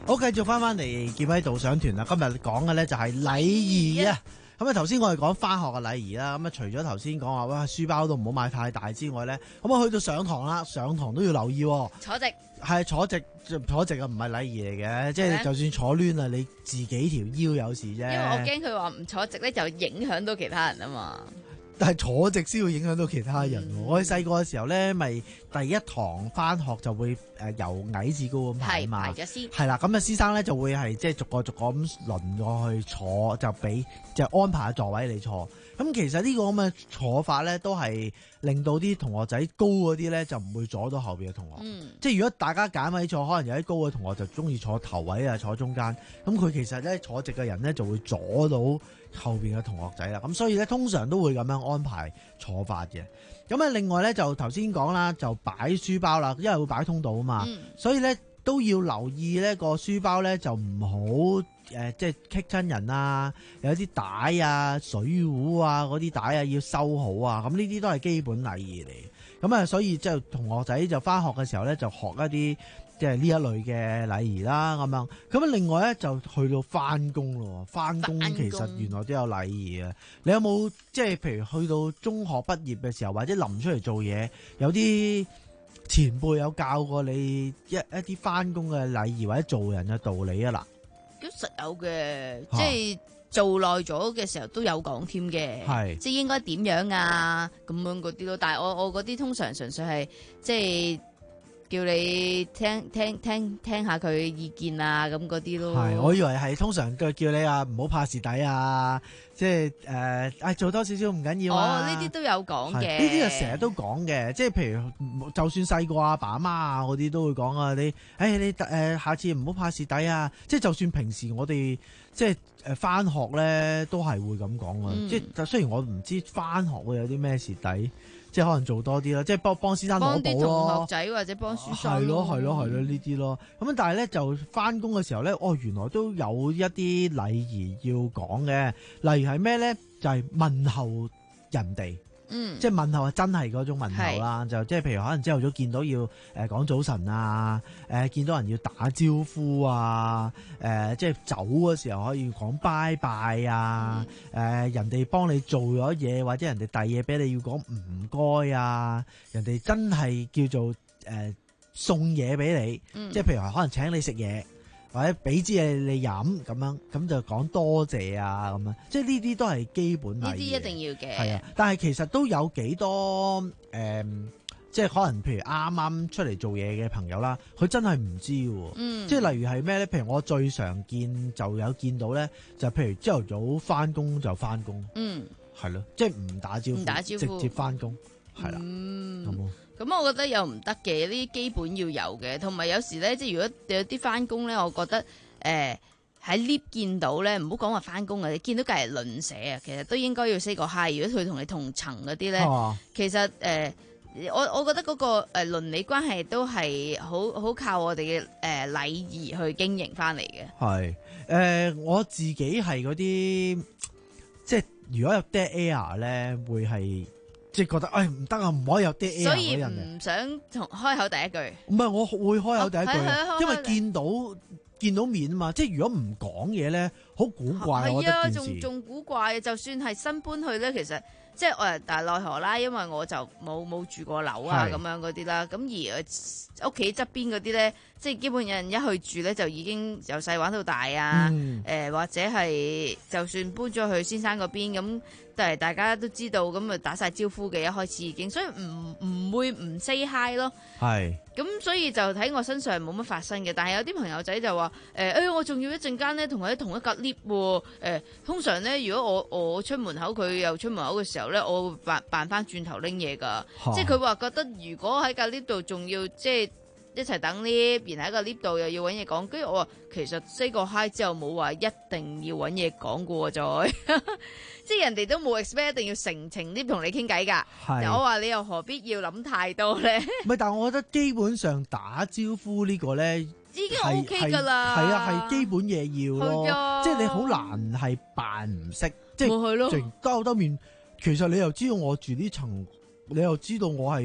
S11: 好，繼續翻翻嚟健威導賞團啦。今日講嘅咧就係禮儀啊。咁啊頭先我哋講翻學嘅禮儀啦。咁啊除咗頭先講話哇書包都唔好買太大之外咧，咁啊去到上堂啦，上堂都要留意。
S16: 坐直
S11: 係坐直，坐直啊唔係禮儀嚟嘅，即係就算坐攣啊，你自己條腰有事啫。因
S16: 為我驚佢話唔坐直咧，就影響到其他人啊嘛。
S11: 但係坐直先會影響到其他人。
S16: 嗯、
S11: 我哋細個嘅時候咧，咪第一堂翻學就會誒由矮至高咁排嘛，
S16: 排咗先。
S11: 係啦，咁啊師生咧就會係即係逐個逐個咁輪過去坐，就俾就安排座位你坐。咁其實呢個咁嘅坐法咧，都係令到啲同學仔高嗰啲咧就唔會阻到後邊嘅同學。嗯、即係如果大家揀位坐，可能有啲高嘅同學就中意坐頭位啊，坐中間。咁佢其實咧坐直嘅人咧就會阻到後邊嘅同學仔啦。咁所以咧通常都會咁樣安排坐法嘅。咁啊另外咧就頭先講啦，就擺書包啦，因為會擺通道啊嘛。嗯、所以咧都要留意呢個書包咧就唔好。誒、呃，即係棘親人啊，有啲帶啊、水壺啊嗰啲帶啊要收好啊，咁呢啲都係基本禮儀嚟。咁啊，所以即係同學仔就翻學嘅時候咧，就學一啲即係呢一類嘅禮儀啦，咁樣。咁啊，另外咧就去到翻工咯，翻工其實原來都有禮儀啊。你有冇即係譬如去到中學畢業嘅時候，或者臨出嚟做嘢，有啲前輩有教過你一一啲翻工嘅禮儀或者做人嘅道理啊？嗱。
S16: 咁實有嘅，即係做耐咗嘅時候都有講添嘅，即係應該點樣啊咁樣嗰啲咯。但係我我嗰啲通常純粹係即係叫你聽聽聽聽下佢意見啊咁嗰啲咯。係，
S11: 我以為係通常都叫你啊唔好怕蝕底啊，即係誒誒做多少少唔緊要啊。
S16: 哦，呢啲都有講嘅，
S11: 呢啲就成日都講嘅，即係譬如就算細個阿爸阿媽啊嗰啲都會講啊，你誒、哎、你誒、呃、下次唔好怕蝕底啊。即係就算平時我哋即係誒返學咧都係會咁講啊。嗯、即係雖然我唔知返學會有啲咩蝕底。即係可能做多啲啦，即係幫幫先生攞補咯，幫啲
S16: 同學仔或者幫書生。
S11: 係咯係咯係咯呢啲咯。咁但係咧就翻工嘅時候咧，哦原來都有一啲禮儀要講嘅，例如係咩咧？就係、是、問候人哋。嗯，即係問候係真係嗰種問候啦，就即係譬如可能朝頭早見到要誒講早晨啊，誒、呃、見到人要打招呼啊，誒、呃、即係走嘅時候可以講拜拜啊，誒、嗯呃、人哋幫你做咗嘢或者人哋遞嘢俾你要講唔該啊，人哋真係叫做誒、呃、送嘢俾你，嗯、即係譬如話可能請你食嘢。或者俾支嘢你飲咁樣，咁就講多謝啊咁樣，即係呢啲都係基本禮儀。呢啲一定要嘅。係啊，但係其實都有幾多誒、呃，即係可能譬如啱啱出嚟做嘢嘅朋友啦，佢真係唔知喎。嗯。即係例如係咩咧？譬如我最常見就有見到咧，就譬如朝頭早翻工就翻工。嗯。係咯，即係唔打招呼，唔打招呼直接翻工，係啦。嗯。好冇？
S16: 咁我覺得又唔得嘅，呢啲基本要有嘅，同埋有，有時咧，即係如果有啲翻工咧，我覺得誒喺 lift 見到咧，唔好講話翻工啊，你見到隔離鄰舍啊，其實都應該要 say 個 hi。如果佢同你同層嗰啲咧，啊、其實誒、呃、我我覺得嗰個誒鄰里關係都係好好靠我哋嘅誒禮儀去經營翻嚟嘅。係誒、
S11: 呃，我自己係嗰啲即係如果有 dead air 咧，會係。即係覺得，誒唔得啊，唔可以有啲 air
S16: 所以唔想同開口第一句。
S11: 唔係，我會開口第一句，
S16: 哦、
S11: 因為見到見到面啊嘛。即係如果唔講嘢咧，好古怪。係啊，
S16: 仲仲古怪。就算係新搬去咧，其實即係誒，但係奈何啦，因為我就冇冇住過樓啊，咁樣嗰啲啦。咁而屋企側邊嗰啲咧，即係基本人一去住咧，就已經由細玩到大啊。誒、嗯呃，或者係就算搬咗去先生嗰邊咁。係大家都知道咁啊，打晒招呼嘅一開始已經，所以唔唔會唔 say hi 咯。係咁，所以就喺我身上冇乜發生嘅。但係有啲朋友仔就話誒誒，我仲要一陣間咧同佢喺同一格 lift 喎。誒，通常咧，如果我我出門口，佢又出門口嘅時候咧，我會扮扮翻轉頭拎嘢噶。即係佢話覺得如果喺格 lift 度仲要即係一齊等 lift，然後喺個 lift 度又要揾嘢講，跟住我話其實 say 個 hi 之後冇話一定要揾嘢講過再。即係人哋都冇 expect 一定要成程 lift 同你傾偈㗎，我話你又何必要諗太多咧？
S11: 唔係，但係我覺得基本上打招呼呢個咧
S16: 已經 OK 㗎啦。
S11: 係啊，係基本嘢要咯，的即係你好難係扮唔識，即係直兜兜面。其實你又知道我住呢層，你又知道我係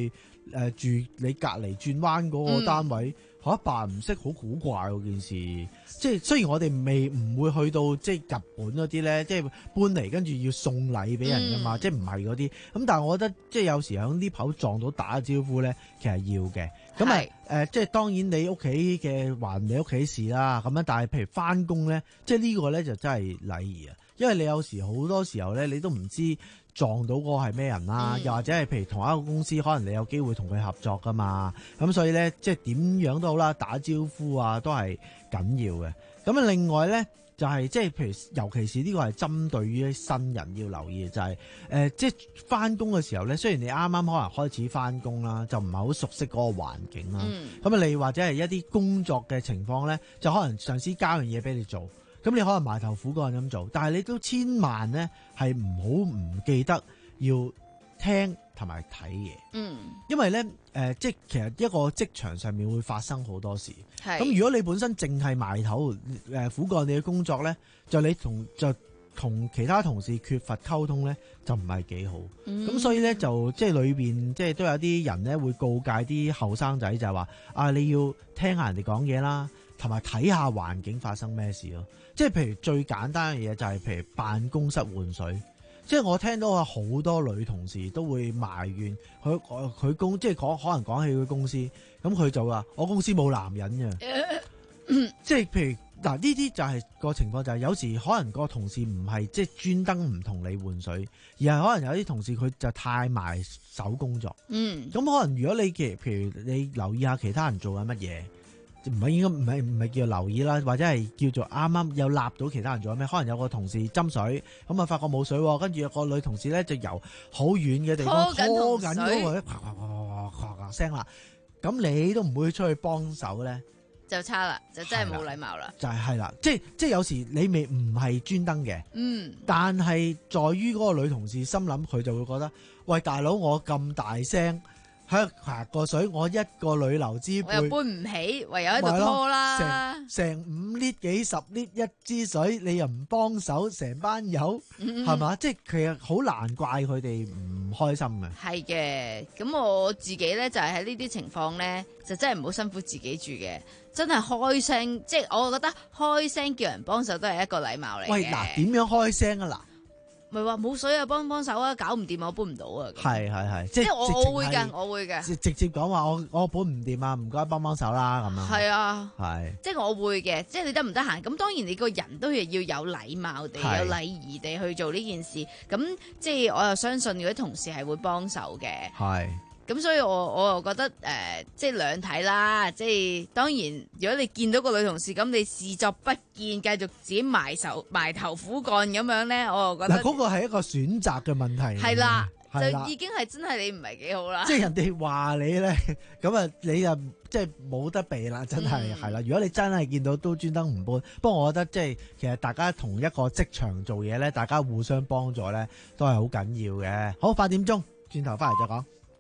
S11: 誒住你隔離轉彎嗰個單位。嗯嚇扮唔識好古怪喎件事，即係雖然我哋未唔會去到即係日本嗰啲咧，即係搬嚟跟住要送禮俾人噶嘛，嗯、即係唔係嗰啲。咁但係我覺得即係有時喺呢口撞到打招呼咧，其實要嘅。咁啊誒，即係當然你屋企嘅還你屋企事啦。咁樣，但係譬如翻工咧，即係呢個咧就真係禮儀啊，因為你有時好多時候咧，你都唔知撞到嗰個係咩人啦，嗯、又或者係譬如同一個公司，可能你有機會同佢合作噶嘛，咁所以咧，即係點樣都好啦，打招呼啊都係緊要嘅。咁啊，另外咧就係即係譬如，尤其是呢個係針對於新人要留意嘅，就係、是、誒、呃，即係翻工嘅時候咧，雖然你啱啱可能開始翻工啦，就唔係好熟悉嗰個環境啦，咁啊、嗯，你或者係一啲工作嘅情況咧，就可能上司交樣嘢俾你做。咁你可能埋頭苦幹咁做，但係你都千萬咧係唔好唔記得要聽同埋睇嘢。嗯，因為咧誒、呃，即係其實一個職場上面會發生好多事。係咁，如果你本身淨係埋頭誒、呃、苦幹你嘅工作咧，就你同就同其他同事缺乏溝通咧，就唔係幾好。咁、嗯、所以咧就即係裏邊即係都有啲人咧會告誡啲後生仔就係話啊，你要聽下人哋講嘢啦，同埋睇下環境發生咩事咯。即係譬如最簡單嘅嘢就係譬如辦公室換水，即係我聽到有好多女同事都會埋怨佢佢公即係講可能講起佢公司，咁佢就話我公司冇男人嘅，即係譬如嗱呢啲就係個情況就係有時可能個同事唔係即係專登唔同你換水，而係可能有啲同事佢就太埋手工作，嗯，咁可能如果你嘅譬如你留意下其他人做緊乜嘢。唔係應該唔係唔係叫留意啦，或者係叫做啱啱有立到其他人做咩？可能有個同事斟水，咁啊發覺冇水，跟住有個女同事咧就由好遠嘅地方拖緊嗰個咧，啪啪啪啪啪啪聲啦。咁你都唔會出去幫手咧，
S16: 就差啦，就真係冇禮貌啦。
S11: 就係係啦，即係即係有時你未唔係專登嘅，嗯，但係在於嗰個女同事心諗，佢就會覺得，喂大佬，我咁大聲。喺爬個水，我一個女流之輩，
S16: 我又搬唔起，唯有喺度拖啦。
S11: 成成五 lit 幾十 lit 一支水，你又唔幫手，成班友係嘛？即係其實好難怪佢哋唔開心嘅。
S16: 係嘅，咁我自己咧就係喺呢啲情況咧，就真係唔好辛苦自己住嘅，真係開聲，即係我覺得開聲叫人幫手都係一個禮貌嚟嘅。
S11: 喂，嗱，點樣開聲啊？嗱。
S16: 唔係話冇水啊，幫幫手啊，搞唔掂我搬唔到啊。
S11: 係係係，
S16: 即係我我會嘅，我會嘅。
S11: 直接講話我我搬唔掂啊，唔該幫幫手啦咁樣。
S16: 係啊，
S11: 係。即
S16: 係我會嘅，即係你得唔得閒？咁當然你個人都係要有禮貌地、有禮儀地去做呢件事。咁即係我又相信嗰啲同事係會幫手嘅。係。咁所以我我又覺得誒、呃，即係兩睇啦。即係當然，如果你見到個女同事咁，你視作不見，繼續自己埋手埋頭苦幹咁樣咧，我又覺得嗱，
S11: 嗰個係一個選擇嘅問題。
S16: 係啦，就已經係真係你唔係幾好啦。
S11: 即係人哋話你咧，咁啊，你就即係冇得避啦，真係係啦。如果你真係見到都專登唔搬，不過我覺得即係其實大家同一個職場做嘢咧，大家互相幫助咧，都係好緊要嘅。好，八點鐘轉頭翻嚟再講。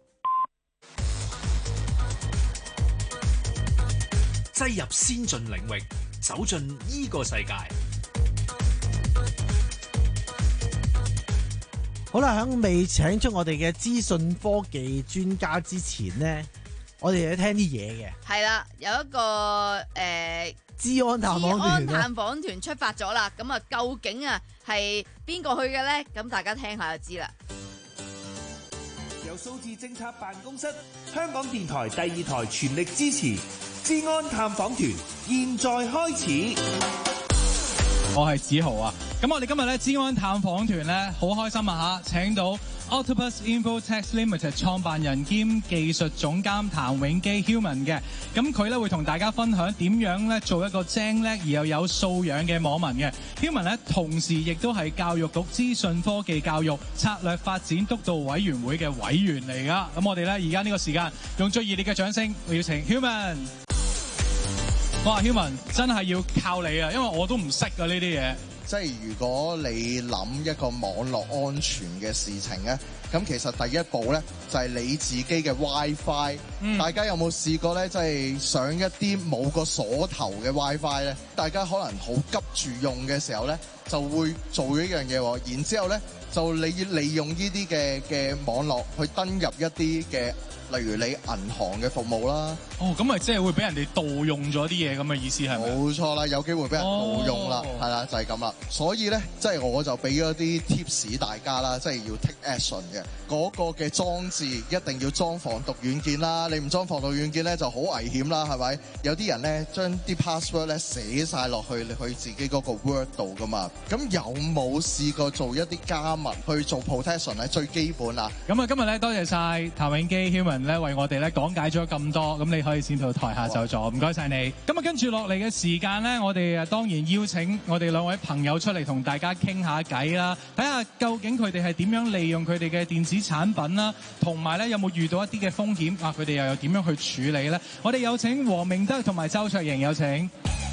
S1: 擠入先進領域，走進呢個世界。
S11: 好啦，喺未請出我哋嘅資訊科技專家之前呢，我哋要聽啲嘢嘅。
S16: 係啦，有一個誒，
S11: 資安探訪團，
S16: 資安探訪團出發咗啦。咁啊，究竟啊係邊個去嘅咧？咁大家聽下就知啦。
S13: 由數字政策辦公室、香港電台第二台全力支持。資安探訪團現在開始。
S20: 我係子豪啊，咁我哋今日咧資安探訪團咧好開心啊吓，請到 Octopus Infotech Limited 創辦人兼技術總監譚永基 Human 嘅，咁佢咧會同大家分享點樣咧做一個精叻而又有素養嘅網民嘅。Human 咧同時亦都係教育局資訊科技教育策略發展督導委員會嘅委員嚟噶。咁我哋咧而家呢個時間用最熱烈嘅掌聲，我要請 Human。我話 Human 真係要靠你啊，因為我都唔識啊呢啲嘢。
S21: 即係如果你諗一個網絡安全嘅事情咧，咁其實第一步咧就係你自己嘅 WiFi。嗯、大家有冇試過咧？即係上一啲冇個鎖頭嘅 WiFi 咧？大家可能好急住用嘅時候咧，就會做一樣嘢，然之後咧就你要利用呢啲嘅嘅網絡去登入一啲嘅例如你銀行嘅服務啦。
S20: 哦，咁咪即係會俾人哋盜用咗啲嘢咁嘅意思係咪？
S21: 冇錯啦，有機會俾人盜用啦，係啦、哦，就係咁啦。所以咧，即係我就俾咗啲 tips 大家啦，即係要 take action 嘅。嗰個嘅裝置一定要裝防毒軟件啦，你唔裝防毒軟件咧就好危險啦，係咪？有啲人咧將啲 password 咧寫晒落去去自己嗰個 Word 度噶嘛。咁有冇試過做一啲加密去做 protection 咧？最基本啊。
S20: 咁啊，今日咧多謝晒譚永基 Human 咧為我哋咧講解咗咁多，咁你可以先到台下就座，唔該晒你。咁啊，跟住落嚟嘅時間咧，我哋啊當然邀請我哋兩位朋友出嚟同大家傾下偈啦，睇下究竟佢哋係點樣利用佢哋嘅電子產品啦，同埋咧有冇遇到一啲嘅風險啊？佢哋又有點樣去處理咧？我哋有請黃明德同埋周卓盈，有請。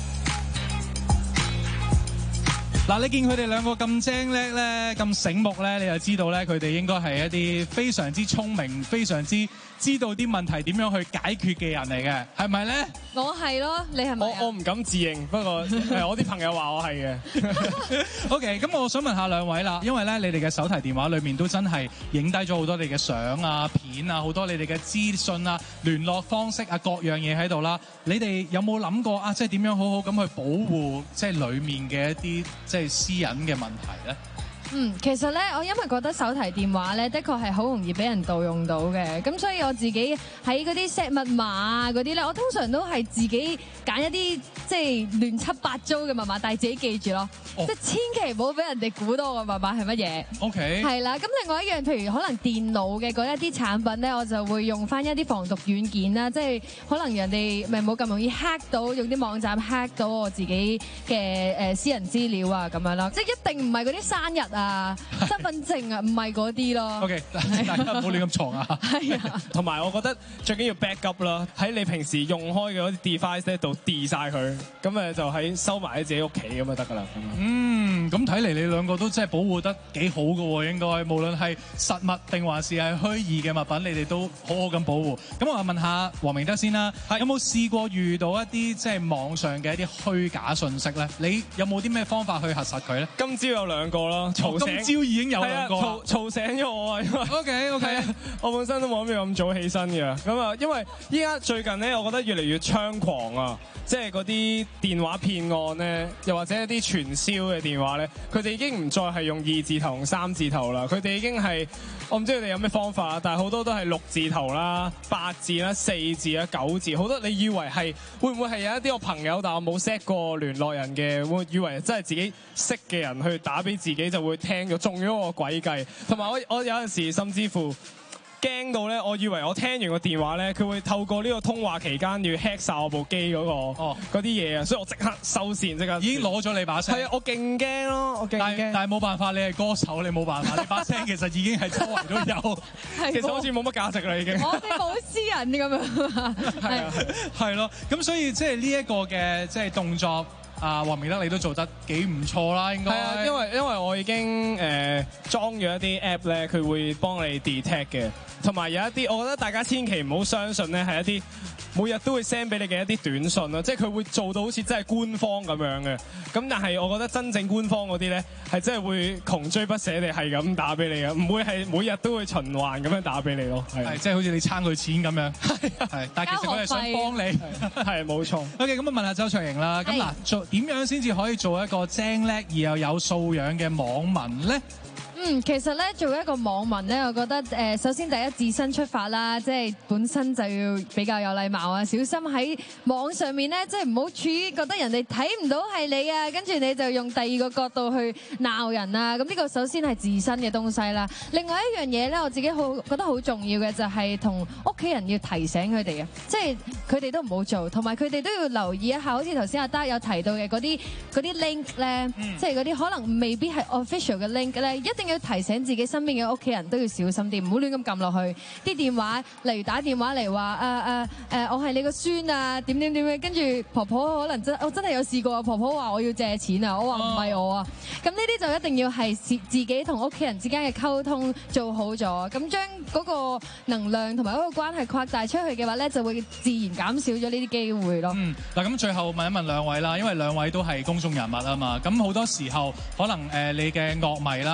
S20: 嗱，你見佢哋兩個咁精叻咧，咁醒目咧，你就知道咧，佢哋應該係一啲非常之聰明、非常之知道啲問題點樣去解決嘅人嚟嘅，係咪咧？
S7: 我係咯，你係咪？
S22: 我我唔敢自認，不過誒，我啲朋友話我係嘅。
S20: OK，咁我想問下兩位啦，因為咧你哋嘅手提電話裏面都真係影低咗好多你嘅相啊、片啊，好多你哋嘅資訊啊、聯絡方式啊各樣嘢喺度啦。你哋有冇諗過啊？即係點樣好好咁去保護即係裡面嘅一啲即係私隱嘅問題咧？
S7: 嗯，其實咧，我因為覺得手提電話咧，的確係好容易俾人盜用到嘅，咁所以我自己喺嗰啲 set 密碼啊嗰啲咧，我通常都係自己揀一啲即係亂七八糟嘅密碼，但係自己記住咯，哦、即係千祈唔好俾人哋估到我嘅密碼係乜嘢。OK。係啦，咁另外一樣，譬如可能電腦嘅嗰一啲產品咧，我就會用翻一啲防毒軟件啦，即係可能人哋咪冇咁容易 hack 到，用啲網站 hack 到我自己嘅誒私人資料啊咁樣啦，即係一定唔係嗰啲生日啊。啊，身份證啊，唔係嗰啲咯。OK，大家唔好亂咁藏啊。係啊，
S22: 同埋我覺得最緊要 back up 啦，喺你平時用開嘅嗰啲 device 咧度 delete 曬佢，咁誒就喺收埋喺自己屋企咁就得㗎啦。
S20: 嗯，咁睇嚟你兩個都真係保護得幾好㗎喎，應該無論係實物定還是係虛擬嘅物品，你哋都好好咁保護。咁我問下黃明德先啦，有冇試過遇到一啲即係網上嘅一啲虛假信息咧？你有冇啲咩方法去核實佢咧？
S22: 今朝有兩個啦。今
S20: 朝已經有兩個，
S22: 嘈嘈醒咗我啊！OK OK，我本身都冇諗住咁早起身嘅，咁啊，因為依家最近咧，我覺得越嚟越猖狂啊！即係嗰啲電話騙案咧，又或者一啲傳銷嘅電話咧，佢哋已經唔再係用二字頭同三字頭啦，佢哋已經係我唔知佢哋有咩方法，但係好多都係六字頭啦、八字啦、四字啦、九字，好多你以為係會唔會係有一啲我朋友，但我冇 set 過聯絡人嘅，會以為真係自己識嘅人去打俾自己就會聽咗中咗我詭計，同埋我我有陣時甚至乎驚到咧，我以為我聽完個電話咧，佢會透過呢個通話期間要 hack 晒我部機嗰個嗰啲嘢啊，所以我即刻收線，即刻已經攞咗你把聲。係啊，我勁驚咯，我勁驚。但係冇辦法，你係歌手，你冇辦法，你把聲其實已經係周圍都有。其實好似冇乜價值啦，已經。我哋冇私人咁樣。係啊，係咯，咁所以即係呢一個嘅即係動作。啊，黃明德你都做得幾唔錯啦，應該。係啊，因為因為我已經誒、呃、裝咗一啲 app 咧，佢會幫你 detect 嘅，同埋有一啲，我覺得大家千祈唔好相信咧，係一啲每日都會 send 俾你嘅一啲短信咯，即係佢會做到好似真係官方咁樣嘅。咁但係我覺得真正官方嗰啲咧，係真係會窮追不捨地係咁打俾你嘅，唔會係每日都會循環咁樣打俾你咯。係，即係好似你撐佢錢咁樣。係係，但係其實佢係想幫你。係冇錯。OK，咁啊問下周卓盈啦。咁嗱做。點樣先至可以做一個精叻而又有素養嘅網民咧？
S7: 嗯，其實咧做一個網民咧，我覺得誒、呃，首先第一自身出發啦，即係本身就要比較有禮貌啊，小心喺網上面咧，即係唔好處於覺得人哋睇唔到係你啊，跟住你就用第二個角度去鬧人啊，咁呢個首先係自身嘅東西啦。另外一樣嘢咧，我自己好覺得好重要嘅就係同屋企人要提醒佢哋啊，即係佢哋都唔好做，同埋佢哋都要留意一下，好似頭先阿德有提到嘅嗰啲嗰啲 link 咧，嗯、即係嗰啲可能未必係 official 嘅 link 咧，一定要要提醒自己身邊嘅屋企人都要小心啲，唔好亂咁撳落去啲電話，例如打電話嚟話誒誒誒，我係你個孫啊，點點點樣，跟住婆婆可能真我真係有試過，婆婆話我要借錢啊，我話唔係我啊，咁呢啲就一定要係自自己同屋企人之間嘅溝通做好咗，咁將嗰個能量同埋嗰個關係擴大出去嘅話咧，就會自然減少咗呢啲機會咯。嗯，嗱咁最後問一問兩位啦，因為兩位都係公眾人物啊嘛，咁好多時候可能誒你嘅樂迷啦，你嘅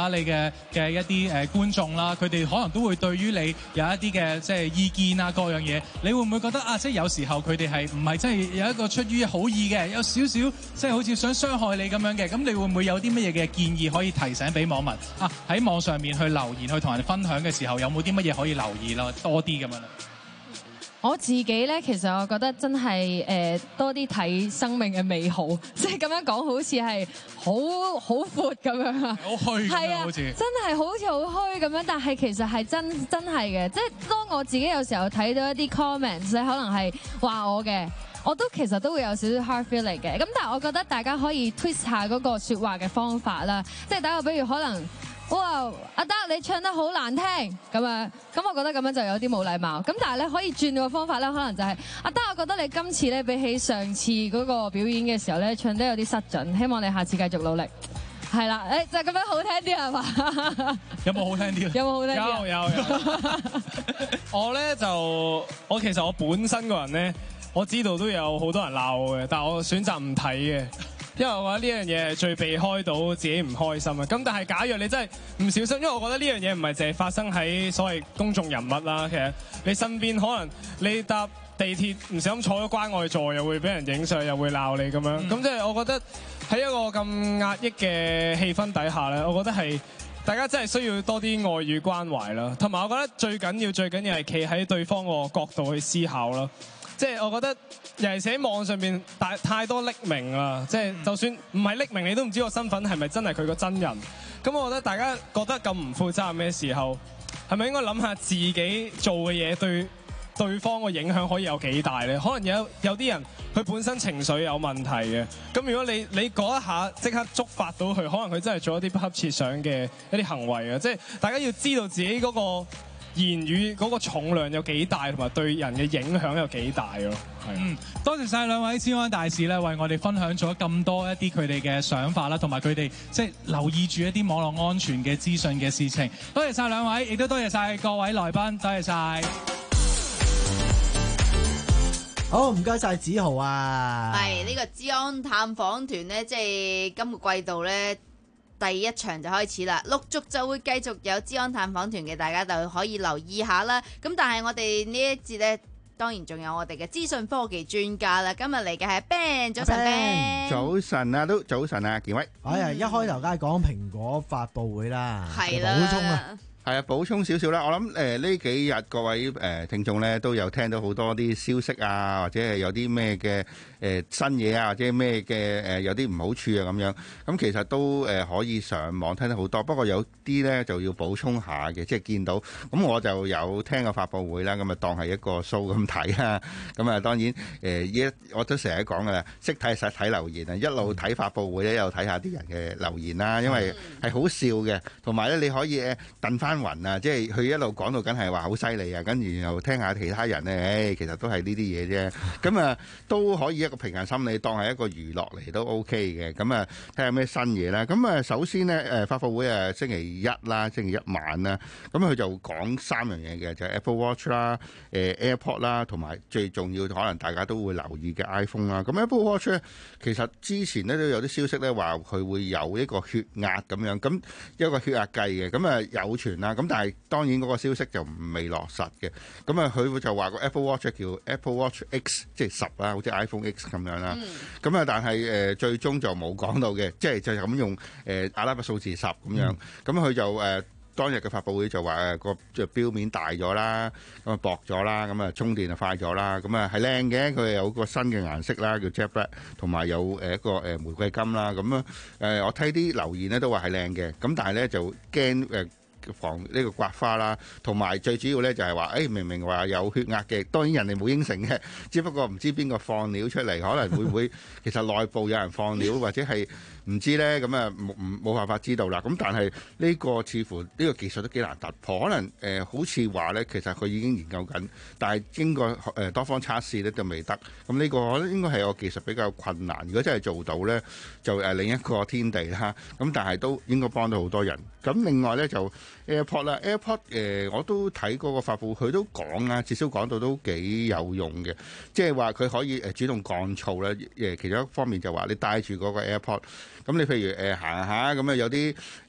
S20: 嘅嘅一啲誒觀眾啦，佢哋可能都會對於你有一啲嘅即係意見啊各樣嘢，你會唔會覺得啊？即係有時候佢哋係唔係真係有一個出於好意嘅，有少少即係好似想傷害你咁樣嘅？咁你會唔會有啲乜嘢嘅建議可以提醒俾網民啊？喺網上面去留言去同人哋分享嘅時候，有冇啲乜嘢可以留意咯？多啲咁樣。
S7: 我自己咧，其實我覺得真係誒、呃、多啲睇生命嘅美好，即係咁樣講好似係好好闊咁樣啊，
S20: 好虛咁樣好似
S7: 真係好似好虛咁樣，但係其實係真真係嘅，即係當我自己有時候睇到一啲 comments 咧，可能係話我嘅，我都其實都會有少少 hard feeling 嘅，咁但係我覺得大家可以 twist 下嗰個説話嘅方法啦，即係打個比如可能。哇！阿德你唱得好難聽咁樣，咁我覺得咁樣就有啲冇禮貌。咁但係咧可以轉個方法咧，可能就係、是、阿德，我覺得你今次咧比起上次嗰個表演嘅時候咧，唱得有啲失準，希望你下次繼續努力。係啦，誒就咁樣好聽啲係嘛？
S20: 有冇好聽啲？
S7: 有冇好聽啲？
S22: 有有有。我咧就我其實我本身個人咧，我知道都有好多人鬧我嘅，但係我選擇唔睇嘅。因為我覺得呢樣嘢係最避開到自己唔開心啊！咁但係假如你真係唔小心，因為我覺得呢樣嘢唔係淨係發生喺所謂公眾人物啦，其實你身邊可能你搭地鐵唔小心坐咗關愛座，又會俾人影相，又會鬧你咁樣。咁即係我覺得喺一個咁壓抑嘅氣氛底下咧，我覺得係大家真係需要多啲愛與關懷啦。同埋我覺得最緊要、最緊要係企喺對方個角度去思考啦。即係我覺得，尤其是喺網上面，太太多匿名啦。即係就算唔係匿名，你都唔知個身份係咪真係佢個真人。咁我覺得大家覺得咁唔負責任嘅時候，係咪應該諗下自己做嘅嘢對對方個影響可以有幾大咧？可能有有啲人佢本身情緒有問題嘅。咁如果你你嗰一下即刻觸發到佢，可能佢真係做一啲不堪設想嘅一啲行為啊！即係大家要知道自己嗰個言語嗰個重量有幾大，同埋對人嘅影響有幾大咯。係。
S20: 嗯，多謝晒兩位資安大使咧，為我哋分享咗咁多一啲佢哋嘅想法啦，同埋佢哋即係留意住一啲網絡安全嘅資訊嘅事情。多謝晒兩位，亦都多謝晒各位來賓，多謝晒。
S11: 好，唔該晒梓豪啊！
S16: 係呢個資安探訪團咧，即係今個季度咧。第一場就開始啦，陸續就會繼續有資安探訪團嘅，大家就可以留意下啦。咁但係我哋呢一節呢，當然仲有我哋嘅資訊科技專家啦。今日嚟嘅係 Ben， 早晨 Ben。
S3: 早晨啊，都早晨啊，健威。
S11: 哎呀，一開頭梗係講蘋果發佈會啦，
S16: 係啦，
S11: 補充啊。
S3: 係啊，補充少少啦。我諗誒呢幾日各位誒、呃、聽眾咧都有聽到好多啲消息啊，或者係有啲咩嘅誒新嘢啊，或者咩嘅誒有啲唔好處啊咁樣。咁其實都誒、呃、可以上網聽得好多，不過有啲咧就要補充下嘅，即係見到咁我就有聽個發佈會啦，咁啊當係一個 show 咁睇啊。咁啊當然誒一、呃、我都成日講噶啦，識睇實睇留言啊，一路睇發佈會咧又睇下啲人嘅留言啦，因為係好笑嘅，同埋咧你可以誒燉翻雲啊，即係佢一路講到緊係話好犀利啊，跟住然後聽下其他人咧，誒其實都係呢啲嘢啫。咁啊都可以一個平衡心理，當係一個娛樂嚟都 OK 嘅。咁啊睇下咩新嘢啦。咁啊首先咧誒發佈會誒星期一啦，星期一晚啦。咁佢就講三樣嘢嘅，就係 Apple Watch 啦、誒 AirPod 啦，同埋最重要可能大家都會留意嘅 iPhone 啦。咁 Apple Watch 咧其實之前咧都有啲消息咧話佢會有一個血壓咁樣，咁一個血壓計嘅，咁啊有傳啦。咁但係當然嗰個消息就未落實嘅。咁啊佢就話個 Apple Watch 叫 Apple Watch X， 即係十啦，好似 iPhone X 咁樣啦。咁啊、嗯、但係誒、呃、最終就冇講到嘅，即係就係咁用誒、呃、阿拉伯數字十咁樣。咁佢、嗯、就誒、呃、當日嘅發佈會就話誒個即係錶面大咗啦，咁啊薄咗啦，咁啊充電就快咗啦，咁啊係靚嘅，佢有個新嘅顏色啦，叫 Jet Black， 同埋有誒一個誒玫瑰金啦。咁啊誒我睇啲留言咧都話係靚嘅，咁但係咧就驚誒。呃防呢個刮花啦，同埋最主要咧就係話，誒明明話有血壓嘅，當然人哋冇應承嘅，只不過唔知邊個放料出嚟，可能會唔會其實內部有人放料，或者係唔知咧，咁啊冇冇辦法知道啦。咁但係呢個似乎呢個技術都幾難突破，可能誒、呃、好似話咧，其實佢已經研究緊，但係經過誒、呃、多方測試咧就未得。咁呢個我覺得應該係個技術比較困難。如果真係做到咧，就誒、呃、另一個天地啦。咁但係都應該幫到好多人。咁另外咧就 AirPod 啦 ，AirPod 誒、呃、我都睇嗰個發佈，佢都講啊，至少講到都幾有用嘅，即係話佢可以誒主動降噪啦。誒其中一方面就話你戴住嗰個 AirPod，咁你譬如誒行下咁啊，有啲誒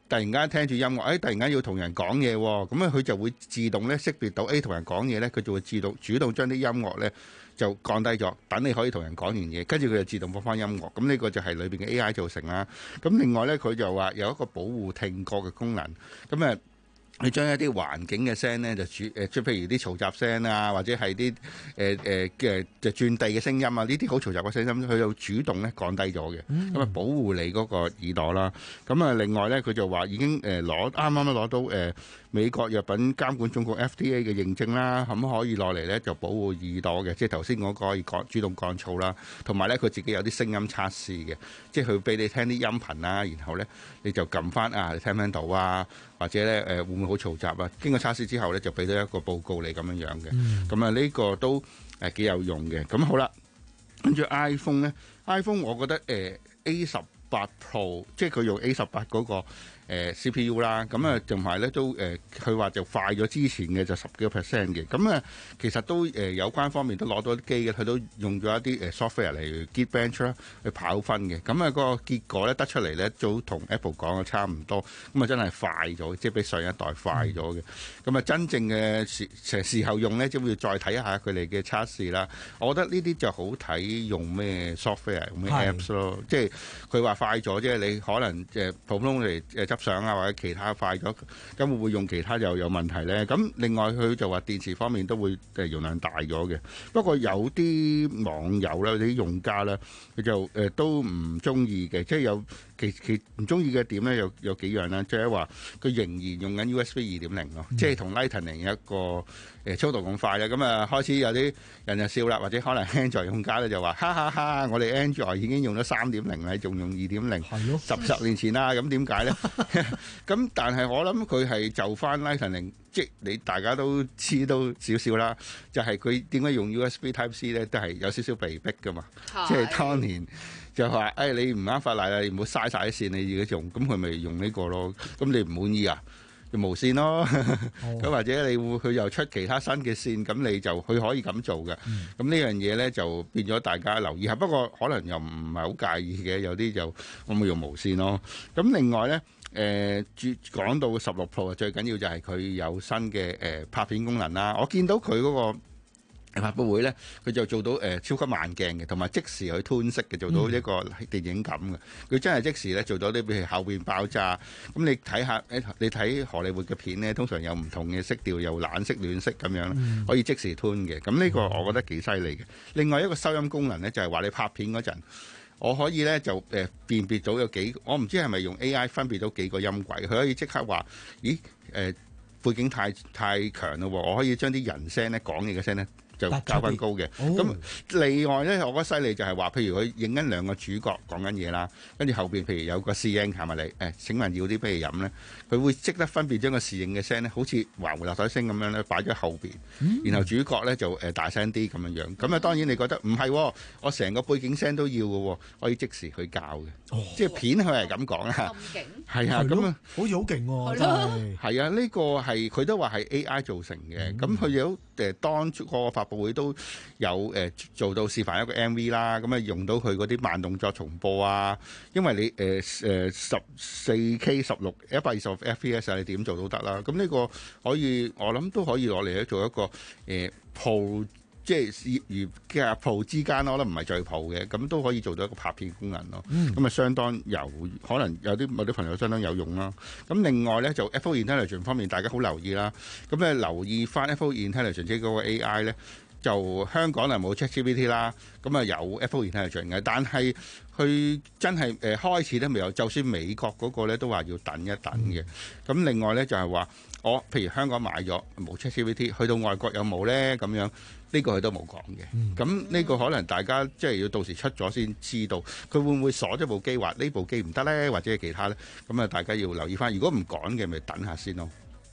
S3: 突然間聽住音樂，誒、哎、突然間要同人講嘢喎，咁咧佢就會自動咧識別到誒同人講嘢咧，佢就會自動主動將啲音樂咧就降低咗，等你可以同人講完嘢，跟住佢就自動播翻音樂。咁呢個就係裏邊嘅 A I 造成啦。咁另外咧，佢就話有一個保護聽覺嘅功能，咁誒。佢將一啲環境嘅聲咧，就主誒，即係譬如啲嘈雜聲啊，或者係啲誒誒嘅就轉地嘅聲音啊，呢啲好嘈雜嘅聲音，佢就主動咧降低咗嘅，咁啊、嗯、保護你嗰個耳朵啦。咁啊，另外咧，佢就話已經誒攞啱啱都攞到誒、呃、美國藥品監管總局 F D A 嘅認證啦，咁可以落嚟咧就保護耳朵嘅，即係頭先嗰個可以降主動降噪啦，同埋咧佢自己有啲聲音測試嘅，即係佢俾你聽啲音頻啦，然後咧你就撳翻啊，你聽唔聽到啊？或者咧誒會唔會好嘈雜啊？經過測試之後咧，就俾到一個報告你咁樣樣嘅。咁啊呢個都誒幾有用嘅。咁好啦，跟住 iPhone 咧 ，iPhone 我覺得誒、呃、A 十八 Pro， 即係佢用 A 十八嗰個。誒 C P U 啦，咁啊同埋咧都誒，佢話就快咗之前嘅就十幾個 percent 嘅，咁啊其實都誒有關方面都攞到啲機嘅，佢都用咗一啲誒 software 嚟 Geekbench 啦去跑分嘅，咁啊個結果咧得出嚟咧都同 Apple 講嘅差唔多，咁啊真係快咗，即係比上一代快咗嘅，咁啊真正嘅時成時候用咧，即係會再睇一下佢哋嘅測試啦。我覺得呢啲就好睇用咩 software 用咩 apps 咯，即係佢話快咗，即係你可能誒普通嚟誒。相啊或者其他快咗，咁會唔會用其他又有問題咧？咁另外佢就話電池方面都會誒容量大咗嘅。不過有啲網友咧、啲用家咧，佢就誒、呃、都唔中意嘅，即係有其其唔中意嘅點咧有有幾樣啦，即係話佢仍然用緊 U S B 二點零咯，即係同 Lightning 一個誒速度咁快咧。咁啊開始有啲人就笑啦，或者可能 Android 用家咧就話哈哈哈，我哋 Android 已經用咗三點零啦，仲用二點零，十十年前啦，咁點解咧？咁但係我諗佢係就翻 Lightning， 即係你大家都知道少少啦，就係佢點解用 U S B Type C 咧，都係有少少被逼噶嘛，即係當年就話誒、哎、你唔啱法例啦，你唔好嘥晒啲線你自己用，咁佢咪用呢個咯，咁你唔滿意啊？無線咯，咁、oh. 或者你會佢又出其他新嘅線，咁你就佢可以咁做嘅。咁、mm. 呢樣嘢咧就變咗大家留意下，不過可能又唔係好介意嘅，有啲就我咪用無線咯。咁另外咧，誒講到十六 Pro 最緊要就係佢有新嘅誒、呃、拍片功能啦。我見到佢嗰、那個。發佈會咧，佢就做到誒、呃、超級慢鏡嘅，同埋即時去吞色嘅，做到一個電影感嘅。佢、嗯、真係即時咧做到啲，譬如後邊爆炸。咁你睇下誒，你睇荷里活嘅片咧，通常有唔同嘅色調，又冷色、暖色咁樣，嗯、可以即時吞嘅。咁呢個我覺得幾犀利嘅。另外一個收音功能咧，就係、是、話你拍片嗰陣，我可以咧就誒、呃、辨別到有幾，我唔知係咪用 A I 分別到幾個音軌，佢可以即刻話，咦誒、呃、背景太太強咯，我可以將啲人聲咧講嘢嘅聲咧。就較分高嘅，咁、哦、另外咧，我覺得犀利就係話，譬如佢影緊兩個主角講緊嘢啦，跟住後邊譬如有個侍應係咪你？誒、哎，請問要啲咩飲咧？佢會即刻分別將個侍應嘅聲咧，好似環回流水聲咁樣咧，擺咗後邊，嗯、然後主角咧就誒大聲啲咁樣樣。咁啊，當然你覺得唔係、哦，我成個背景聲都要嘅，可以即時去教嘅，哦、即係片佢係咁講啊。咁勁係啊，咁啊，
S11: 好似好勁喎，真係。
S3: 係啊，呢、這個係佢都話係 A I 造成嘅，咁佢有誒當個發佈會都有誒、呃、做到示範一個 M V 啦，咁啊用到佢嗰啲慢動作重播啊，因為你誒誒十四 K 十六一百二十 F P S 啊，你點做都得啦。咁呢個可以，我諗都可以攞嚟咧做一個誒、呃、Pro，即係業餘嘅 Pro 之間，我覺得唔係最 Pro 嘅，咁都可以做到一個拍片功能咯。咁啊、嗯、相當有，可能有啲某啲朋友相當有用啦。咁另外咧就 Apple Intelligence 方面，大家好留意啦。咁咧留意翻 Apple Intelligence 即係嗰個 A I 咧。就香港係冇 ChatGPT 啦，咁啊有 Apple Intelligence嘅，但係佢真係誒、呃、開始都未有，就算美國嗰個咧都話要等一等嘅。咁、嗯、另外咧就係話，我譬如香港買咗冇 ChatGPT，去到外國有冇咧？咁樣呢、呢個佢都冇講嘅。咁呢、嗯、個可能大家即係要到時出咗先知道，佢會唔會鎖咗部機話呢部機唔得咧，或者係其他咧？咁啊大家要留意翻。如果唔講嘅，咪等下先咯。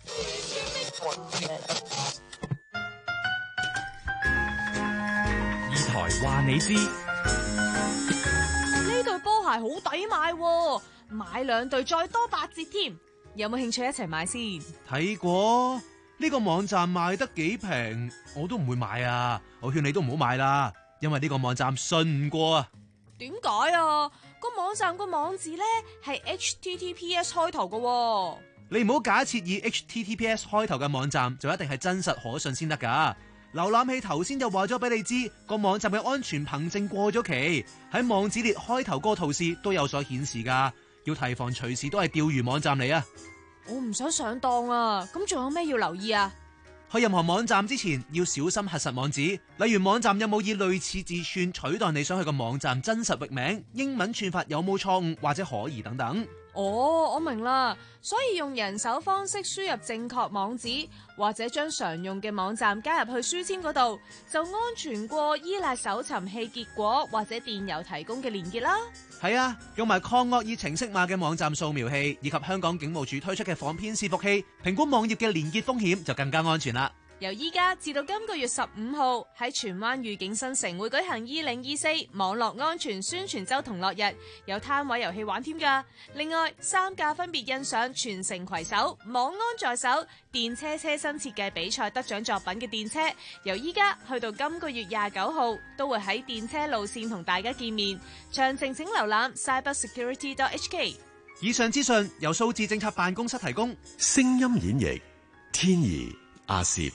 S1: 台話你知，
S16: 呢對波鞋好抵買，買兩對再多八折添。有冇興趣一齊買先？
S13: 睇過呢個網站賣得幾平，我都唔會買啊！我勸你都唔好買啦，因為呢個網站信唔過啊。
S16: 點解啊？
S9: 個網站個網字咧係 H T T P S 開頭嘅喎。
S10: 你唔好假設以 H T T P S 開頭嘅網站就一定係真實可信先得㗎。瀏覽器頭先就話咗俾你知，個網站嘅安全憑證過咗期，喺網址列開頭個圖示都有所顯示㗎，要提防隨時都係釣魚網站嚟啊！
S9: 我唔想上當啊，咁仲有咩要留意啊？
S10: 去任何網站之前要小心核實網址，例如網站有冇以類似字串取代你想去嘅網站真實域名，英文串法有冇錯誤或者可疑等等。
S9: 哦，我明啦，所以用人手方式輸入正確網址，或者將常用嘅網站加入去書籤嗰度，就安全過依賴搜尋器結果或者電郵提供嘅連結啦。
S10: 係啊，用埋抗惡意程式碼嘅網站掃描器，以及香港警務處推出嘅防騙視伏器，評估網頁嘅連結風險就更加安全啦。
S9: 由依家至到今個月十五號喺荃灣愉景新城會舉行二零二四網絡安全宣傳周同樂日，有攤位遊戲玩添㗎。另外三架分別印上全城攜手、網安在手、電車車身設計比賽得獎作品嘅電車，由依家去到今個月廿九號都會喺電車路線同大家見面。詳情請瀏覽 cyber security dot h k。
S10: 以上資訊由數字政策辦公室提供。
S19: 聲音演繹天怡阿攝，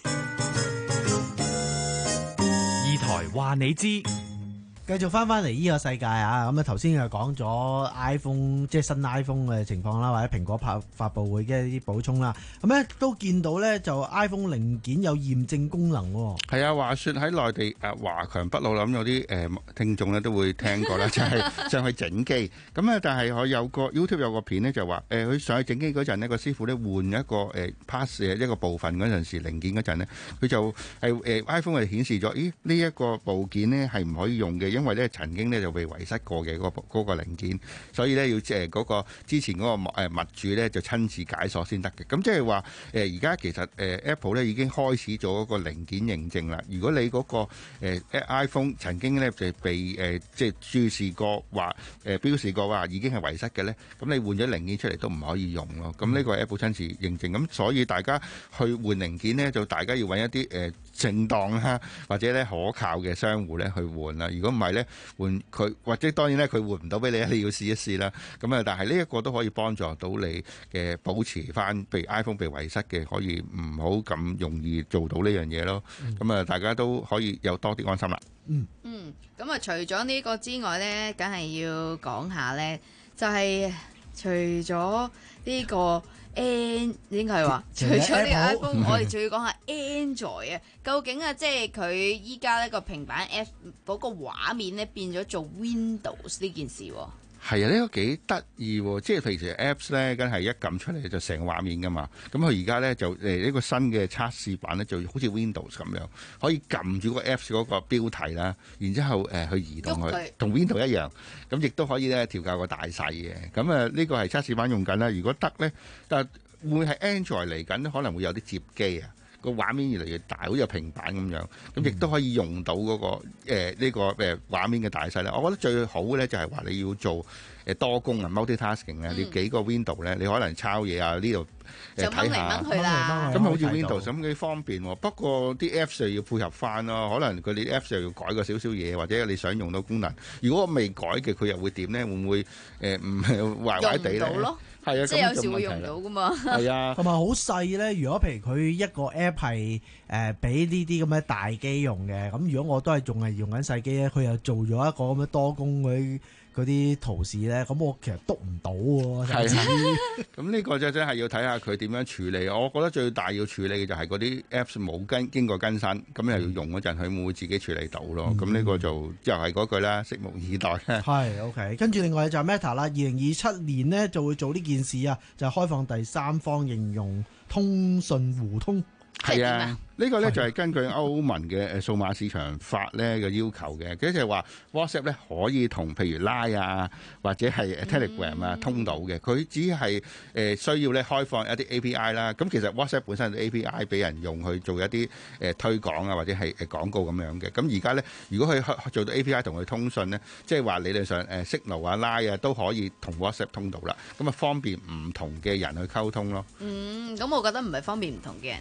S1: 二台話你知。
S11: 繼續翻翻嚟呢個世界啊！咁啊頭先又講咗 iPhone 即係新 iPhone 嘅情況啦，或者蘋果發發佈會嘅一啲補充啦。咁咧都見到咧就 iPhone 零件有驗證功能喎。
S3: 係啊，話說喺內地誒華強北路，諗有啲誒聽眾咧都會聽過啦，就係上去整機。咁啊，但係我有個 YouTube 有個片咧就話誒，佢上去整機嗰陣呢個師傅咧換一個誒 pass 嘅一個部分嗰陣時零件嗰陣咧，佢就係誒 iPhone 係顯示咗，咦呢一個部件咧係唔可以用嘅。因為咧曾經咧就被遺失過嘅嗰嗰個零件，所以咧要即係嗰個之前嗰個誒物主咧就親自解鎖先得嘅。咁即係話誒而家其實誒 Apple 咧已經開始咗嗰個零件認證啦。如果你嗰個誒 iPhone 曾經咧就被誒即係注視過話誒標示過話已經係遺失嘅咧，咁你換咗零件出嚟都唔可以用咯。咁呢個係 Apple 親自認證。咁所以大家去換零件咧，就大家要揾一啲誒正當啦或者咧可靠嘅商戶咧去換啦。如果唔係咧換佢，或者當然咧佢換唔到俾你，你要試一試啦。咁啊，但係呢一個都可以幫助到你嘅保持翻，譬如 iPhone 被遺失嘅，可以唔好咁容易做到呢樣嘢咯。咁啊，大家都可以有多啲安心啦。
S11: 嗯
S4: 嗯，咁啊，除咗呢個之外咧，梗係要講下咧，就係、是、除咗呢、這個。N 應該係話，除咗呢個 iPhone，我哋仲要講下 Android 啊。究竟啊，即係佢依家呢個平板 App 嗰個畫面咧變咗做 Windows 呢件事喎。
S3: 係啊，呢個幾得意喎！即係平時 Apps 咧，梗係一撳出嚟就成個畫面噶嘛。咁佢而家咧就誒呢個新嘅測試版咧，就好似 Windows 咁樣，可以撳住個 Apps 嗰個標題啦，然之後誒去移動佢，同 Windows 一樣。咁亦都可以咧調校個大細嘅。咁啊，呢個係測試版用緊啦。如果得咧，但係會係 Android 嚟緊，可能會有啲摺機啊。個畫面越嚟越大，好似有平板咁樣，咁亦都可以用到嗰、那個呢、呃這個誒畫面嘅大細咧。我覺得最好咧就係話你要做誒多功能 multitasking 咧，multi 你幾個 window 咧，你可能抄嘢啊呢度誒睇下，咁好似 Windows 咁幾方便喎。不過啲 Apps 就要配合翻咯，可能佢啲 Apps 就要改個少少嘢，或者你想用到功能，如果我未改嘅，佢又會點咧？會唔會誒唔係壞壞地咧？係啊，
S4: 即係有時會用到噶嘛。
S11: 係啊，同埋好細咧。如果譬如佢一個 app 係誒俾呢啲咁嘅大機用嘅，咁如果我都係仲係用緊細機咧，佢又做咗一個咁嘅多功嗰啲嗰啲圖示咧，咁我其實督唔到喎。係啊，
S3: 咁呢個就真係要睇下佢點樣處理。我覺得最大要處理嘅就係嗰啲 apps 冇跟經過更新，咁又要用嗰陣，佢會唔會自己處理到咯？咁呢、嗯、個就又係嗰句啦，拭目以待。
S11: 係 OK，跟住另外就係 Meta 啦，二零二七年呢就會做呢件事啊，就係、開放第三方應用通訊互通。
S3: 係啊。呢個咧就係根據歐盟嘅誒數碼市場法咧嘅要求嘅，佢就係話 WhatsApp 咧可以同譬如 Line 啊或者係 Telegram 啊通到嘅，佢只係誒需要咧開放一啲 A P I 啦。咁其實 WhatsApp 本身有 A P I 俾人用去做一啲誒推廣啊或者係誒廣告咁樣嘅。咁而家咧如果佢做到 A P I 同佢通訊咧，即係話理論上誒 Signal 啊 Line 啊都可以同 WhatsApp 通到啦。咁啊方便唔同嘅人去溝通咯。
S4: 嗯，咁我覺得唔係方便唔同嘅人。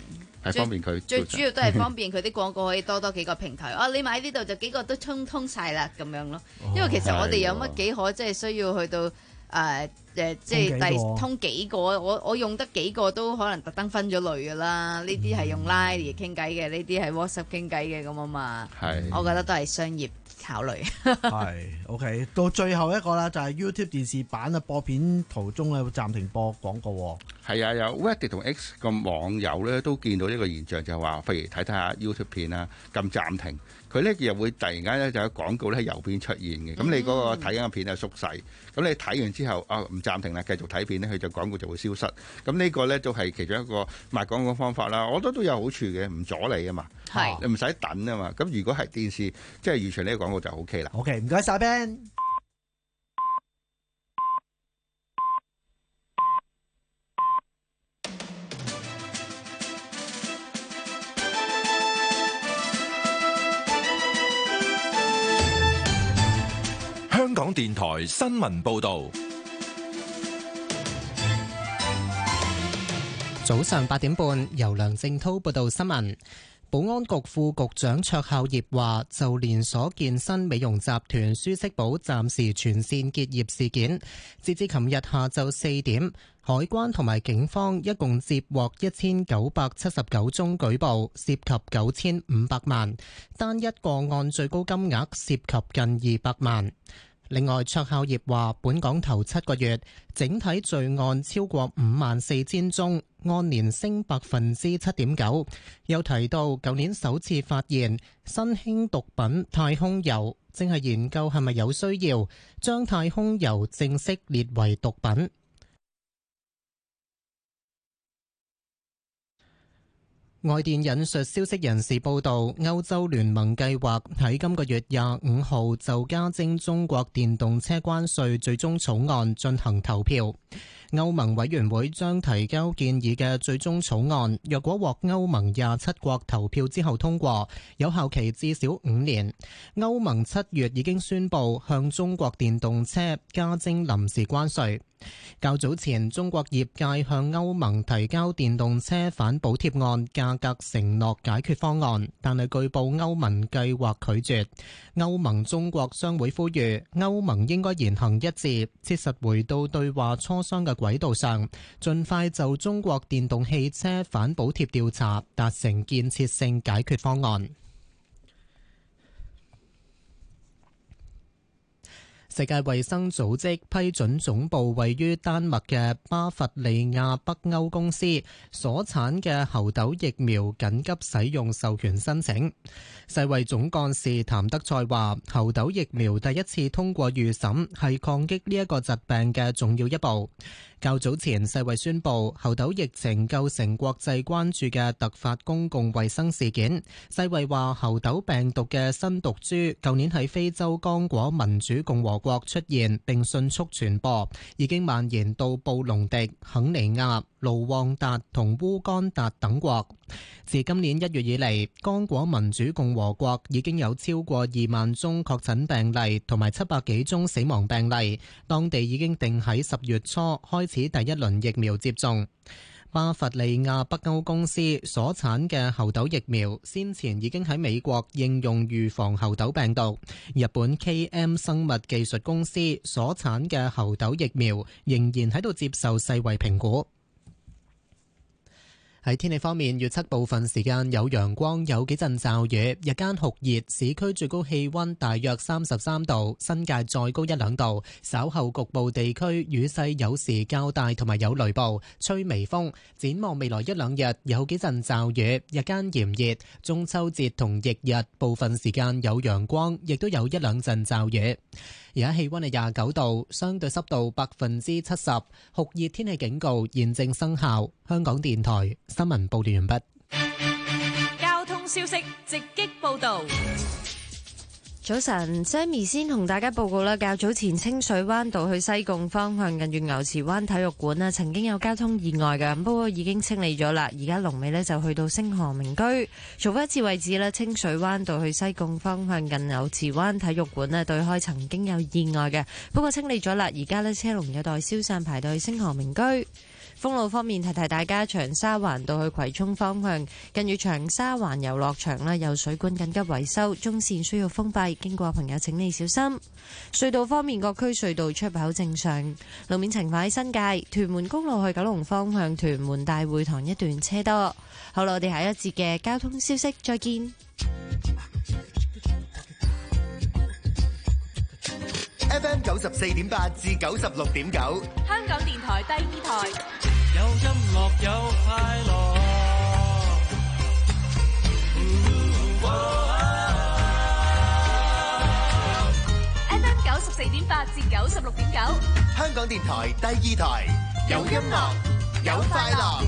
S3: 係方便佢。
S16: 最主要都係方便佢啲廣告可以多多幾個平台。啊，你買呢度就幾個都通通晒啦咁樣咯。因為其實我哋有乜幾可即係需要去到誒誒、呃，即係第通幾個，我我用得幾個都可能特登分咗類噶啦。呢啲係用 Line 嚟傾偈嘅，呢啲係 WhatsApp 傾偈嘅咁啊嘛。係，我覺得都係商業考慮。
S11: 係 OK， 到最後一個啦，就係 YouTube 電視版啊，播片途中咧會暫停播廣告。
S3: 係啊，有 Reddit 同 X 個網友咧都見到一個現象，就係話，譬如睇睇下 YouTube 片啊，撳暫停，佢咧又會突然間咧就有廣告咧喺右邊出現嘅。咁、嗯、你嗰個睇緊嘅片係縮細，咁你睇完之後啊唔暫停啦，繼續睇片咧，佢就廣告就會消失。咁呢個咧都係其中一個賣廣告方法啦。我覺得都有好處嘅，唔阻你啊嘛，係你唔使等啊嘛。咁如果係電視即係完全呢個廣告就 OK 啦。
S11: OK， 唔該晒 Ben。
S5: 香港電台新聞報導，
S8: 早上八點半，由梁正滔報道新聞。保安局副局長卓孝業話，就連鎖健身美容集團舒適寶暫時全線結業事件，截至琴日下晝四點，海關同埋警方一共接獲一千九百七十九宗舉報，涉及九千五百萬，單一個案最高金額涉及近二百萬。另外，卓孝業話，本港頭七個月整體罪案超過五萬四千宗，按年升百分之七點九。又提到，舊年首次發現新興毒品太空油，正係研究係咪有需要將太空油正式列為毒品。外電引述消息人士報道，歐洲聯盟計劃喺今個月廿五號就加徵中國電動車關稅最終草案進行投票。歐盟委員會將提交建議嘅最終草案，若果獲歐盟廿七國投票之後通過，有效期至少五年。歐盟七月已經宣布向中國電動車加徵臨時關稅。較早前，中國業界向歐盟提交電動車反補貼案價格承諾解決方案，但係據報歐盟計劃拒絕。歐盟中國商會呼籲歐盟應該言行一致，切實回到對話磋商嘅軌道上，盡快就中國電動汽車反補貼調查達成建設性解決方案。世界衛生組織批准總部位於丹麥嘅巴伐利亞北歐公司所產嘅猴痘疫苗緊急使用授權申請。世衛總幹事譚德塞話，猴痘疫苗第一次通過預審係抗擊呢一個疾病嘅重要一步。較早前，世衛宣布猴痘疫情構成國際關注嘅突發公共衛生事件。世衛話，猴痘病毒嘅新毒株舊年喺非洲剛果民主共和國出現並迅速傳播，已經蔓延到布隆迪、肯尼亞、盧旺達同烏干達等國。自今年一月以嚟，剛果民主共和國已經有超過二萬宗確診病例同埋七百幾宗死亡病例，當地已經定喺十月初開始第一輪疫苗接種。巴伐利亞北歐公司所產嘅猴痘疫苗先前已經喺美國應用預防猴痘病毒，日本 K M 生物技術公司所產嘅猴痘疫苗仍然喺度接受世衛評估。喺天氣方面，預測部分時間有陽光，有幾陣驟雨，日間酷熱，市區最高氣溫大約三十三度，新界再高一兩度。稍後局部地區雨勢有時較大，同埋有雷暴，吹微風。展望未來一兩日有幾陣驟雨，日間炎熱。中秋節同翌日部分時間有陽光，亦都有一兩陣驟雨。而家氣溫係廿九度，相對濕度百分之七十，酷熱天氣警告現正生效。香港電台新聞報道完畢。
S9: 交通消息直擊報道。
S14: 早晨 ，Sammy 先同大家報告啦。較早前清水灣道去西貢方向近住牛池灣體育館啦，曾經有交通意外嘅，不過已經清理咗啦。而家龍尾呢就去到星河名居。重複一次位置啦，清水灣道去西貢方向近牛池灣體育館呢對開曾經有意外嘅，不過清理咗啦。而家呢車龍有待消散，排到去星河名居。 封路方面，提提大家，長沙灣道去葵涌方向，近住長沙灣遊樂場啦，有水管緊急維修，中線需要封閉，經過朋友請你小心。隧道方面，各區隧道出口正常。路面情況喺新界屯門公路去九龍方向，屯門大會堂一段車多。好啦，我哋下一節嘅交通消息再見。
S6: F M 九十四點八至九十六點九，
S9: 香港電台第二台，
S12: 有音樂有快樂。
S9: F M 九十四點八至九十六點九，
S6: 香港電台第二台，有音樂有快樂。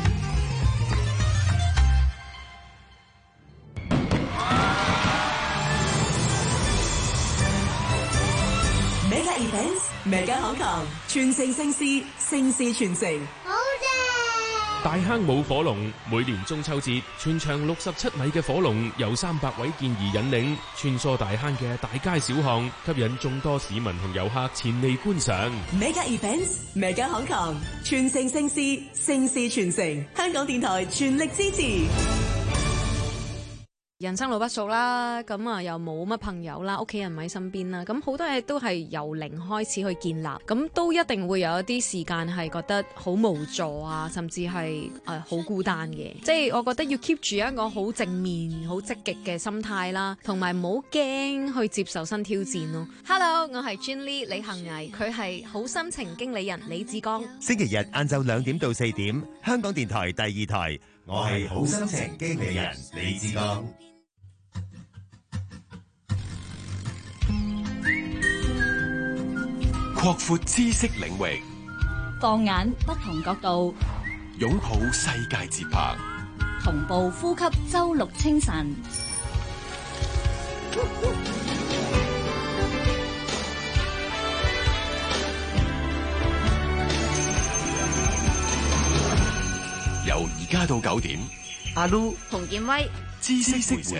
S15: Mega Events，Mega Hong Kong，全城盛事，盛事傳承。好
S23: 正！大坑舞火龍，每年中秋節，全長六十七米嘅火龍由三百位健兒引領，穿梭大坑嘅大街小巷，吸引眾多市民同遊客前嚟觀賞。
S15: Mega Events，Mega Hong Kong，全城盛事，盛事傳承。香港電台全力支持。
S24: 人生路不熟啦，咁啊又冇乜朋友啦，屋企人唔喺身邊啦，咁好多嘢都係由零開始去建立，咁都一定會有一啲時間係覺得好無助啊，甚至係誒好孤單嘅。即係我覺得要 keep 住一個好正面、好積極嘅心態啦，同埋唔好驚去接受新挑戰咯。
S25: Hello， 我係 Jenny 李幸倪，佢係好心情經理人李志剛。
S6: 星期日晏晝兩點到四點，香港電台第二台，我係好心情經理人李志剛。
S5: 擴闊知識領域，
S2: 放眼不同角度，
S5: 擁抱世界節拍，
S2: 同步呼吸周六清晨。
S5: 由而家到九點，
S11: 阿 Lu
S9: 洪建威，
S5: 知識會社。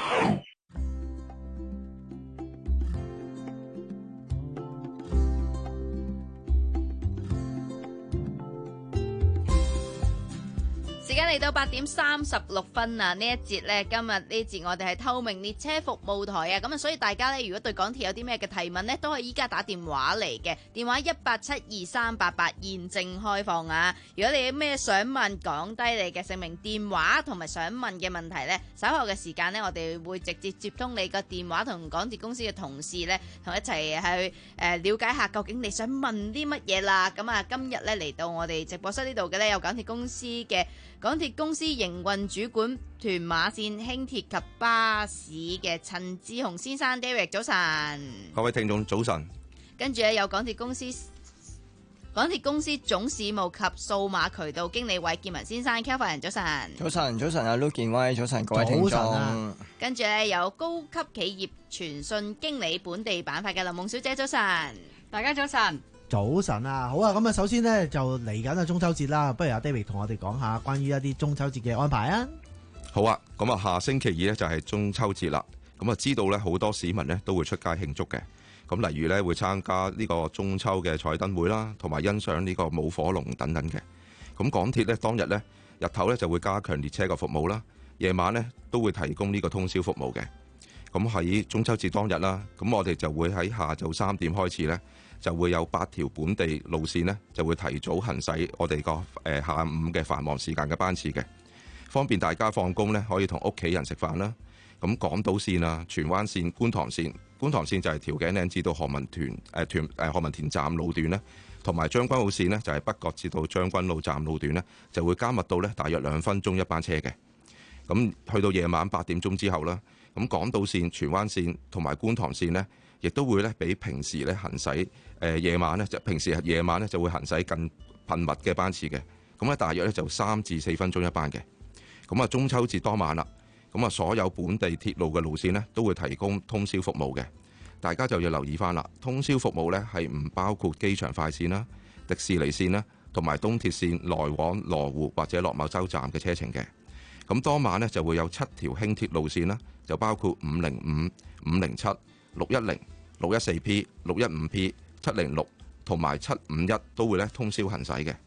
S9: 時間嚟到八點三十六分啊！呢一節呢，今日呢節我哋係透明列車服務台啊，咁啊，所以大家呢，如果對港鐵有啲咩嘅提問呢，都係依家打電話嚟嘅，電話一八七二三八八現正開放啊！如果你有咩想問，講低你嘅姓名、電話同埋想問嘅問題呢，稍後嘅時間呢，我哋會直接接通你個電話，同港鐵公司嘅同事呢，同一齊去誒了解下究竟你想問啲乜嘢啦。咁啊，今日呢，嚟到我哋直播室呢度嘅呢，有港鐵公司嘅港鐵公司營運主管屯馬線輕鐵及巴士嘅陳志雄先生 David， 早晨。
S26: 各位聽眾早晨。
S9: 跟住咧有港鐵公司港鐵公司總事務及數碼渠道經理韋建文先生 Kelvin， 早晨。
S27: 早晨，早晨啊，Lu 健威，早晨各位聽眾。啊、
S9: 跟住咧有高級企業傳訊經理本地板塊嘅林夢小姐，早晨。
S28: 大家早晨。
S11: 早晨啊，好啊，咁啊，首先呢，就嚟緊啊中秋節啦，不如阿 David 同我哋講下關於一啲中秋節嘅安排啊。
S26: 好啊，咁啊下星期二呢，就係中秋節啦，咁啊知道呢，好多市民呢都會出街慶祝嘅，咁例如呢，會參加呢個中秋嘅彩燈會啦，同埋欣賞呢個舞火龍等等嘅。咁港鐵呢，當日呢，日頭呢就會加強列車嘅服務啦，夜晚呢都會提供呢個通宵服務嘅。咁喺中秋節當日啦，咁我哋就會喺下晝三點開始呢，就會有八條本地路線呢，就會提早行駛我哋個誒下午嘅繁忙時間嘅班次嘅，方便大家放工呢，可以同屋企人食飯啦。咁港島線啊、荃灣線、觀塘線，觀塘線就係調景嶺至到何文田誒屯誒何文田站路段呢，同埋將軍澳線呢，就係北角至到將軍澳站路段呢，就會加密到呢大約兩分鐘一班車嘅。咁去到夜晚八點鐘之後啦，咁港島線、荃灣線同埋觀塘線呢，亦都會咧比平時咧行駛誒夜晚咧，就平時夜晚咧就會行駛更頻密嘅班次嘅。咁咧大約咧就三至四分鐘一班嘅。咁啊中秋節當晚啦，咁啊所有本地鐵路嘅路線咧都會提供通宵服務嘅。大家就要留意翻啦，通宵服務咧係唔包括機場快線啦、迪士尼線啦，同埋東鐵線來往羅湖或者落馬洲站嘅車程嘅。咁當晚咧就會有七條輕鐵路線啦，就包括五零五、五零七、六一零、六一四 P、六一五 P、七零六同埋七五一都會咧通宵行駛嘅。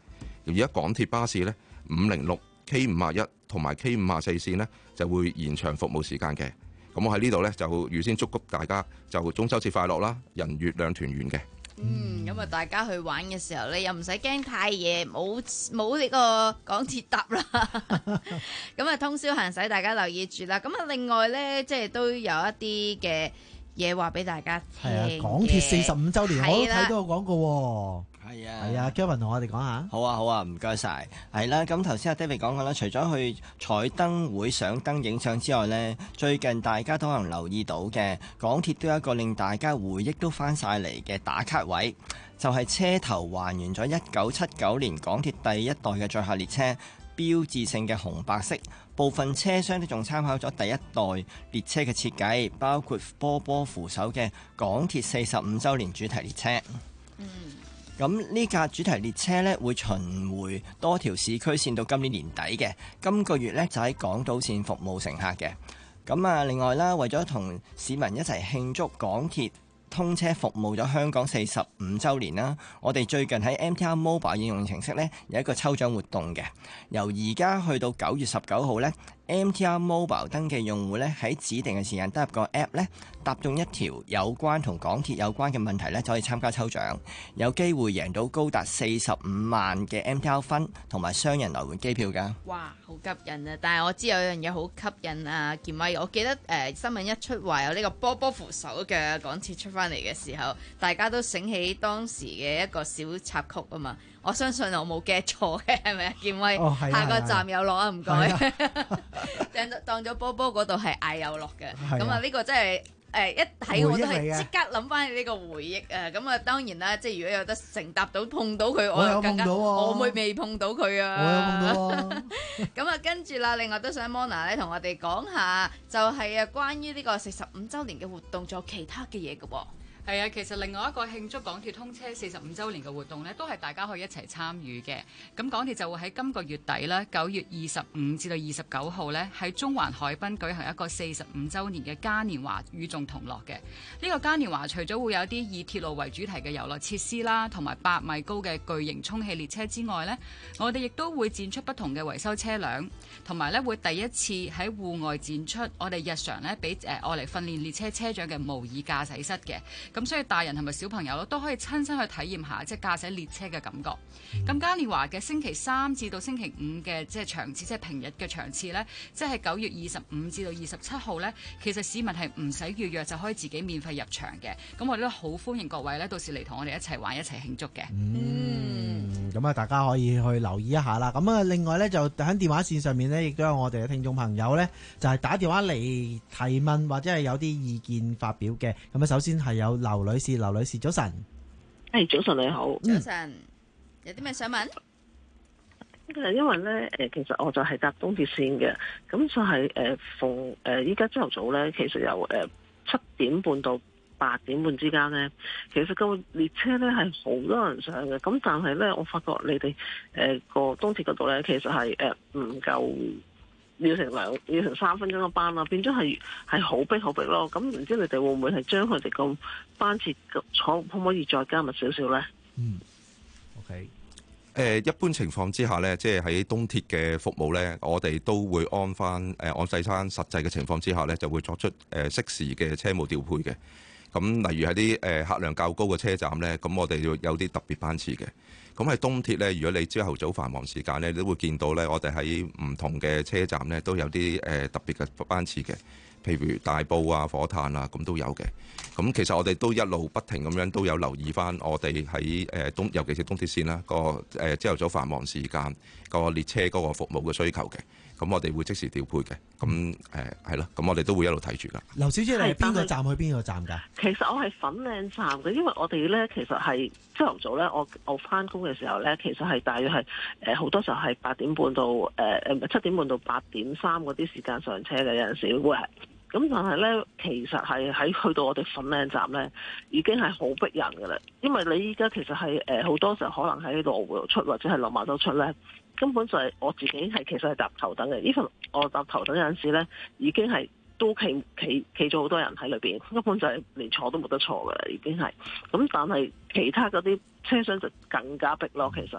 S26: 而家港鐵巴士呢，五零六 K 五十一同埋 K 五十四線呢，就會延長服務時間嘅。咁我喺呢度呢，就預先祝福大家就中秋節快樂啦，人月兩團圓嘅。
S16: 嗯，咁啊，大家去玩嘅時候咧，又唔使驚太夜，冇冇呢個港鐵搭啦。咁啊，通宵行駛，大家留意住啦。咁啊，另外咧，即係都有一啲嘅嘢話俾大家聽。
S11: 係啊，港鐵四十五週年，我都睇到個廣告喎。
S27: 係啊，
S11: 係啊 Kevin 同我哋講下。
S27: 好啊，好啊，唔該晒。係啦，咁頭先阿 David 講過啦，除咗去彩燈會上燈影相之外呢，最近大家都可能留意到嘅，港鐵都有一個令大家回憶都翻晒嚟嘅打卡位，就係、是、車頭還原咗一九七九年港鐵第一代嘅載客列車，標誌性嘅紅白色，部分車廂都仲參考咗第一代列車嘅設計，包括波波扶手嘅港鐵四十五週年主題列車。嗯。咁呢架主題列車呢，會巡迴多條市區線到今年年底嘅，今個月呢，就喺港島線服務乘客嘅。咁啊，另外啦，為咗同市民一齊慶祝港鐵通車服務咗香港四十五週年啦，我哋最近喺 M T R Mobile 應用程式呢，有一個抽獎活動嘅，由而家去到九月十九號呢。M T R Mobile 登記用戶咧，喺指定嘅時間登入個 App 咧，答中一條有關同港鐵有關嘅問題咧，就可以參加抽獎，有機會贏到高達四十五萬嘅 M T R 分同埋雙人來回機票㗎。
S16: 哇，好吸引啊！但係我知有樣嘢好吸引啊，健威，我記得誒、呃、新聞一出話有呢個波波扶手嘅港鐵出翻嚟嘅時候，大家都醒起當時嘅一個小插曲啊嘛。我相信我冇 get 錯嘅，係咪啊？健威，
S11: 哦、
S16: 下個站有落啊，唔該。當當咗波波嗰度係嗌有落嘅，咁啊呢個真係誒、呃、一睇我都係即刻諗翻呢個回憶啊！咁啊當然啦，即係如果有得乘搭到碰到佢，我又更加我會未碰到佢啊！
S11: 我有碰到啊！
S16: 咁啊跟住啦，另外都想 Mona 咧同我哋講下，就係啊關於呢個四十五週年嘅活動，仲有其他嘅嘢嘅喎。
S7: 係啊，其實另外一個慶祝港鐵通車四十五週年嘅活動呢，都係大家可以一齊參與嘅。咁港鐵就會喺今個月底啦，九月二十五至到二十九號呢，喺中環海濱舉行一個四十五週年嘅嘉年華與眾同樂嘅。呢、這個嘉年華除咗會有啲以鐵路為主題嘅遊樂設施啦，同埋八米高嘅巨型充氣列車之外呢，我哋亦都會展出不同嘅維修車輛，同埋呢會第一次喺戶外展出我哋日常呢俾誒愛嚟訓練列車車長嘅模擬駕駛室嘅。咁所以大人同埋小朋友都可以親身去體驗下即係駕駛列車嘅感覺。咁嘉年華嘅星期三至到星期五嘅即係場次，即係平日嘅場次呢，即係九月二十五至到二十七號呢，其實市民係唔使預約就可以自己免費入場嘅。咁我哋都好歡迎各位呢，到時嚟同我哋一齊玩一齊慶祝嘅。
S11: 嗯，咁啊，大家可以去留意一下啦。咁啊，另外呢，就喺電話線上面呢，亦都有我哋嘅聽眾朋友呢，就係、是、打電話嚟提問或者係有啲意見發表嘅。咁啊，首先係有劉女士，劉女士早晨。
S13: 誒，早晨你好。
S16: 早晨，有啲咩想問？
S13: 因為咧，誒，其實我就係搭東鐵線嘅，咁就係誒逢誒依家朝頭早咧，其實由誒七點半到八點半之間咧，其實個列車咧係好多人上嘅，咁但係咧，我發覺你哋誒個東鐵嗰度咧，其實係誒唔夠。要成兩要成三分鐘嘅班啦，變咗係係好逼好逼咯。咁唔知你哋會唔會係將佢哋個班次坐可唔可以再加密少少咧？
S11: 嗯 ，OK。
S26: 誒，一般情況之下呢，即係喺東鐵嘅服務呢，我哋都會按翻誒按細翻實際嘅情況之下呢，就會作出誒適時嘅車務調配嘅。咁例如喺啲誒客量較高嘅車站呢，咁我哋要有啲特別班次嘅。咁喺東鐵呢，如果你朝頭早繁忙時間呢，你都會見到呢，我哋喺唔同嘅車站呢，都有啲誒特別嘅班次嘅，譬如大埔啊、火炭啊，咁都有嘅。咁其實我哋都一路不停咁樣都有留意翻我哋喺誒東，尤其是東鐵線啦，個誒朝頭早繁忙時間個列車嗰個服務嘅需求嘅。咁我哋會即時調配嘅。咁誒係咯，咁我哋都會一路睇住噶。
S11: 劉小姐，你係邊個站去邊個站㗎？
S13: 其實我係粉嶺站嘅，因為我哋咧其實係朝頭早咧，我我翻工嘅時候咧，其實係大約係誒好多時候係八點半到誒誒七點半到八點三嗰啲時間上車嘅，有陣時會係。咁但係咧，其實係喺去到我哋粉嶺站咧，已經係好逼人㗎啦。因為你依家其實係誒好多時候可能喺羅湖出或者係落馬洲出咧，根本就係我自己係其實係搭頭等嘅。呢份我搭頭等有陣時咧，已經係都企企企咗好多人喺裏邊，根本就係連坐都冇得坐㗎啦，已經係。咁但係其他嗰啲車廂就更加逼咯，其實係。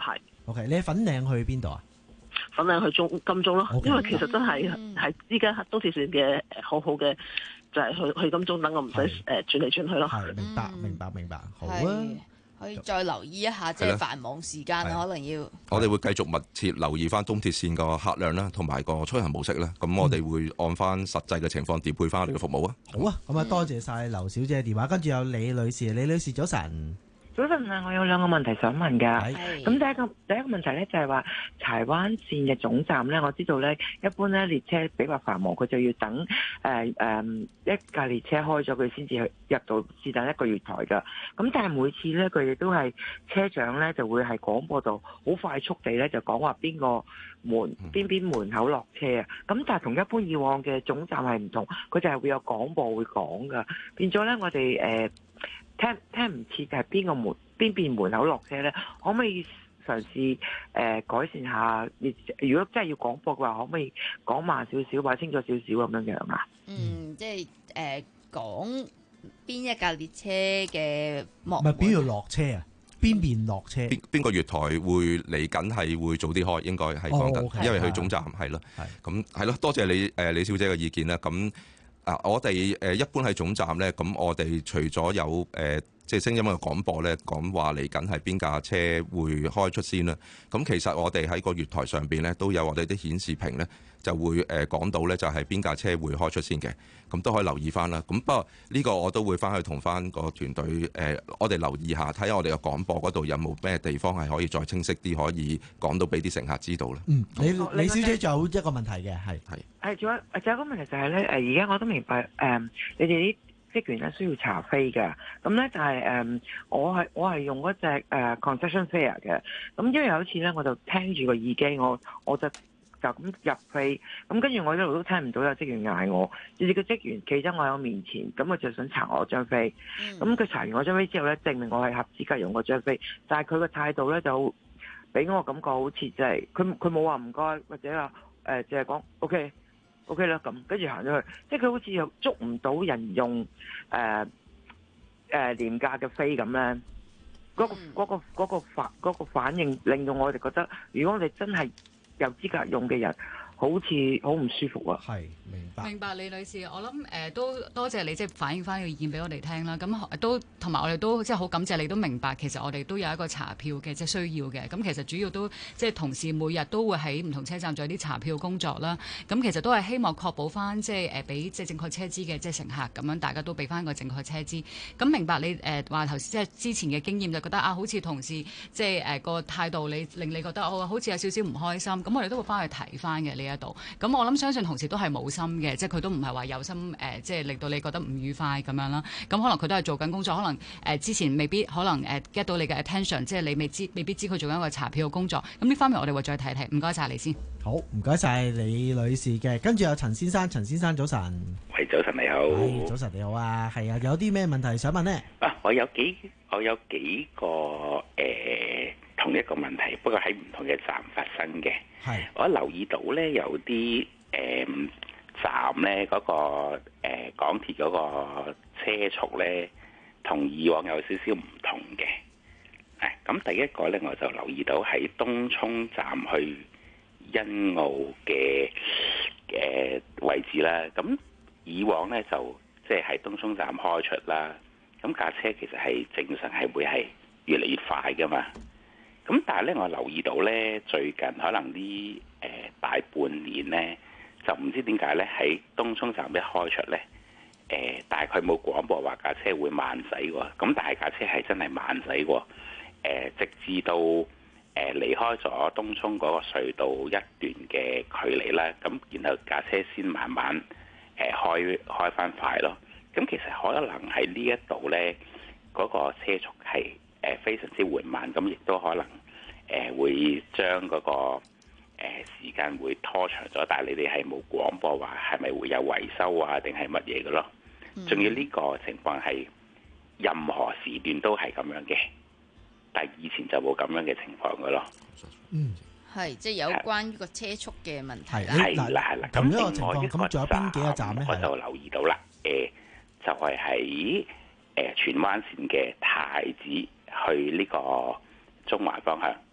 S11: OK， 你喺粉嶺去邊度啊？
S13: 粉嶺去中金鐘咯，
S11: Okay.
S13: 因為其實真係係依家東鐵線嘅好好嘅，就係、是、去去金鐘，等我唔使誒轉嚟轉去咯。
S11: 係明白明白明白，好啊。
S16: 可以再留意一下，即係繁忙時間可能要。
S26: 我哋會繼續密切留意翻東鐵線個客量啦，同埋個出行模式啦。咁我哋會按翻實際嘅情況調配翻我哋嘅服務啊。
S11: 好啊，咁啊多謝晒劉小姐嘅電話，跟住有李女士，李女士早晨。
S10: 早晨啊，我有兩個問題想問㗎。咁第一個第一個問題咧就係話柴灣線嘅總站咧，我知道咧一般咧列車比較繁忙，佢就要等誒誒、呃呃、一架列車開咗佢先至去入到是但一個月台㗎。咁但係每次咧佢亦都係車長咧就會係廣播度好快速地咧就講話邊個門邊邊門口落車啊。咁但係同一般以往嘅總站係唔同，佢就係會有廣播會講㗎，變咗咧我哋誒。呃聽聽唔切就係邊個門邊邊門口落車咧？可唔可以嘗試誒、呃、改善下？如果真係要廣播嘅話，可唔可以講慢少少，或者清楚少少咁樣樣啊？
S16: 嗯，即係誒講邊一架列車嘅幕
S11: 唔係邊度落車啊？邊邊落車？
S26: 邊邊個月台會嚟緊係會早啲開？應該係講緊，
S11: 哦 okay，
S26: 因為去總站係咯。咁係咯，多謝你誒李小姐嘅意見啦。咁啊！我哋誒一般喺總站咧，咁我哋除咗有誒、呃、即係聲音嘅廣播咧，講話嚟緊係邊架車會開出先啦。咁其實我哋喺個月台上邊咧，都有我哋啲顯示屏咧，就會誒講到咧，就係邊架車會開出先嘅。咁都可以留意翻啦。咁不過呢個我都會翻去同翻個團隊誒、呃，我哋留意下，睇下我哋嘅廣播嗰度有冇咩地方係可以再清晰啲，可以講到俾啲乘客知道啦。
S11: 嗯，李李小姐仲有一個問題嘅，係
S26: 係
S10: 係仲有仲有一個問題就係咧誒，而家我都明白誒、呃，你哋啲職員咧需要查飛㗎。咁咧，但係誒、呃，我係我係用嗰隻誒 concession fare 嘅。咁因為有一次咧，我就聽住個耳機，我我就。就咁入飛，咁跟住我一路都聽唔到有職員嗌我，直至個職員企喺我有面前，咁佢就想查我張飛，咁佢查完我張飛之後咧，證明我係合資格用嗰張飛，但係佢個態度咧就俾我感覺好似即係佢佢冇話唔該，或者話誒淨係講 OK OK 啦咁，跟住行咗去，即係佢好似又捉唔到人用誒誒廉價嘅飛咁咧，嗰、嗰個嗰、嗰個嗰、嗰個反嗰、嗰個反應令到我哋覺得，如果我哋真係有資格用嘅人，好似好唔舒服啊！
S11: 係明白，
S7: 明白李女士，我諗誒、呃、都多謝你即係反映翻個意見俾我哋聽啦。咁都同埋我哋都即係好感謝你都明白，其實我哋都有一個查票嘅即係需要嘅。咁其實主要都即係同事每日都會喺唔同車站做啲查票工作啦。咁其實都係希望確保翻即係誒俾即係正確車資嘅即係乘客咁樣，大家都俾翻個正確車資。咁明白你誒話頭即係之前嘅經驗就覺得啊，好似同事即係誒個態度你令你覺得我、哦、好似有少少唔開心。咁我哋都會翻去提翻嘅呢一度。咁我諗相信同事都係冇心嘅，即係佢都唔係話有心誒、呃，即係令到你覺得唔愉快咁樣啦。咁可能佢都係做緊工作，可能誒、呃、之前未必可能誒 get 到你嘅 attention， 即係你未知未必知佢做緊一個查票嘅工作。咁呢方面我哋會再睇睇。唔該晒你先。
S11: 好，唔該晒李女士嘅。跟住有陳先生，陳先生早晨。
S17: 喂，早晨你好。
S11: 早晨你好啊，係啊，有啲咩問題想問呢？
S17: 啊，我有幾我有幾個誒、呃、同一個問題，不過喺唔同嘅站發生嘅。係，我留意到咧有啲誒、呃、站咧嗰、嗰個、呃、港鐵嗰個車速咧，同以往有少少唔同嘅。誒，咁第一個咧我就留意到喺東涌站去欣澳嘅嘅位置啦。咁以往咧就即係喺東涌站開出啦，咁架車其實係正常係會係越嚟越快噶嘛。咁但係咧，我留意到咧，最近可能呢誒、呃、大半年咧，就唔知點解咧喺東涌站一開出咧，誒、呃、大概冇廣播話架車會慢駛喎。咁但係架車係真係慢駛喎。誒、呃，直至到誒、呃、離開咗東涌嗰個隧道一段嘅距離啦，咁然後架車先慢慢誒、呃、開開翻快咯。咁其實可能喺呢一度咧，嗰、那個車速係誒非常之緩慢，咁亦都可能誒、呃、會將嗰、那個誒、呃、時間會拖長咗，但係你哋係冇廣播話係咪會有維修啊，定係乜嘢嘅咯？仲要呢個情況係任何時段都係咁樣嘅，但係以前就冇咁樣嘅情況嘅咯。
S11: 嗯，
S16: 係即係有關於個車速嘅問題啦。
S17: 係啦係啦，咁另外一個
S11: 咁仲有邊幾個站咧？
S17: 我就留意到啦，誒、呃、就係喺誒荃灣線嘅太子去呢個中環方向，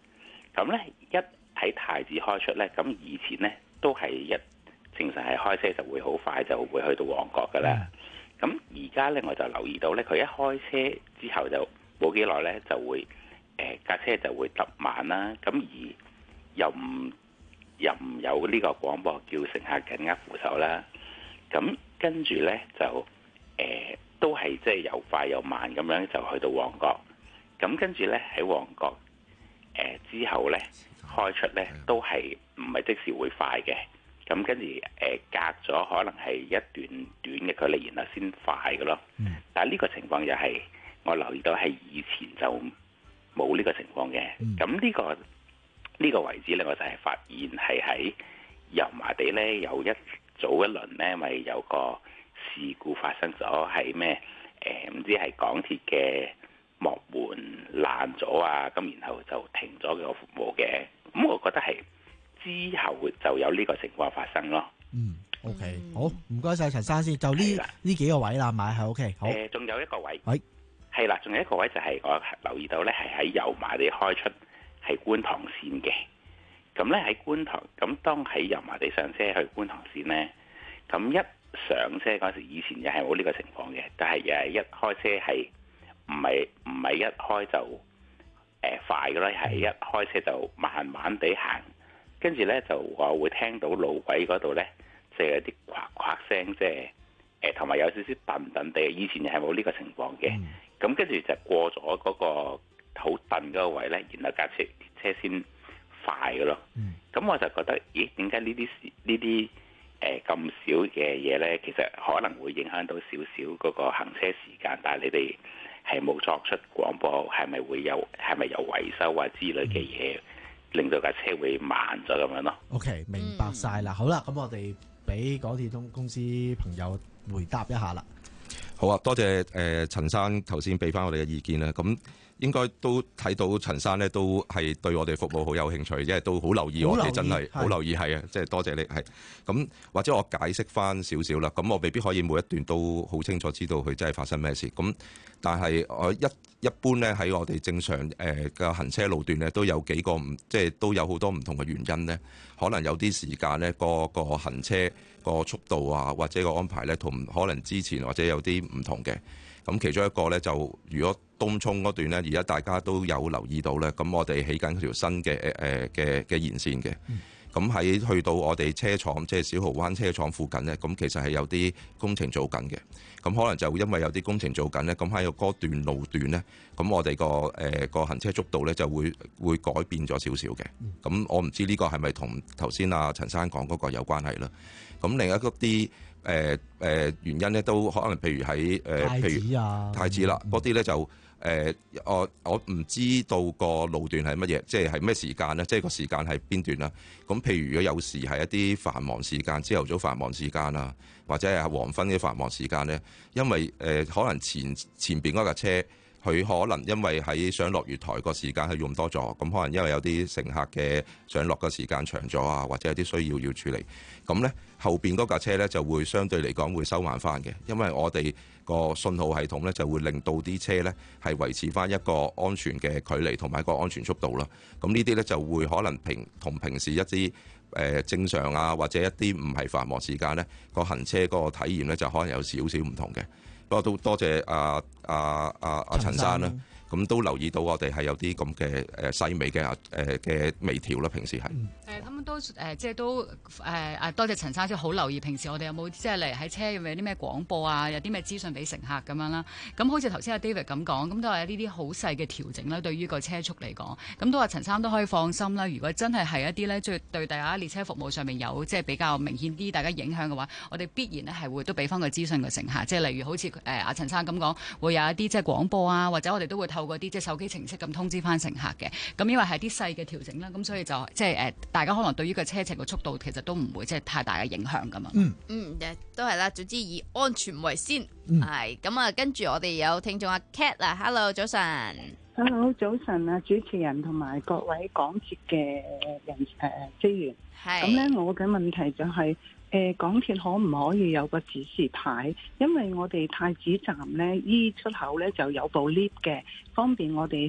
S17: 咁咧一喺太子開出咧，咁以前咧都係一正常係開車就會好快就會去到旺角噶啦。咁而家咧我就留意到咧，佢一開車之後就冇幾耐咧就會誒架、呃、車就會揼慢啦。咁而又唔又唔有呢個廣播叫乘客緊握扶手啦。咁跟住咧就誒、呃、都係即係又快又慢咁樣就去到旺角。咁跟住咧喺旺角誒、呃、之後咧開出咧都係唔係即時會快嘅。咁跟住誒隔咗可能係一段短嘅距離，然後先快嘅咯。嗯、但係呢個情況又係我留意到係以前就冇呢個情況嘅。咁呢、嗯呢個呢、呢個位置咧，我就係發現係喺油麻地咧有一早一輪咧，咪有個事故發生咗，係咩誒唔知係港鐵嘅幕門爛咗啊，咁然後就停咗個服務嘅。咁我覺得係。之後就有呢個情況發生咯。
S11: 嗯 ，OK，好，唔該晒陳生先。就呢呢幾個位啦，買係 OK。好。誒，
S17: 仲有一個位。
S11: 喂。
S17: 係啦，仲有一個位就係我留意到咧，係喺油麻地開出係觀塘線嘅。咁咧喺觀塘，咁當喺油麻地上車去觀塘線咧，咁一上車嗰時，以前又係冇呢個情況嘅，但係又係一開車係唔係唔係一開就誒、呃、快嘅咯，係一開車就慢慢地行。跟住咧就我會聽到路軌嗰度咧，即係有啲呱呱聲，即係誒同埋有少少頓頓地。以前係冇呢個情況嘅。咁跟住就過咗嗰個好頓嗰個位咧，然後架車車先快嘅咯。咁、嗯、我就覺得，咦？點解呢啲呢啲誒咁少嘅嘢咧？其實可能會影響到少少嗰個行車時間，但係你哋係冇作出廣播，係咪會有係咪有維修啊之類嘅嘢？嗯令到架車會慢咗咁樣咯。
S11: OK， 明白晒啦。嗯、好啦，咁我哋俾港鐵通公司朋友回答一下啦。
S26: 好啊，多謝誒、呃、陳生頭先俾翻我哋嘅意見啦。咁應該都睇到陳生咧都係對我哋服務好有興趣，因為都好留意我哋，真係好留意，係啊，即係多謝你係。咁或者我解釋翻少少啦。咁我未必可以每一段都好清楚知道佢真係發生咩事。咁但係我一一般咧喺我哋正常誒嘅行車路段咧都有幾個唔即係都有好多唔同嘅原因咧，可能有啲時間咧個個行車個速度啊或者個安排咧同可能之前或者有啲唔同嘅。咁其中一個咧就如果東涌嗰段咧，而家大家都有留意到咧，咁我哋起緊條新嘅誒嘅嘅延線嘅。咁喺、嗯、去到我哋車廠，即係小蠔灣車廠附近咧，咁其實係有啲工程做緊嘅。咁可能就因為有啲工程做緊咧，咁喺個嗰段路段咧，咁我哋個誒個行車速度咧就會會改變咗少少嘅。咁、嗯、我唔知呢個係咪同頭先阿陳生講嗰個有關係啦。咁另一啲誒誒原因咧，都可能譬如喺誒、呃、譬如啊太子啦，嗰啲咧就。誒、呃，我我唔知道個路段係乜嘢，即係係咩時間咧？即係個時間係邊段啦？咁譬如如果有時係一啲繁忙時間，朝頭早繁忙時間啊，或者係黃昏嘅繁忙時間咧，因為誒、呃、可能前前邊嗰架車，佢可能因為喺上落月台個時間係用多咗，咁可能因為有啲乘客嘅上落嘅時間長咗啊，或者有啲需要要處理，咁咧後邊嗰架車咧就會相對嚟講會收慢翻嘅，因為我哋個信號系統咧就會令到啲車咧係維持翻一個安全嘅距離同埋一個安全速度啦。咁呢啲咧就會可能平同平時一啲誒、呃、正常啊，或者一啲唔係繁忙時間咧個行車個體驗咧就可能有少少唔同嘅。不過都多謝阿阿阿阿陳生啦。咁都留意到我哋係有啲咁嘅誒細微嘅誒嘅微調啦，平時係。誒、
S7: 嗯，咁都誒、呃，即係都誒誒，多謝陳生，即係好留意平時我哋有冇即係嚟喺車有冇啲咩廣播啊，有啲咩資訊俾乘客咁樣啦。咁好似頭先阿 David 咁講，咁都係呢啲好細嘅調整啦，對於個車速嚟講，咁都話陳生都可以放心啦。如果真係係一啲咧，即係對大家列車服務上面有即係比較明顯啲大家影響嘅話，我哋必然咧係會都俾翻個資訊個乘客，即係例如好似誒阿陳生咁講，會有一啲即係廣播啊，或者我哋都會透過啲即係手機程式咁通知翻乘客嘅。咁因為係啲細嘅調整啦，咁所以就即係誒大家可能對於個車程嘅速度其實都唔會即係太大嘅影響噶嘛。
S16: 嗯嗯，都係啦，總之以安全為先。係咁啊，跟住我哋有聽眾阿 Cat 啊 ，Hello 早晨
S1: ，Hello 早晨啊，主持人同埋各位港鐵嘅人誒職員。係咁咧，我嘅問題就係、是。誒港鐵可唔可以有個指示牌？因為我哋太子站咧，依出口咧就有部 lift 嘅，方便我哋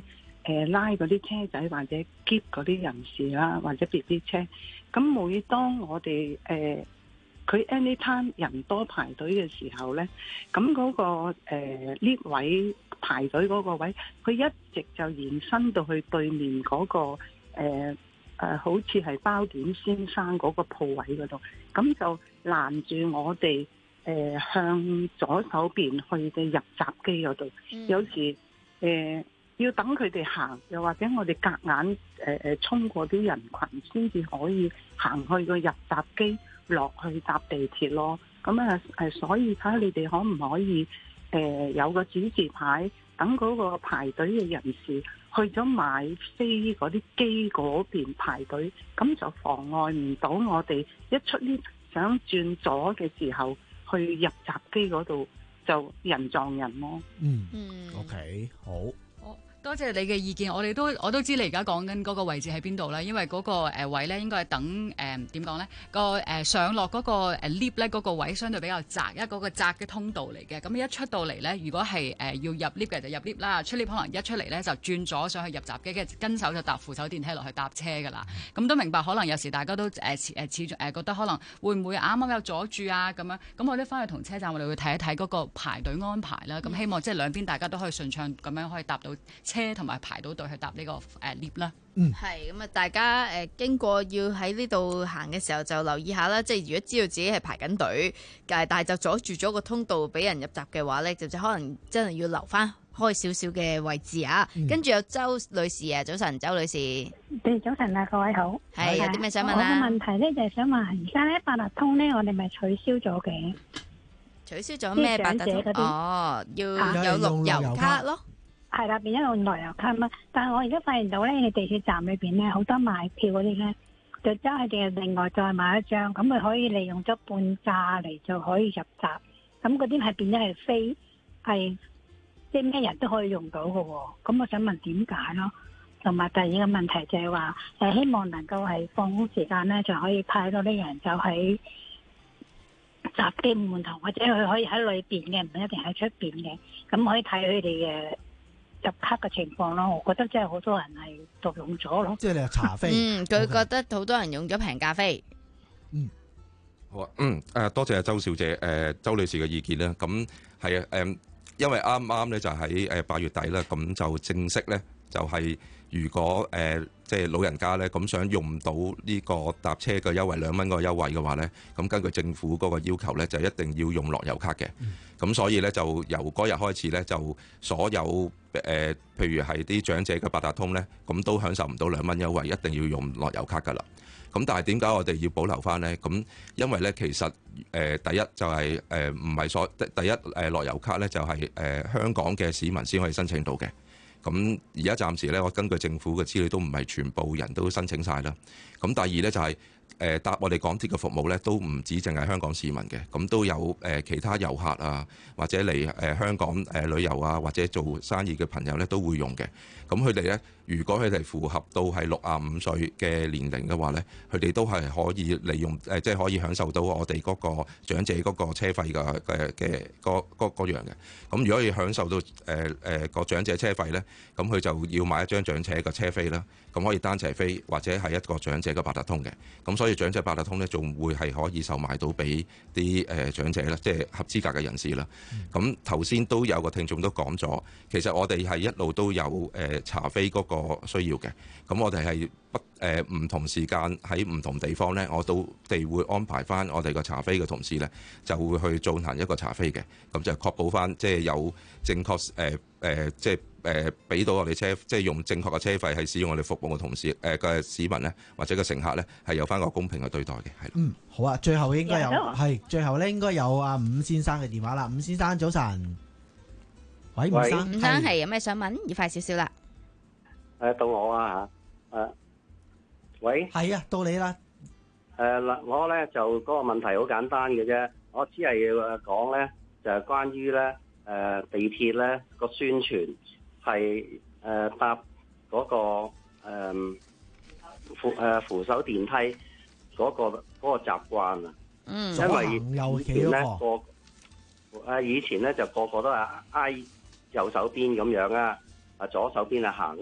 S1: 誒拉嗰啲車仔或者篋嗰啲人士啦，或者 B B 車。咁每當我哋誒佢 anytime 人多排隊嘅時候咧，咁嗰、嗰個誒 lift、呃、位排隊嗰個位，佢一直就延伸到去對面嗰、嗰個誒、呃呃、好似係包點先生嗰個鋪位嗰度，咁就攔住我哋誒、呃、向左手邊去嘅入閘機嗰度，嗯、有時誒。呃要等佢哋行，又或者我哋夾硬誒誒衝過啲人群，先至可以行去個入閘機落去搭地鐵咯。咁啊誒，所以睇下你哋可唔可以誒、呃、有個指示牌，等嗰個排隊嘅人士去咗買飛嗰啲機嗰邊排隊，咁就妨礙唔到我哋一出呢想轉左嘅時候去入閘機嗰度就人撞人咯。
S11: 嗯嗯 ，OK 好。
S7: 多謝你嘅意見，我哋都我都知你而家講緊嗰個位置喺邊度啦，因為嗰個誒位咧應該係等誒點講咧個誒上落嗰個誒 lift 咧嗰個位相對比較窄，一個個窄嘅通道嚟嘅。咁一出到嚟咧，如果係誒要入 lift 嘅就入 lift 啦，出 lift 可能一出嚟咧就轉咗上去入閘機，跟住跟手就搭扶手電梯落去搭車噶啦。咁都明白，可能有時大家都誒誒始終誒覺得可能會唔會啱啱有阻住啊咁樣。咁我哋翻去同車站，我哋會睇一睇嗰個排隊安排啦。咁希望即係兩邊大家都可以順暢咁樣可以搭到車同埋排到隊去搭呢個誒 lift 啦。
S16: 嗯，係咁啊！大家誒、呃、經過要喺呢度行嘅時候就留意下啦。即係如果知道自己係排緊隊，但係就阻住咗個通道俾人入閘嘅話咧，就就可能真係要留翻開少少嘅位置啊。嗯、跟住有周女士啊，早晨，周女士。
S3: 對，早晨啊，各位好。
S16: 係有啲咩想問啊？
S3: 我個問題咧就係想問，而家咧八達通咧，我哋咪取消咗嘅？
S16: 取消咗咩八達通？哦，要有樂悠卡咯。
S3: 係啦，變咗用樂悠卡嘛。但係我而家發現到咧，喺地鐵站裏邊咧，好多買票嗰啲咧，就真係定係另外再買一張，咁佢可以利用咗半價嚟就可以入閘。咁嗰啲係變咗係飛，係即係咩人都可以用到嘅喎。咁我想問點解咯？同埋第二個問題就係話，誒希望能夠係放工時間咧，就可以派到啲人就喺閘機門頭，或者佢可以喺裏邊嘅，唔一定喺出邊嘅，咁可以睇佢哋嘅入卡嘅情況咯。我覺得真係好多人係讀用咗咯。
S11: 即係你係查飛。
S16: 嗯，佢覺得好多人用咗平價飛。
S26: 嗯，好啊。嗯，誒多謝周小姐誒、呃、周女士嘅意見啦。咁係啊誒，因為啱啱咧就喺誒八月底啦，咁就正式咧就係、是、如果誒即係老人家咧咁想用到呢個搭車嘅優惠兩蚊嗰個優惠嘅話咧，咁根據政府嗰個要求咧，就一定要用樂悠卡嘅。咁、嗯、所以咧就由嗰日開始咧，就所有誒、呃、譬如係啲長者嘅八達通咧，咁都享受唔到兩蚊優惠，一定要用樂悠卡噶啦。咁但係點解我哋要保留翻咧？咁因為咧其實誒、呃、第一就係誒唔係所第一誒樂悠卡咧就係、是、誒、呃、香港嘅市民先可以申請到嘅。咁而家暫時咧，我根據政府嘅資料都唔係全部人都申請晒啦。咁第二咧就係、是、誒、呃、搭我哋港鐵嘅服務咧，都唔止淨係香港市民嘅，咁都有誒、呃、其他遊客啊，或者嚟誒、呃、香港誒、呃、旅遊啊，或者做生意嘅朋友咧都會用嘅。咁佢哋咧，如果佢哋符合到係六十五歲嘅年齡嘅話咧，佢哋都係可以利用誒，即、呃、係、就是、可以享受到我哋嗰個長者嗰個車費嘅嘅嘅嗰嗰嗰樣嘅。咁如果要享受到誒誒個長者車費咧，咁佢就要買一張長者嘅車飛啦。咁可以單程飛或者係一個長者嘅八達通嘅。咁所以長者八達通咧，仲會係可以售賣到俾啲誒長者啦，即係合資格嘅人士啦。咁頭先都有個聽眾都講咗，其實我哋係一路都有誒、呃、查飛嗰個需要嘅。咁我哋係不誒唔同時間喺唔同地方咧，我都哋會安排翻我哋個查飛嘅同事咧，就會去進行一個查飛嘅。咁就確保翻即係有正確誒誒、呃呃、即係誒俾到我哋車，即係用正確嘅車費係使用我哋服務嘅同事誒嘅、呃、市民咧，或者個乘客咧係有翻個公平嘅對待嘅，係。嗯，
S11: 好啊，最後應該有係最後咧應該有阿伍先生嘅電話啦。伍先生早晨，喂，伍生，
S16: 伍生係有咩想問？要快少少啦。
S4: 誒，到我啊嚇，誒，喂，
S11: 係啊，到你啦。
S4: 誒嗱，我咧就嗰個問題好簡單嘅啫，我只係要講咧就係關於咧誒地鐵咧個宣傳係誒搭嗰個誒扶誒扶手電梯嗰個嗰個習慣啊。嗯，因為以前咧個誒以前咧就個個都係挨右手邊咁樣啊，啊左手邊啊行啊。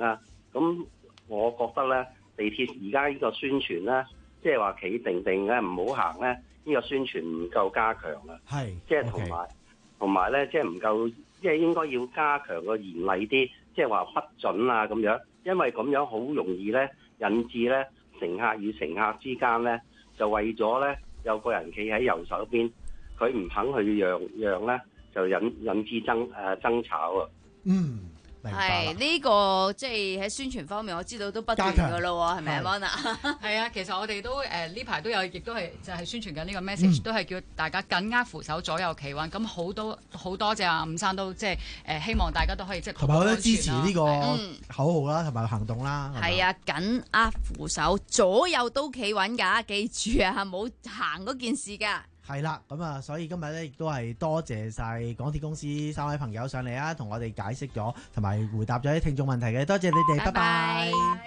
S4: 咁我覺得咧，地鐵而家呢個宣傳咧，即係話企定定咧，唔好行咧，呢個宣傳唔夠加強啦。
S11: 係，
S4: 即係同埋同埋咧，即係唔夠，即係應該要加強個嚴厲啲，即係話不準啊咁樣，因為咁樣好容易咧引致咧乘客與乘客之間咧就為咗咧有個人企喺右手邊，佢唔肯去讓讓咧，就引引致爭誒、呃、爭吵啊。
S11: 嗯。
S16: 係呢、這個即係喺宣傳方面，我知道都不斷噶咯，係咪啊 Mona？
S7: 係啊，其實我哋都誒呢排都有，亦都係就係、是、宣傳緊呢個 message，、嗯、都係叫大家緊握扶手，左右企穩。咁好多好多謝阿伍生都即係誒希望大家都可以即係同埋我都支持呢個
S11: 口號啦，同埋、嗯、行動啦。
S16: 係啊，緊握扶手，左右都企穩㗎，記住啊，冇行嗰件事㗎。
S11: 係啦，咁啊，所以今日咧亦都係多謝晒港鐵公司三位朋友上嚟啊，同我哋解釋咗同埋回答咗啲聽眾問題嘅，多謝你哋，拜拜。拜拜。